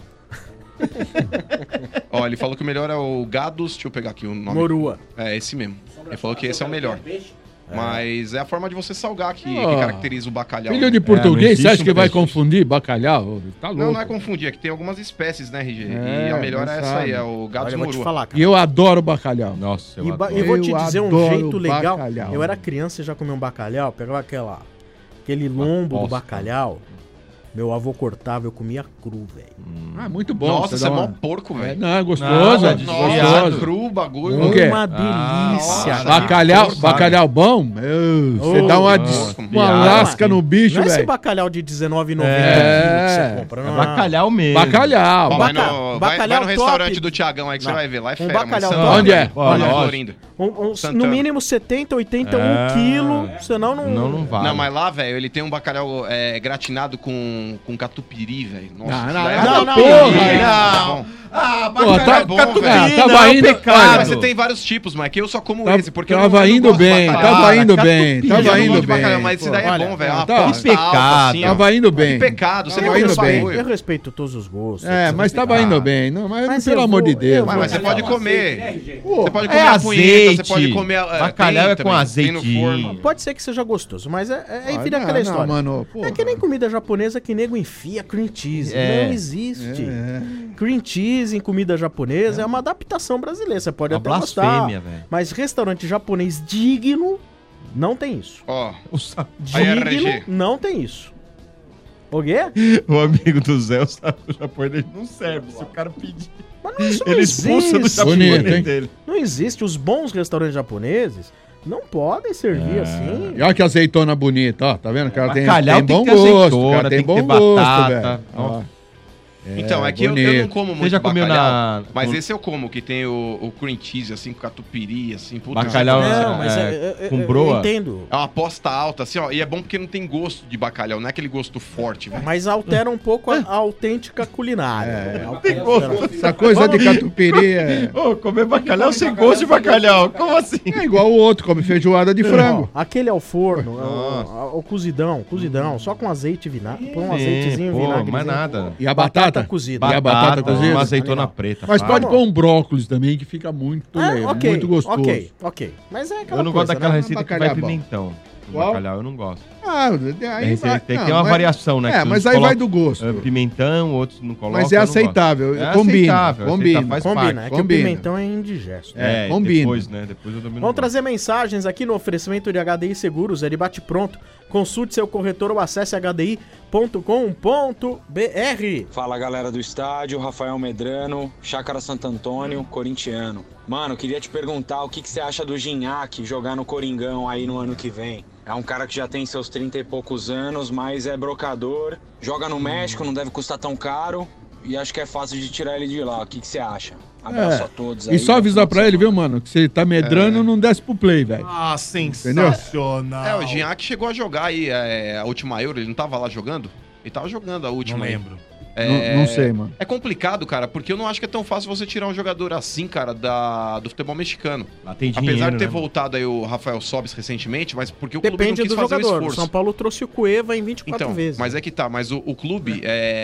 Ó, ele falou que o melhor é o Gados, deixa eu pegar aqui o nome. Morua. É, esse mesmo. Ele falou que esse é o melhor. Mas é a forma de você salgar que, Ó. que caracteriza o bacalhau. Filho de né? português, É, você não acha que existe um vai peixe. confundir bacalhau? Tá louco. Não, não é confundir, é que tem algumas espécies, né, R G? É, e a melhor não é essa sabe. aí, é o Gados Olha, eu vou te Morua. falar, cara. E eu adoro bacalhau. Nossa, eu E, ba- adoro. e vou te Eu dizer um adoro jeito legal. bacalhau. Eu era criança e já comia um bacalhau, pegava aquela, aquele lombo do Aposta. bacalhau, Meu avô cortava, eu comia cru, velho. Ah, muito bom. Nossa, você é dá mó uma- porco, velho. É, não, é gostoso. Não, é nossa, gostoso. cru o bagulho. O quê? Uma delícia. Ah, bacalhau, bacalhau bom? Meu, você Ô, dá uma, nossa, uma piada. lasca no bicho, Não é esse velho. bacalhau de dezenove reais e noventa É, centavos que você compra, não é bacalhau mesmo. Bacalhau. Ó, vai, no, Baca- vai, vai bacalhau no restaurante top. do Tiagão aí que Não. você vai ver. Lá é Um fera, bacalhau mano. top. Onde é? Olha, Olha, Florindo. Um- um- Santana. no mínimo setenta, oitenta, É. um quilo, senão não... Não, não vai. Não, mas lá, velho, ele tem um bacalhau é, gratinado com, com catupiry, velho. Nossa, Não, isso não, daí é não, bom. não, porra, Não. não. Ah, Pô, tá- é bom, catupiry velho. tava Não, indo- pecado. olha, Mas você tem vários tipos, mas aqui eu só como Tá- esse, porque eu tava não, eu não indo gosto de bem, bacalhau. tava indo Catupiry, bem, eu tava não gosto indo de bacalhau, bem. Mas esse daí Olha, é bom, velho. Uma tá. posta Que alta, pecado. assim, ó. Tava indo bem. Que pecado, você Eu não Tava indo gosta de bem. bagulho. Eu respeito todos os gostos. É, mas tava indo bem. Não, mas, Mas pelo eu amor vou- de Deus. eu Mas, vou- mas você pode comer. Você pode É comer a punheta, você pode azeite. comer... é, Bacalhau tem é com também, azeitinho. tem no forno. Pode ser que seja gostoso, mas é, é, aí Ah, vira não, aquela não, história. mano, porra. é que nem comida japonesa que nego enfia cream cheese. É. Não existe. É. Cream cheese em comida japonesa é, uma adaptação brasileira. Você pode Uma até gostar. blasfêmia, velho. Mas restaurante japonês digno não tem isso. Ó, A R Digno G. não tem isso. O quê? O amigo do Zé, o sabe, o japonês não serve. Se o cara pedir, Mas não, isso não ele expulsa do existe. japonês Bonito, hein? dele. Não existe. Os bons restaurantes japoneses não podem servir assim. E olha que azeitona bonita, ó. Tá vendo? O cara tem, Bacalhau tem bom tem que ter gosto. O azeitona, cara tem tem que bom ter gosto, batata. velho. Ó. Então, é que eu, bonito. eu não como muito Você já comeu bacalhau, na- mas no- esse eu como, que tem o, o cream cheese, assim, com catupiry, assim, puta. Bacalhau isso é Não, bom. mas é, é- é- com eu broa. entendo. É uma aposta alta, assim, ó, e é bom porque não tem gosto de bacalhau, não é aquele gosto forte, velho. Mas altera um pouco a, a autêntica culinária. É, Altera- Essa coisa de catupiry é... Ô, comer bacalhau sem gosto de bacalhau. Como assim? é igual o outro, come feijoada de frango. Ó, aquele ao forno, o, o cozidão, cozidão, só com azeite e vinagre. Põe um azeitezinho, pô, vinagre. mais nada. E a batata? cozida. E a batata cozida? Uma azeitona Animal. preta. Mas fala. pode pôr um brócolis também, que fica muito, É, le- ok, muito gostoso. ok, ok. Mas é aquela Eu não gosto coisa, daquela né? receita que Bacalhau vai é bom. pimentão. Do Qual? bacalhau eu não gosto. Ah, aí Tem, vai, receita- tem que não, ter uma mas- variação, né? É, que mas uns aí vai colocam, do gosto. é, pimentão, outros não colocam. Mas é eu não gosto. aceitável, É combina, aceitável, combina. aceita, faz Combina, parte. é que Combina. o pimentão é indigesto. É, É, combina. depois, né? Depois eu domino. Vamos trazer mensagens aqui no oferecimento de H D I Seguros, é de bate pronto. Consulte seu corretor ou acesse h d i ponto com ponto b r. Fala galera do estádio, Rafael Medrano, Chácara Santo Antônio, corintiano. Mano, queria te perguntar o que, que você acha do Gignac jogar no Coringão aí no ano que vem. É um cara que já tem seus trinta e poucos anos, mas é brocador, joga no México, não deve custar tão caro e acho que é fácil de tirar ele de lá. O que, que você acha? Abraço É. a todos aí. E só avisar pra ele, viu, mano? Que se tá medrando, não desce pro play, velho. Ah, Entendeu? sensacional. É, o Gignac chegou a jogar aí é, a última Euro, ele não tava lá jogando? Ele tava jogando a última. Não aí. lembro. É, Não- não sei, mano. É complicado, cara, porque eu não acho que é tão fácil você tirar um jogador assim, cara, da, do futebol mexicano. Lá tem Apesar dinheiro, de ter né, voltado aí o Rafael Sobis recentemente, mas porque o clube Depende não quis do fazer o jogador. O esforço. São Paulo trouxe o Cueva em vinte e quatro Então, vezes. mas é que tá, mas o, o clube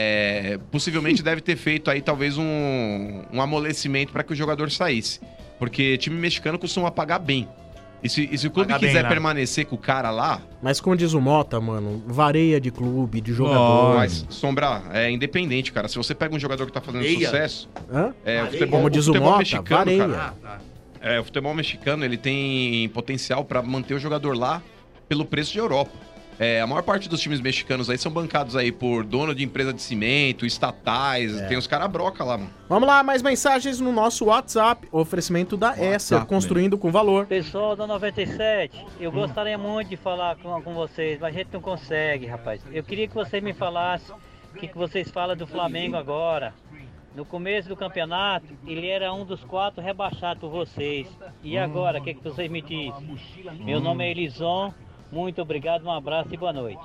é, possivelmente deve ter feito aí talvez um, um amolecimento para que o jogador saísse. Porque time mexicano costuma pagar bem. E se, e se o clube Paga bem, quiser né? permanecer com o cara lá, Mas como diz o Mota, mano, vareia de clube, de jogador. mas Sombra, é independente, cara. Se você pega um jogador que tá fazendo Vareia? sucesso, Hã? é, o futebol, Como o diz o futebol Mota, mexicano, vareia. cara. É, o futebol mexicano, ele tem potencial pra manter o jogador lá pelo preço de Europa. É, a maior parte dos times mexicanos aí são bancados aí por dono de empresa de cimento, estatais, É. tem os caras broca lá, mano. Vamos lá, mais mensagens no nosso WhatsApp. Oferecimento da Esser, construindo com valor. Pessoal da noventa e sete, eu gostaria muito de falar com, com vocês, mas a gente não consegue, rapaz. Eu queria que vocês me falassem o que, que vocês falam do Flamengo agora. No começo do campeonato, ele era um dos quatro rebaixados por vocês. E agora, o que, que vocês me dizem? Meu nome é Elison, muito obrigado, um abraço e boa noite.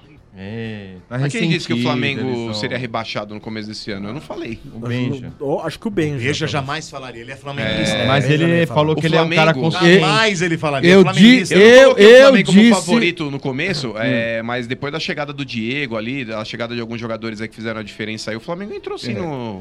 É, tá Mas quem disse que o ressentido, Flamengo eles são- seria rebaixado no começo desse ano? Eu não falei. O Benja. Oh, acho que o Benja. Beja jamais falaria, ele é flamenguista. É, Mas Benja ele nem falou O que ele é um cara Flamengo- consciente. Jamais ele falaria. Eu flamenguista. di- Eu, não Eu- coloquei o eu Flamengo como disse- favorito no começo, é, mas depois da chegada do Diego ali, da chegada de alguns jogadores aí que fizeram a diferença aí, o Flamengo entrou sim É. no,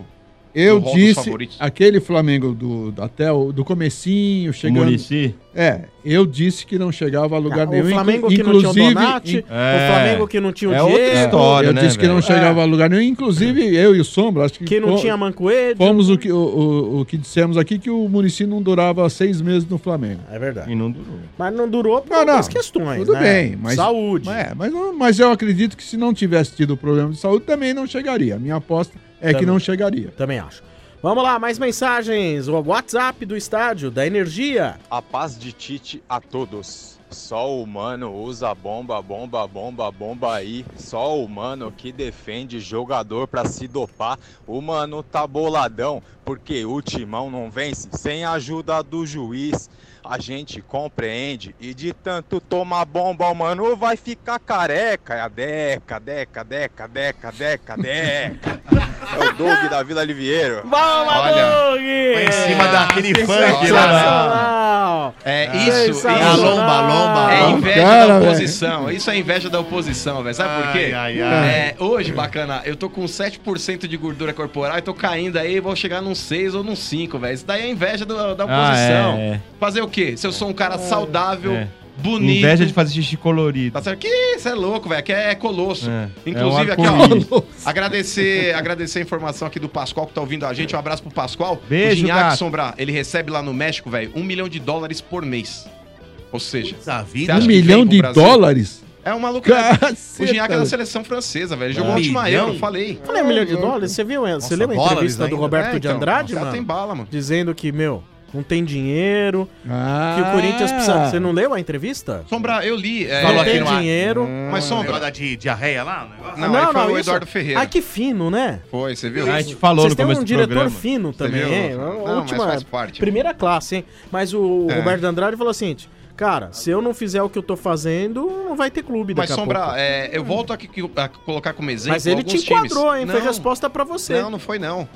Eu no rol dos disse, favoritos. aquele Flamengo do, até o do comecinho, chegando... Muricy? É, eu disse que não chegava a lugar Ah, nenhum. o Flamengo que inclusive, não tinha o Donati, in- o Flamengo que não tinha o é Diego. outra história, Eu né, disse que não velho? chegava É. a lugar nenhum. Inclusive, eu e o Sombra, acho que... Que não fo- tinha Mancoedo. Fomos o que, o, o, o que dissemos aqui, que o Muricy não durava seis meses no Flamengo. É verdade. E não durou. Mas não durou por Não, não. outras questões, Tudo né? bem, mas... Saúde. É, mas, mas eu acredito que se não tivesse tido problema de saúde, também não chegaria. A minha aposta é Também. que não chegaria. Também acho. Vamos lá, mais mensagens. O WhatsApp do estádio, da Energia. A paz de Tite a todos. Só o mano usa bomba, bomba, bomba, bomba aí. Só o mano que defende jogador pra se dopar. O mano tá boladão, porque o timão não vence sem a ajuda do juiz. A gente compreende e de tanto tomar bomba, o mano vai ficar careca. É a deca, deca, deca, deca, deca, deca. É o Doug da Vila Liviero. Bola, Doug! Foi em cima daquele funk lá. Sensacional! É isso, Sensacional! isso. Lomba, lomba. É inveja Cara, da oposição. Isso é inveja da oposição, velho. Sabe por quê? Ai, ai, ai. É, hoje, bacana, eu tô com sete por cento de gordura corporal e tô caindo aí, vou chegar num seis ou num cinco, velho. Isso daí é inveja do- da Ah, oposição. é, é. Fazer o quê? Se eu sou um cara saudável, É. bonito... Inveja de fazer xixi colorido. Tá certo? Que isso é louco, velho. Aqui é colosso. É. Inclusive, É um aqui, arco-íris. ó. Agradecer, agradecer a informação aqui do Pascoal que tá ouvindo a gente. Um abraço pro Pascoal. Beijo, o Ginhaque gato. Sombra, ele recebe lá no México, velho, um milhão de dólares por mês. Ou seja, Puta você vida. acha Um que milhão vem pro de Brasil? dólares? É uma louca. Caceta. O Ginhaque é da seleção francesa, velho. Ele jogou Um a última milhão? Euro, falei. Falei um milhão de dólares, você viu? Você Nossa, leu a dólares entrevista do ainda? Roberto É, de então, Andrade, o cara mano? tem bala, mano. Dizendo que, meu, não tem dinheiro, Ah. que o Corinthians precisa... Você não leu a entrevista? Sombra, eu li. é, Não Falou tem aqui no ar. dinheiro. Mas Sombra... Negócio de diarreia lá? o negócio? Não, aí foi o isso- Eduardo Ferreira. Ai, que fino, né? Foi, você viu? A gente falou Vocês no têm começo um do diretor programa. fino Você também, viu? hein? Não, A mas última, faz parte. primeira classe, hein? Mas o É. Roberto Andrade falou assim, cara, se eu não fizer o que eu tô fazendo, não vai ter clube Mas, daqui a Sombra, pouco. é, eu volto aqui que- a colocar como exemplo Mas ele te alguns times. enquadrou, hein? Foi Não, resposta pra você. Não, não foi não.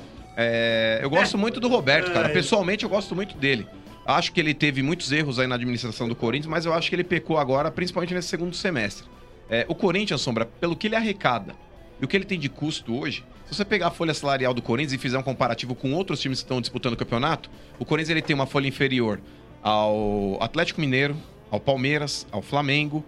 É, eu gosto muito do Roberto, cara. Pessoalmente, eu gosto muito dele. Acho que ele teve muitos erros aí na administração do Corinthians, mas eu acho que ele pecou agora, principalmente nesse segundo semestre. É, o Corinthians, Sombra, pelo que ele arrecada e o que ele tem de custo hoje, se você pegar a folha salarial do Corinthians e fizer um comparativo com outros times que estão disputando o campeonato, o Corinthians ele tem uma folha inferior ao Atlético Mineiro, ao Palmeiras, ao Flamengo,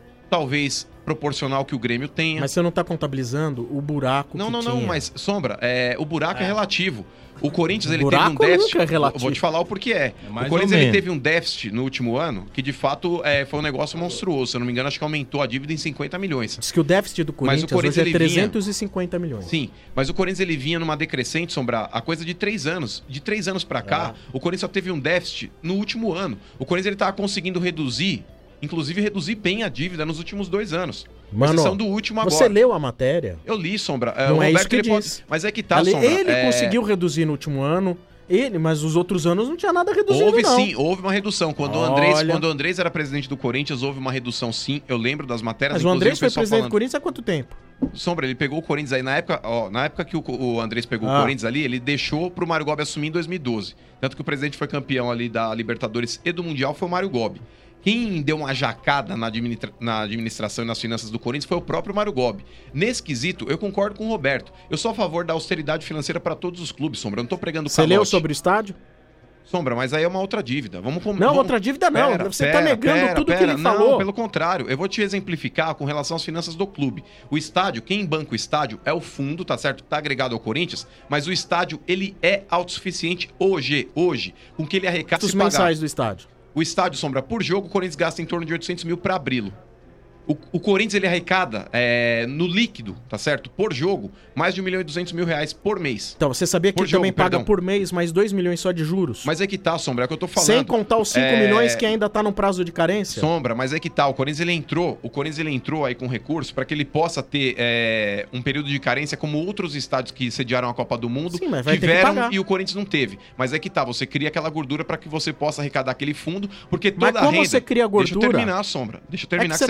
talvez proporcional ao que o Grêmio tenha. Mas você não tá contabilizando o buraco Não, que não, não, tinha. mas, Sombra, é, o buraco é, relativo. O Corinthians, O ele teve um buraco déficit... nunca é relativo. Vou te falar o porquê é. É mais o Corinthians, ou ele menos. teve um déficit no último ano, que de fato é, foi um negócio monstruoso. Se eu não me engano, acho que aumentou a dívida em cinquenta milhões. Diz que o déficit do Mas Corinthians, o Corinthians, hoje é ele vinha- trezentos e cinquenta milhões. Sim, mas o Corinthians, ele vinha numa decrescente, Sombra, a coisa de três anos. De três anos pra cá, o Corinthians só teve um déficit no último ano. O Corinthians, ele tava conseguindo reduzir, inclusive reduzir bem a dívida nos últimos dois anos. Com Mano, exceção do último agora. você leu a matéria? Eu li, Sombra. É, Não o é Roberto, isso que ele pode- diz. Mas é que tá, Ali- Sombra. ele é, conseguiu reduzir no último ano, ele, mas os outros anos não tinha nada reduzido, Houve não. sim, houve uma redução. Quando o, Andrés, Olha. quando o Andrés era presidente do Corinthians, houve uma redução sim. Eu lembro das matérias. Mas o inclusive Andrés foi pessoal presidente falando- do Corinthians há quanto tempo? Sombra, ele pegou o Corinthians aí na época, ó, na época que o, o Andrés pegou Ah. o Corinthians ali, ele deixou pro Mário Gobi assumir em dois mil e doze. Tanto que o presidente foi campeão ali da Libertadores e do Mundial foi o Mário Gobi. Quem deu uma jacada na, administra- na administração e nas finanças do Corinthians foi o próprio Mário Gobi. Nesse quesito, eu concordo com o Roberto. Eu sou a favor da austeridade financeira para todos os clubes, Sombra. Eu não tô pregando Você calote. leu sobre o estádio? Sombra, mas aí é uma outra dívida. Vamos com- Não, vamos- outra dívida não. Pera, Você tá pera, negando pera, tudo que pera. ele Não, falou. pelo contrário. Eu vou te exemplificar com relação às finanças do clube. O estádio, quem banca o estádio é o fundo, tá certo? Tá agregado ao Corinthians, mas o estádio, ele é autossuficiente hoje, hoje, com o que ele arrecada Quantos se pagar. mensais do estádio? O estádio, Sombra, por jogo, o Corinthians gasta em torno de oitocentos mil para abri-lo. O, o Corinthians, ele arrecada é, no líquido, tá certo? Por jogo, mais de um milhão e duzentos mil reais por mês. Então, você sabia que Por ele jogo, também paga perdão. por mês mais dois milhões só de juros? Mas é que tá, Sombra, é o que eu tô falando. Sem contar os cinco É, milhões que ainda tá no prazo de carência? Sombra, mas é que tá, o Corinthians ele entrou, o Corinthians ele entrou aí com recurso para que ele possa ter é, um período de carência como outros estádios que sediaram a Copa do Mundo Sim, mas vai ter que tiveram pagar. e o Corinthians não teve. Mas é que tá, você cria aquela gordura para que você possa arrecadar aquele fundo, porque Mas toda a como renda... você cria Deixa eu gordura? terminar, Sombra. Deixa eu terminar É que, você tá- vai entender.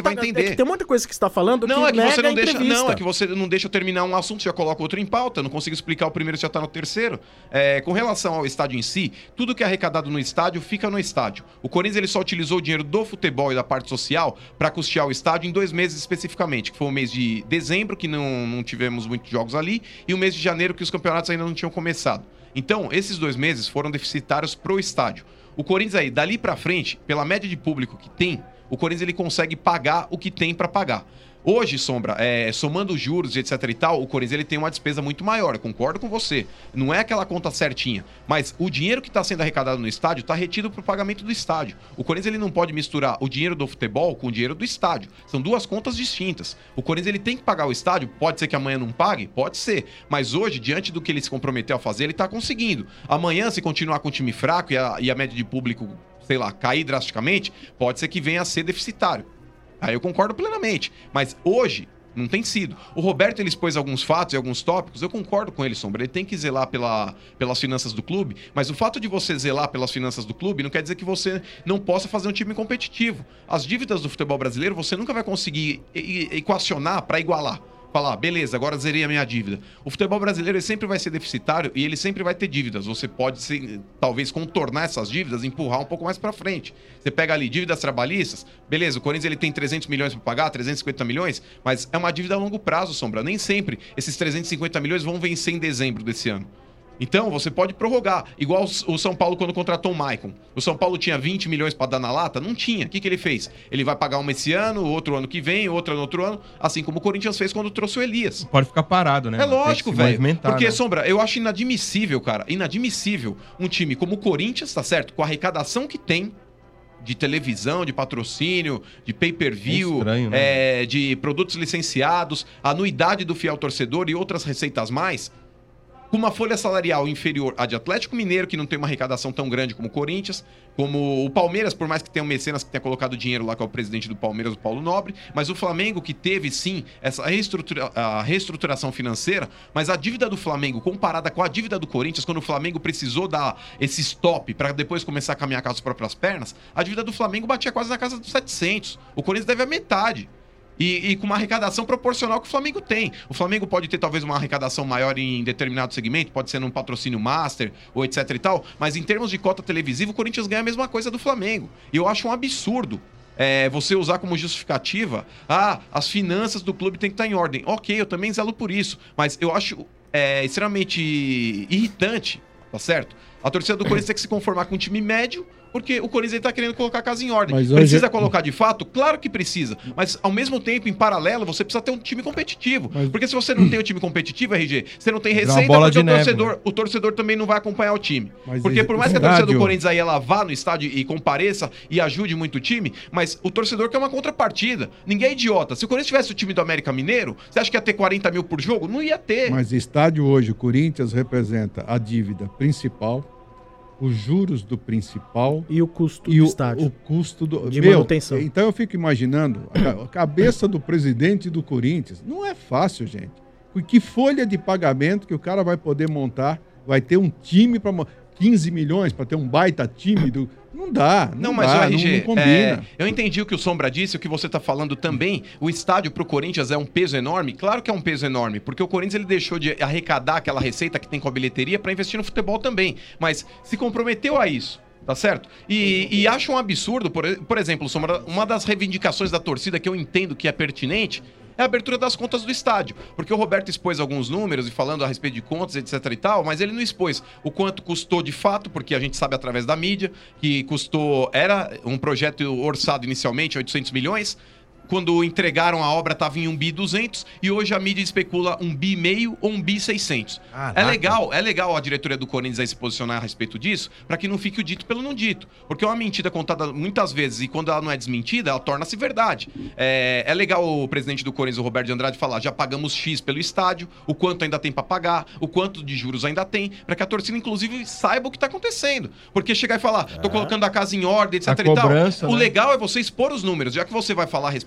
É que tem um monte de coisa que você tá falando Não, que é que nega você não a deixa. entrevista. Não, é que você não deixa eu terminar um assunto, já coloca outro em pauta. Não consigo explicar o primeiro, já tá no terceiro. É, com relação ao estádio em si, tudo que é arrecadado no estádio fica no estádio. O Corinthians ele só utilizou o dinheiro do futebol e da parte social para custear o estádio em dois meses especificamente, que foi o mês de dezembro, que não, não tivemos muitos jogos ali, e o mês de janeiro, que os campeonatos ainda não tinham começado. Então, esses dois meses foram deficitários pro estádio. O Corinthians aí, dali pra frente, pela média de público que tem, o Corinthians ele consegue pagar o que tem pra pagar. Hoje, Sombra, é, somando os juros e etc e tal, o Corinthians ele tem uma despesa muito maior, eu concordo com você. Não é aquela conta certinha, mas o dinheiro que está sendo arrecadado no estádio está retido para o pagamento do estádio. O Corinthians ele não pode misturar o dinheiro do futebol com o dinheiro do estádio. São duas contas distintas. O Corinthians ele tem que pagar o estádio, pode ser que amanhã não pague? Pode ser. Mas hoje, diante do que ele se comprometeu a fazer, ele está conseguindo. Amanhã, se continuar com o time fraco e a, e a média de público, sei lá, cair drasticamente, pode ser que venha a ser deficitário. Aí eu concordo plenamente, mas hoje não tem sido. O Roberto ele expôs alguns fatos e alguns tópicos, eu concordo com ele, Sombra, ele tem que zelar pela, pelas finanças do clube, mas o fato de você zelar pelas finanças do clube não quer dizer que você não possa fazer um time competitivo. As dívidas do futebol brasileiro você nunca vai conseguir equacionar para igualar. Falar, beleza, agora zerei a minha dívida. O futebol brasileiro ele sempre vai ser deficitário e ele sempre vai ter dívidas. Você pode, ser, talvez, contornar essas dívidas e empurrar um pouco mais pra frente. Você pega ali dívidas trabalhistas, beleza, o Corinthians ele tem trezentos milhões para pagar, trezentos e cinquenta milhões, mas é uma dívida a longo prazo, Sombra. Nem sempre esses trezentos e cinquenta milhões vão vencer em dezembro desse ano. Então, você pode prorrogar. Igual o São Paulo quando contratou o Maicon. O São Paulo tinha vinte milhões para dar na lata? Não tinha. O que, que ele fez? Ele vai pagar uma esse ano, outro ano que vem, outro no outro ano, assim como o Corinthians fez quando trouxe o Elias. Pode ficar parado, né? É lógico, velho. Porque, né? Sombra, eu acho inadmissível, cara, inadmissível um time como o Corinthians, tá certo? Com a arrecadação que tem de televisão, de patrocínio, de pay-per-view, É estranho, né? é, de produtos licenciados, anuidade do fiel torcedor e outras receitas mais, com uma folha salarial inferior à de Atlético Mineiro, que não tem uma arrecadação tão grande como o Corinthians, como o Palmeiras, por mais que tenha um mecenas que tenha colocado dinheiro lá, que é o presidente do Palmeiras, o Paulo Nobre, mas o Flamengo que teve, sim, essa reestrutura, a reestruturação financeira, mas a dívida do Flamengo, comparada com a dívida do Corinthians, quando o Flamengo precisou dar esse stop para depois começar a caminhar com as próprias pernas, a dívida do Flamengo batia quase na casa dos setecentos. O Corinthians deve a metade. E, e com uma arrecadação proporcional que o Flamengo tem. O Flamengo pode ter talvez uma arrecadação maior em determinado segmento, pode ser num patrocínio master ou etc e tal, mas em termos de cota televisiva, o Corinthians ganha a mesma coisa do Flamengo. E eu acho um absurdo é, você usar como justificativa, ah, as finanças do clube tem que estar em ordem. Ok, eu também zelo por isso, mas eu acho é, extremamente irritante, tá certo? A torcida do Corinthians tem que se conformar com um time médio, porque o Corinthians está querendo colocar a casa em ordem. Mas precisa hoje- colocar de fato? Claro que precisa. Mas, ao mesmo tempo, em paralelo, você precisa ter um time competitivo. Porque se você não tem um time competitivo, R G, você não tem Vira uma receita, bola porque de o neve, torcedor, né? o torcedor também não vai acompanhar o time. Mas porque é- por mais que a torcida do estádio- Corinthians aí ela vá no estádio e compareça e ajude muito o time, mas o torcedor quer uma contrapartida. Ninguém é idiota. Se o Corinthians tivesse o time do América Mineiro, você acha que ia ter quarenta mil por jogo? Não ia ter. Mas estádio hoje, o Corinthians representa a dívida principal, os juros do principal e o custo e do o, estádio. o custo do De Meu, manutenção. Então eu fico imaginando a ca- a cabeça do presidente do Corinthians. Não é fácil, gente. E que folha de pagamento que o cara vai poder montar? Vai ter um time para quinze milhões para ter um baita time do Não dá, não, Não, mas dá, o R G, não, não combina. é, eu entendi o que o Sombra disse, o que você está falando também. O estádio pro Corinthians é um peso enorme? Claro que é um peso enorme, porque o Corinthians ele deixou de arrecadar aquela receita que tem com a bilheteria para investir no futebol também. Mas se comprometeu a isso. Tá certo? E, e acho um absurdo, por, por exemplo, Sombra, uma das reivindicações da torcida que eu entendo que é pertinente é a abertura das contas do estádio. Porque o Roberto expôs alguns números e falando a respeito de contas, etc e tal, mas ele não expôs o quanto custou de fato, porque a gente sabe através da mídia que custou, era um projeto orçado inicialmente oitocentos milhões, quando entregaram a obra estava em um bi duzentos e hoje a mídia especula um bi meio ou um bi seiscentos. Caraca. É legal, é legal a diretoria do Corinthians aí se posicionar a respeito disso, para que não fique o dito pelo não dito. Porque é uma mentira contada muitas vezes e quando ela não é desmentida, ela torna-se verdade. É, é legal o presidente do Corinthians, o Roberto de Andrade, falar, já pagamos X pelo estádio, o quanto ainda tem para pagar, o quanto de juros ainda tem, para que a torcida inclusive saiba o que tá acontecendo. Porque chegar e falar, tô colocando a casa em ordem, etc A e tal. cobrança, O né? legal é você expor os números, já que você vai falar a respeito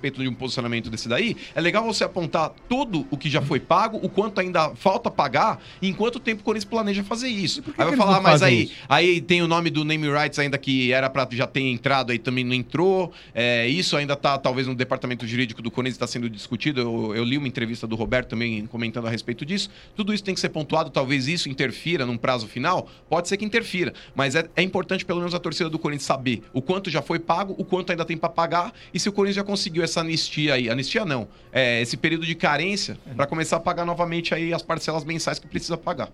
respeito de um posicionamento desse daí, é legal você apontar tudo o que já foi pago, o quanto ainda falta pagar, e em quanto tempo o Corinthians planeja fazer isso. Aí vai falar, mas aí, aí tem o nome do name rights ainda que era pra já ter entrado, aí também não entrou. É, isso ainda tá, talvez, no departamento jurídico do Corinthians está sendo discutido. Eu, eu li uma entrevista do Roberto também comentando a respeito disso. Tudo isso tem que ser pontuado, talvez isso interfira num prazo final. Pode ser que interfira, mas é, é importante pelo menos a torcida do Corinthians saber o quanto já foi pago, o quanto ainda tem para pagar e se o Corinthians já conseguiu essa anistia aí. Anistia não, é, esse período de carência para começar a pagar novamente aí as parcelas mensais que precisa pagar.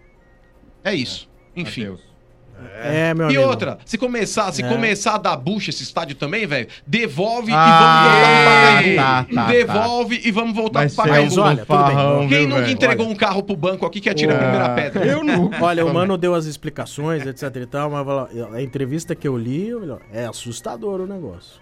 É isso. Enfim. Adeus. É, meu e amigo. outra, se começar, se É. começar a dar bucha esse estádio também, velho, devolve Ah, e vamos voltar tá, pro tá, Pacaembu. Devolve e vamos voltar Vai pro ser Pacaembu. um Mas olha, tudo bem. farrão, Quem viu, nunca velho? entregou Olha. um carro pro banco aqui que atira a primeira pedra? Eu não. Olha, o Mano deu as explicações, etc e tal, mas a entrevista que eu li, eu- é assustador o negócio.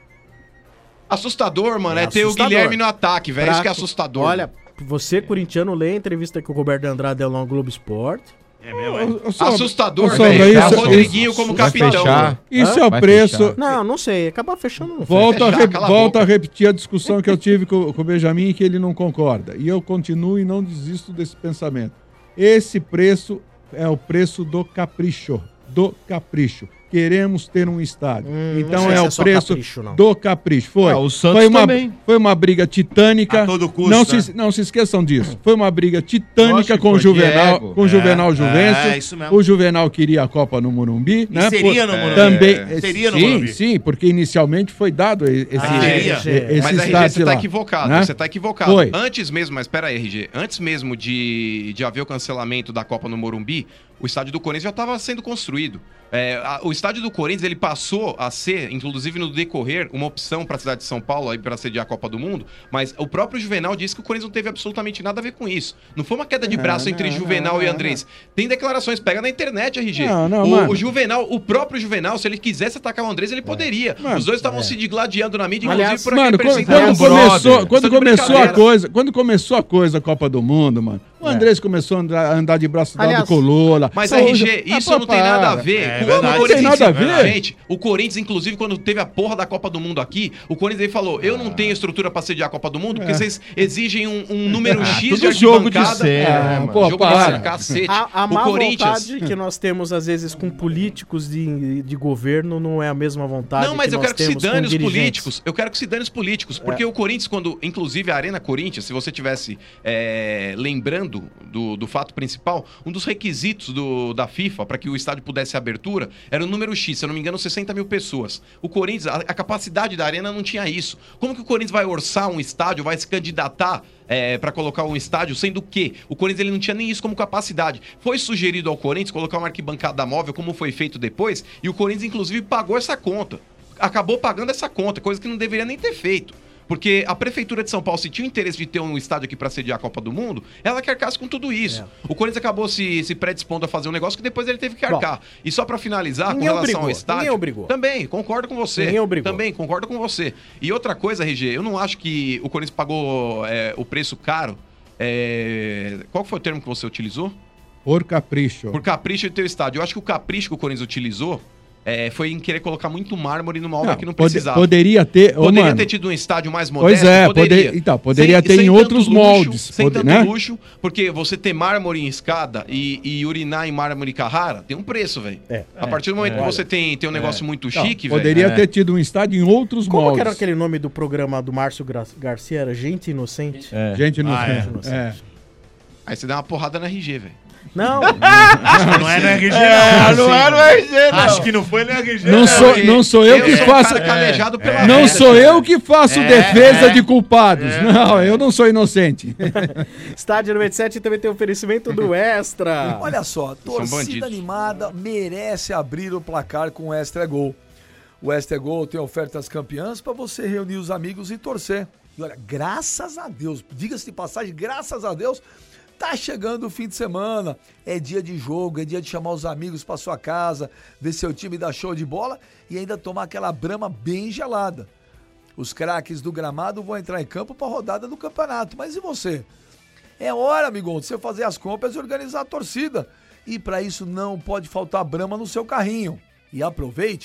Assustador, mano, é, É ter o assustador. Guilherme no ataque, velho. Isso que é Pra- assustador. Olha, você, corintiano, lê a entrevista que o Roberto Andrade deu lá no Globo Esporte. É mesmo, é? Assustador, Ô, Sombra, velho. É isso- o Rodriguinho como vai capitão. fechar. Isso Hã? é o preço. Não, não sei. Acabar fechando não Volto, a, fecha. rep- volto a repetir a discussão que eu tive com, com o Benjamin, que ele não concorda. E eu continuo e não desisto desse pensamento. Esse preço é o preço do capricho. Do capricho. Queremos ter um estádio. Hum, então não sei é se o é só preço capricho, não. do capricho. Foi. Ah, o Santos foi uma, também. Foi uma briga titânica. A todo custo, não, né? se, não se esqueçam disso. Foi uma briga titânica Lógico que com o foi, Juvenal, Diego. com o É, Juvenal é, Juvencio. isso mesmo. O Juvenal queria a Copa no Morumbi. E né? seria Por- no Morumbi. Também, É. Seria no sim, Morumbi. sim, porque inicialmente foi dado esse, Ah, esse, é. esse Mas, R G, start você tá lá, equivocado. né? Você tá equivocado. Foi. Antes mesmo, mas pera aí, R G. Antes mesmo de, de haver o cancelamento da Copa no Morumbi, o estádio do Corinthians já estava sendo construído. É, a- o estádio do Corinthians ele passou a ser, inclusive no decorrer, uma opção para a cidade de São Paulo aí para sediar a Copa do Mundo, mas o próprio Juvenal disse que o Corinthians não teve absolutamente nada a ver com isso. Não foi uma queda de Não, braço não, entre não, Juvenal não, e não. Andrés. Tem declarações, pega na internet, R G. Não, não, o, mano. o Juvenal, o próprio Juvenal, se ele quisesse atacar o Andrés, ele poderia. Mano, Os dois estavam é. se digladiando na mídia, Aliás, inclusive por Mano, aquele quando, percentual. quando começou, quando Isso é de começou a brincadeira. coisa, quando começou a coisa, a Copa do Mundo, mano, o Andrés começou a andar, andar de braço dado Aliás, com o Lula. Mas, Pô, R G, ah, isso pô, não tem nada a para. ver. É com verdade. o Não Corinthians tem nada a em si. ver. Gente, o Corinthians, inclusive, quando teve a porra da Copa do Mundo aqui, o Corinthians ele falou: eu não tenho estrutura pra sediar a Copa do Mundo, porque É. vocês exigem um, um número X tudo de jogo de arquibancada. cena, É, né, mano? pô, jogo para. de cena, cacete. A, a o má Corinthians. vontade que nós temos, às vezes, com políticos de, de governo não é a mesma vontade Não, mas que eu nós quero que se temos com dane os dirigentes. políticos. Eu quero que se dane os políticos. Porque o Corinthians, quando. Inclusive a Arena Corinthians, se você tivesse é, lembrando do, do fato principal, um dos requisitos do, da FIFA para que o estádio pudesse ter abertura era o número X, se eu não me engano, sessenta mil pessoas. O Corinthians, a, a capacidade da Arena não tinha isso. Como que o Corinthians vai orçar um estádio, vai se candidatar é, para colocar um estádio, sendo que o Corinthians ele não tinha nem isso como capacidade. Foi sugerido ao Corinthians colocar uma arquibancada móvel, como foi feito depois, e o Corinthians, inclusive, pagou essa conta. Acabou pagando essa conta, coisa que não deveria nem ter feito. Porque a Prefeitura de São Paulo, se tinha o interesse de ter um estádio aqui para sediar a Copa do Mundo, ela que arcasse com tudo isso. O Corinthians acabou se, se predispondo a fazer um negócio que depois ele teve que arcar. E só para finalizar, com ninguém relação obrigou, ao estádio... ninguém obrigou. Também, concordo com você. Ninguém obrigou. Também, concordo com você. E outra coisa, R G, eu não acho que o Corinthians pagou é, o preço caro. É... Qual foi o termo que você utilizou? Por capricho. Por capricho de ter o estádio. Eu acho que o capricho que o Corinthians utilizou é, foi em querer colocar muito mármore numa obra Não, que não pode- precisava. poderia ter- ô, Poderia mano. ter tido um estádio mais Pois modesto? é, poderia. poder- então, poderia ter em tanto outros luxo, moldes, Sem pode- tanto né? luxo, porque você ter mármore em escada e, e urinar em mármore Carrara tem um preço, velho. A partir do momento é. que você tem, tem um negócio muito Não, chique, velho. poderia é. ter tido um estádio em outros Como que moldes. era aquele nome do programa do Márcio Gra- Garcia? Era Gente Inocente? É. Gente Inocente. Ah, é. É. Inocente. Aí você dá uma porrada na R G, velho. Não. Não é no R G, não. É, não é no R G, não. Acho que não foi no R G. Não sou, não sou eu, eu que sou um faço. cara calejado pela Não vida, sou cara. eu que faço É, defesa é. de culpados. Não, eu não sou inocente. Estádio noventa e sete também tem oferecimento do Extra. Olha só, torcida bandidos. animada merece abrir o placar com o Extra Gol. O Extra Gol tem ofertas campeãs para você reunir os amigos e torcer. E olha, graças a Deus, diga-se de passagem, graças a Deus, tá chegando o fim de semana. É dia de jogo, é dia de chamar os amigos para sua casa, ver seu time dar show de bola e ainda tomar aquela brama bem gelada. Os craques do gramado vão entrar em campo para a rodada do campeonato. Mas e você? É hora, amigão, de você fazer as compras e organizar a torcida. E para isso não pode faltar brama no seu carrinho. E aproveite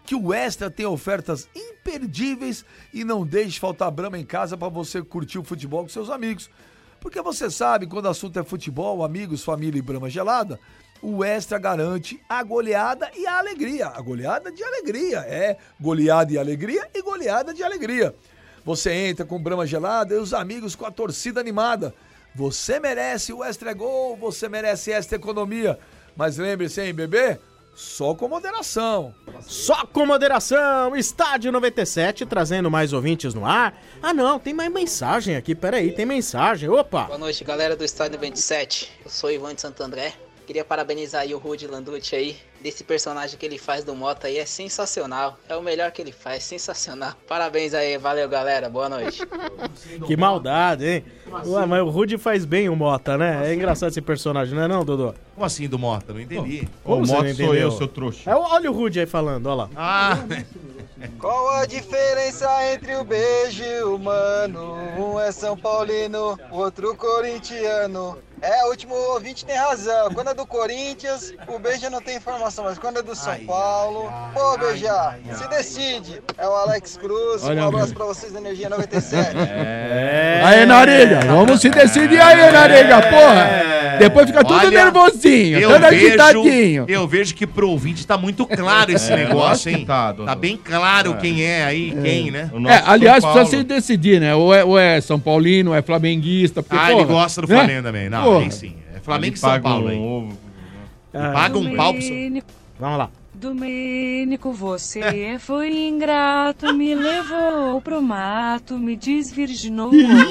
que o Extra tem ofertas imperdíveis e não deixe faltar Brahma em casa para você curtir o futebol com seus amigos. Porque você sabe, quando o assunto é futebol, amigos, família e Brahma gelada, o Extra garante a goleada e a alegria. A goleada de alegria, é goleada e alegria e goleada de alegria. Você entra com Brahma gelada e os amigos com a torcida animada. Você merece o Extra Gol, você merece Extra Economia. Mas lembre-se, hein, bebê? Só com moderação. Só com moderação. Estádio noventa e sete trazendo mais ouvintes no ar. Ah, não, tem mais mensagem aqui. Peraí, tem mensagem. Opa. Boa noite, galera do Estádio noventa e sete. Eu sou o Ivan de Santo André. Queria parabenizar aí o Rudy Landucci aí. Desse personagem que ele faz do Mota aí. É sensacional. É o melhor que ele faz. Sensacional. Parabéns aí. Valeu, galera. Boa noite. Que maldade, hein? Ué, mas o Rudy faz bem o Mota, né? É engraçado esse personagem, não é não, Dodô? Como assim do Mota? Não entendi. Como o você Mota não sou entendeu? eu, seu trouxa. É, olha o Rudy aí falando, olha lá. Ah, Qual a diferença entre o beijo e o mano? Um é São Paulino, outro corintiano. É, o último ouvinte tem razão. Quando é do Corinthians, o Beija não tem informação, mas quando é do São ai, Paulo, ai, pô, Beija, ai, ai, se decide. É o Alex Cruz, olha, um abraço pra vocês da Energia noventa e sete. É. Aí, Nariga, vamos se decidir aí, Nariga, porra. Depois fica tudo Olha, nervosinho, eu todo vejo, agitadinho. eu vejo que pro ouvinte tá muito claro esse É, negócio, hein? tá, Tá bem claro É. quem é aí, quem, né? É, aliás, precisa se decidir, né? Ou é, ou é São Paulino, ou é flamenguista. Porque, Ah, porra, ele gosta do né? Flamengo também. Não, Porra. aí sim. É Flamengo Ele e São paga Paulo um aí. ovo. Ele paga um pau pro seu... Domênico, Vamos lá. Domênico, você foi ingrato, me levou pro mato, me desvirginou.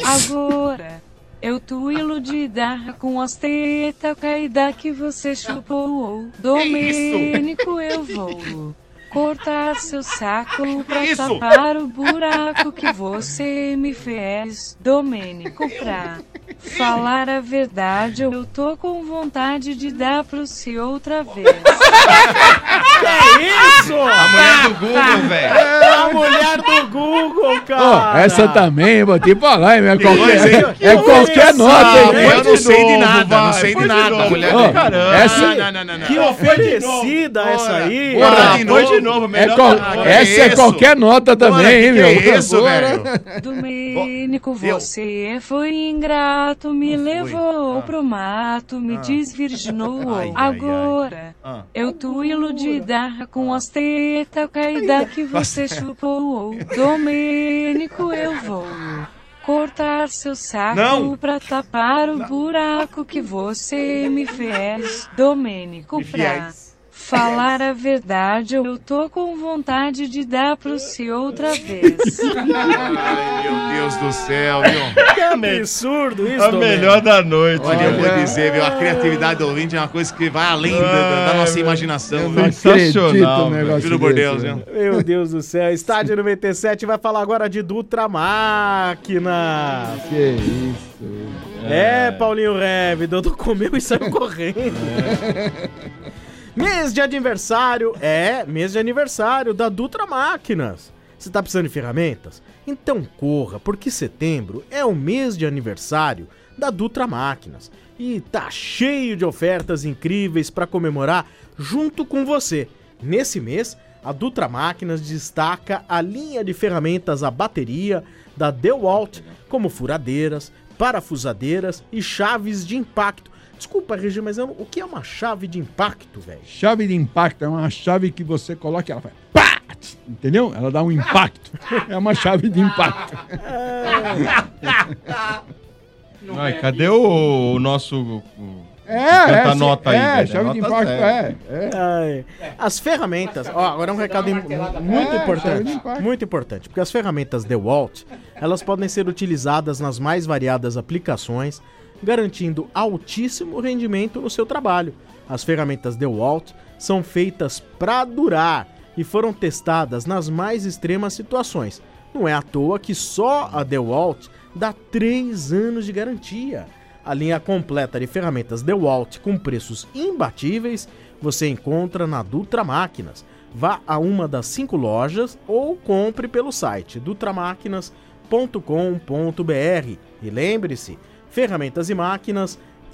Agora eu tô iludida com as tetas caídas que você chupou. Domênico, eu vou cortar seu saco pra Isso. tapar o buraco que você me fez. Domênico, pra falar a verdade, eu tô com vontade de dar pro si outra vez. Que isso? A mulher do Google, velho. É a mulher do Google, Ó, cara. essa também, vou te falar, hein? É Depois, qualquer, hein? é qualquer nota, hein? Eu não sei de nada, não sei de nada. Mulher Ó, do caramba. essa- Não, não, não, não. Que oferecida essa aí. Porra, Ah, de foi novo. de novo, É melhor qual- que- essa é isso? qualquer nota também, Porra, hein, que meu? que é isso, Porra. velho? Domênico, você foi ingrato, me levou pro mato, me Ah. desvirginou. Ai, ai, Agora Ah. eu tô iludida com as tetas caídas que você chupou. Domênico, eu vou cortar seu saco Não. pra tapar o buraco que você me fez. Domênico, Me pra fez. falar a verdade, eu tô com vontade de dar pro si outra vez. Ai, meu Deus do céu, viu? Que absurdo isso, A Domênico. melhor da noite. Olha, eu vou Olha. dizer, viu? A criatividade do ouvinte é uma coisa que vai além da, da- da nossa imaginação. eu viu? não Sensacional, acredito um negócio Juro por desse, Deus, velho. viu? Meu Deus do céu. Estádio noventa e sete vai falar agora de Dutra Máquina. Que isso. É, Paulinho Rev, Dodô comeu e saiu correndo. Mês de aniversário, é, mês de aniversário da Dutra Máquinas. Você tá precisando de ferramentas? Então corra, porque setembro é o mês de aniversário da Dutra Máquinas. E tá cheio de ofertas incríveis para comemorar junto com você. Nesse mês, a Dutra Máquinas destaca a linha de ferramentas a bateria da DeWalt, como furadeiras, parafusadeiras e chaves de impacto. Desculpa, Regi, mas eu- o que é uma chave de impacto, velho? Chave de impacto é uma chave que você coloca e ela faz pá! Entendeu? Ela dá um impacto. É uma chave de impacto. Ai, cadê o, o nosso... o- É, Canta é, a nota é, aí, velho. chave de Nota impacto, zero. é, é. Ai, as ferramentas, ó, agora é um recado im- muito É, chave de importante, impacto. muito importante, porque as ferramentas DeWalt, elas podem ser utilizadas nas mais variadas aplicações, garantindo altíssimo rendimento no seu trabalho. As ferramentas DeWalt são feitas para durar e foram testadas nas mais extremas situações. Não é à toa que só a DeWalt dá três anos de garantia. A linha completa de ferramentas DeWalt com preços imbatíveis você encontra na Dutra Máquinas. Vá a uma das cinco lojas ou compre pelo site dutramáquinas ponto com ponto br. E lembre-se, ferramentas e máquinas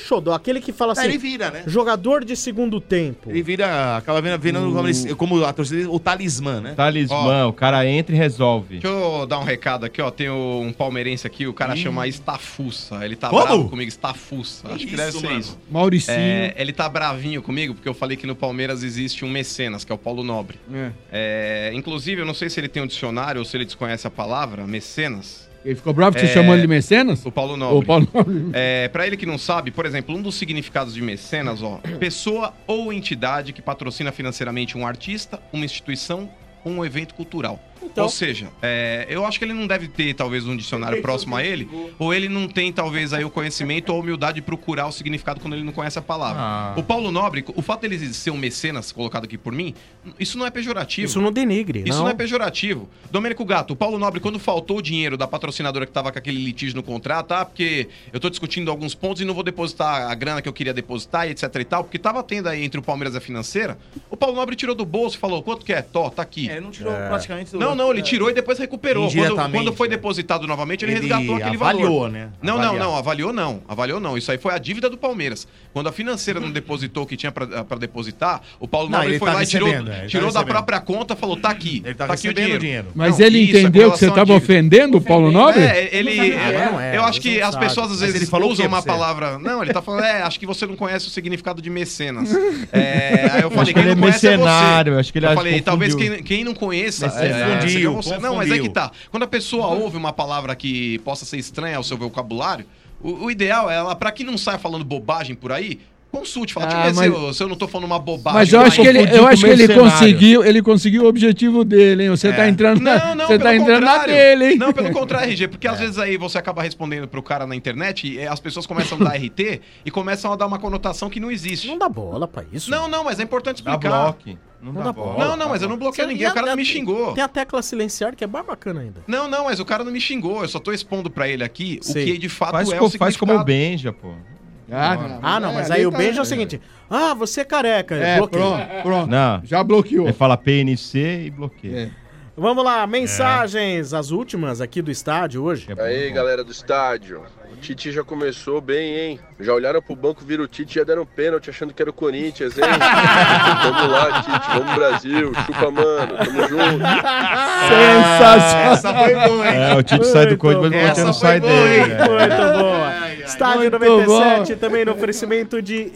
xodó, aquele que fala assim, Aí ele vira, né? Jogador de segundo tempo. Ele vira, acaba vendo, vendo O- como, ele- como a torcida, o talismã, né? Talismã, o cara entra e resolve. Deixa eu dar um recado aqui, ó. Tem um palmeirense aqui, o cara Ih. chama Estafuça. Ele tá Como? bravo comigo, Estafuça. Que Acho que isso, deve ser mano? isso. Mauricinho. É, ele tá bravinho comigo porque eu falei que no Palmeiras existe um mecenas, que é o Paulo Nobre. É. É, inclusive, eu não sei se ele tem um dicionário ou se ele desconhece a palavra, mecenas. Ele ficou bravo que você É, chamou ele de mecenas? O Paulo Nobre. O Paulo Nobre. É, pra ele que não sabe, por exemplo, um dos significados de mecenas, ó, pessoa ou entidade que patrocina financeiramente um artista, uma instituição ou um evento cultural. Então- Ou seja, é, eu acho que ele não deve ter, talvez, um dicionário próximo a ele, ou ele não tem, talvez, aí o conhecimento ou a humildade de procurar o significado quando ele não conhece a palavra. Ah. O Paulo Nobre, o fato dele ser um mecenas, colocado aqui por mim, isso não é pejorativo. Isso não denigre, Isso não. não é pejorativo. Domênico Gato, o Paulo Nobre, quando faltou o dinheiro da patrocinadora que tava com aquele litígio no contrato, ah, porque eu tô discutindo alguns pontos e não vou depositar a grana que eu queria depositar e etc e tal, porque tava tendo aí entre o Palmeiras e a financeira, o Paulo Nobre tirou do bolso e falou, quanto que é? Tó, tá aqui. É, ele não tirou praticamente do- Não, não, ele é. tirou e depois recuperou. Quando, Indiretamente, quando foi depositado novamente, ele, Ele resgatou aquele avaliou, valor. né? Não, Avaliar. não, não, avaliou não. Avaliou não. Isso aí foi a dívida do Palmeiras. Quando a financeira não depositou o que tinha pra, pra depositar, o Paulo Não, Nobre ele foi tá lá e tirou, recebendo, é, ele tá tirou da recebendo. própria conta e falou, tá aqui. Ele tá aqui o recebendo dinheiro. o dinheiro. Mas Não, ele isso, é entendeu com que você relação à estava dívida. ofendendo o Paulo Nobre? É, ele. Ele não sabe, não é, eu a acho gente que não as sabe. pessoas às Mas vezes ele falou o usam quê pra uma você? palavra. Não, ele tá falando, é, acho que você não conhece o significado de mecenas. É, aí eu falei, Acho que ele quem é não conhece mercenário, você. acho que ele Eu acha falei, que talvez confundiu. quem, quem não conheça. Mercenário. é, Confundiu, seja você. Não, mas é confundiu. que tá. Quando a pessoa ouve uma palavra que possa ser estranha ao seu vocabulário, o, o ideal é ela, pra que não saia falando bobagem por aí, consulte, fala, Ah, deixa eu ver mas- se, eu, se eu não tô falando uma bobagem. Mas eu acho que ele, eu acho que ele mercenário. conseguiu, ele conseguiu o objetivo dele, hein? Você É. tá entrando na, Não, não, você pelo tá entrando na contrário. dele, hein? Não, pelo contrário, R G, porque às vezes aí você acaba respondendo pro cara na internet e as pessoas começam a dar R T e começam a dar uma conotação que não existe. Não dá bola pra isso. Não, não, mas é importante Dá explicar. bloque. Não, Não dá dá bola. bola. Não, não, mas eu não bloqueei Você- ninguém, o cara e a- não me xingou. Tem a tecla silenciar que é mais bacana ainda. Não, não, mas o cara não me xingou, eu só tô expondo pra ele aqui Sei. o que de fato Faz, é co- o faz como o significado. Benja, pô. Ah, não, Ah, não, mas é, aí ali o tá- beijo é o seguinte. Ah, você é careca. É, bloqueio. pronto, pronto. Não. Já bloqueou. Ele fala P N C e bloqueia. É. Vamos lá, mensagens, as últimas aqui do estádio hoje. É bom, Aí, bom. galera do estádio. O Tite já começou bem, hein? Já olharam pro banco, viram o Tite, já deram pênalti achando que era o Corinthians, hein? Vamos lá, Tite. Vamos Brasil. Chupa, mano. Tamo junto. Sensacional. Essa foi boa, hein? É, o Tite sai do coach, mas o Essa Corinthians não foi sai boa, dele. hein? né? Muito boa. Estádio Muito noventa e sete, bom. também no oferecimento de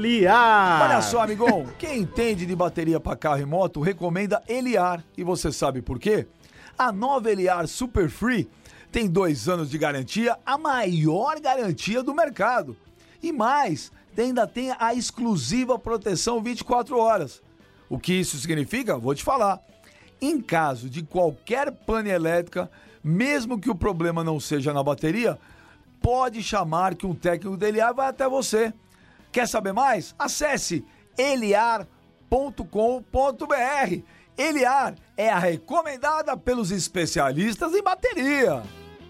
Eliar. Olha só, amigão, quem entende de bateria para carro e moto recomenda Eliar. E você sabe por quê? A nova Eliar Super Free tem dois anos de garantia, a maior garantia do mercado. E mais, ainda tem a exclusiva proteção vinte e quatro horas. O que isso significa? Vou te falar. Em caso de qualquer pane elétrica, mesmo que o problema não seja na bateria, pode chamar que um técnico da Eliar vai até você. Quer saber mais? Acesse eliar ponto com ponto br. Eliar é a recomendada pelos especialistas em bateria.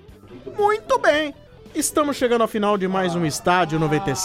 Muito bem. Estamos chegando ao final de mais um Estádio noventa e sete.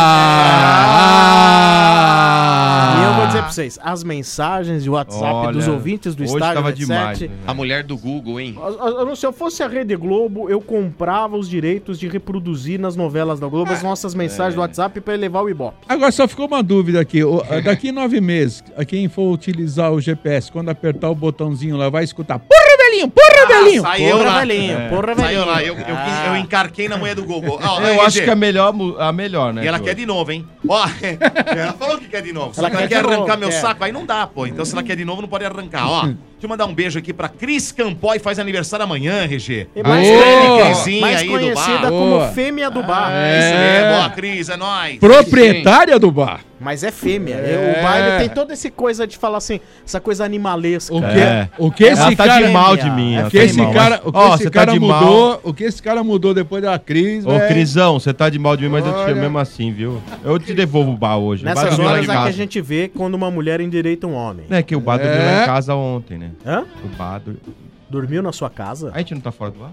Ah! E eu vou dizer pra vocês, as mensagens de WhatsApp Olha, dos ouvintes do hoje Estádio tava noventa e demais, sete. né? A mulher do Google, hein? Eu- eu- Se eu fosse a Rede Globo, eu comprava os direitos de reproduzir nas novelas da Globo as nossas mensagens do WhatsApp pra elevar o Ibope. Agora só ficou uma dúvida aqui. O- Daqui nove meses, a quem for utilizar o G P S, quando apertar o botãozinho lá, vai escutar Porra, velhinho! Porra, velhinho! Sai eu Porra, lá. velhinho, É. porra, Sai velhinho. eu lá, eu, eu, quis- eu encarquei na mulher do Google. Ó, Eu R G. acho que é a melhor, mu- a melhor, né? E ela Ju? quer de novo, hein? Ó, ela falou que quer de novo. Se Ela ela, quer quer de arrancar novo, meu quer. saco, aí não dá, pô. Então se ela quer de novo, não pode arrancar. Ó, deixa eu mandar um beijo aqui pra Cris Campoy, faz aniversário amanhã, R G. E mais, Boa! Crisinha mais aí do conhecida bar. como Boa. fêmea do bar. É isso mesmo, ó, Cris, é nóis. Proprietária do bar. Mas é fêmea. É. O bar ele tem toda essa coisa de falar assim, essa coisa animalesca. O que, É. o que Ela esse tá cara de mal de mim. O ela que tá de esse mal, cara, mas- o que Ó, esse você tá cara de mudou, mal. o que esse cara mudou depois da crise, Ô, velho. Crisão, você tá de mal de mim, mas eu te Olha. chamo mesmo assim, viu? Eu te devolvo o bar hoje. O bar Nessas dormiu lá em horas é que a casa. gente vê quando uma mulher endireita um homem. É que o bar dormiu lá É. em casa ontem, né? Hã? O bar dur- Dormiu na sua casa? A gente não tá fora do bar?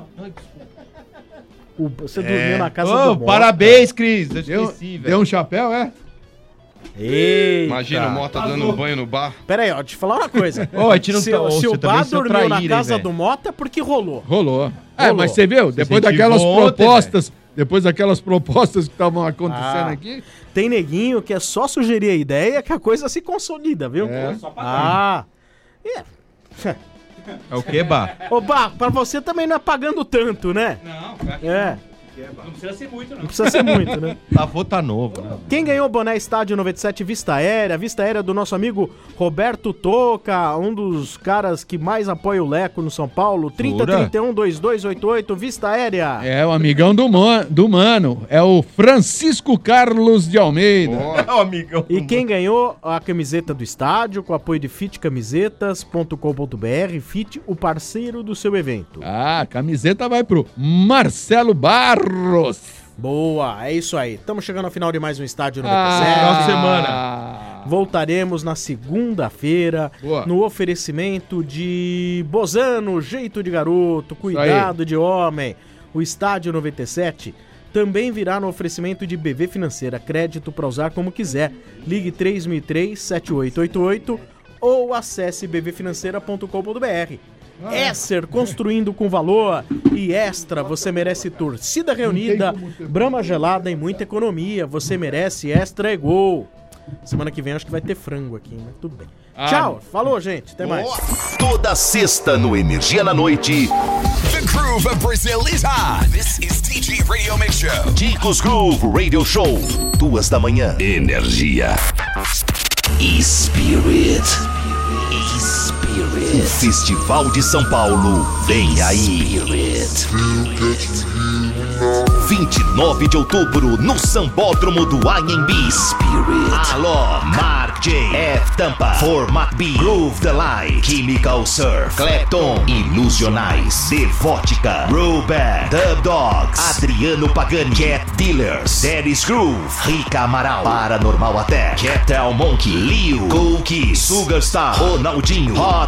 O- você É. dormiu na casa Ô, do Mota? parabéns, Cris. Eu Deu, esqueci, velho. deu um chapéu, é? Eita. Imagina o Mota dando um banho no bar. Pera aí, ó, deixa eu falar uma coisa. Ô, a gente não se tá- ô, se você o também bar seu dormiu na traíra, hein, casa velho? do Mota é porque rolou. Rolou. É, Rolou. mas você viu? Você Depois incentivou daquelas ontem, propostas, Depois daquelas propostas que estavam acontecendo Ah, aqui. Tem neguinho que é só sugerir a ideia que a coisa se consolida, viu? É. Só pra Ah. É. É o quê, Bá? Ô, Bá, pra você também não é pagando tanto, né? Não, pra que É. não precisa ser muito, não. Não precisa ser muito, né? Avô tá novo, né? Quem ganhou o boné Estádio noventa e sete Vista Aérea? Vista Aérea do nosso amigo Roberto Toca, um dos caras que mais apoia o Leco no São Paulo. trinta, trinta e um, vinte e dois oitenta e oito, Vista Aérea. É o amigão do, man, do Mano. É o Francisco Carlos de Almeida. É o amigão. E quem ganhou a camiseta do estádio, com apoio de fit camisetas ponto com ponto b r, Fit, o parceiro do seu evento. Ah, a camiseta vai pro Marcelo Barros. Boa, é isso aí. Estamos chegando ao final de mais um Estádio noventa e Ah, sete. Final de semana. Voltaremos na segunda-feira Boa. no oferecimento de Bozano, jeito de garoto, cuidado de homem. O Estádio noventa e sete também virá no oferecimento de B V Financeira, crédito para usar como quiser. Ligue três mil e três, sete oito oito oito ou acesse b v financeira ponto com ponto b r. Esser, construindo com valor. E Extra, você merece torcida reunida, brama gelada e muita economia. Você merece Extra e Gol. Semana que vem acho que vai ter frango aqui, mas tudo bem. Ah, Tchau, falou, gente, até mais. Toda sexta no Energia na Noite, The groove of Brazil is on. This is D J Radio Mix Show. Ticos Groove Radio Show, duas da manhã. Energia. Spirit. Spirit. O Festival de São Paulo vem aí. vinte e nove de outubro no Sambódromo do Anhembi. Spirit. Aló, Mark J, F Tampa, Format B, Groove the Light, Chemical Surf, Clapton, Ilusionais, Devótica, Robert, Dub Dogs, Adriano Pagani, Cat Dealers, Daddy's Groove, Rica Amaral, Paranormal Attack, Capital Monkey, Leo, Cool Kiss, Sugarstar, Ronaldinho, Hot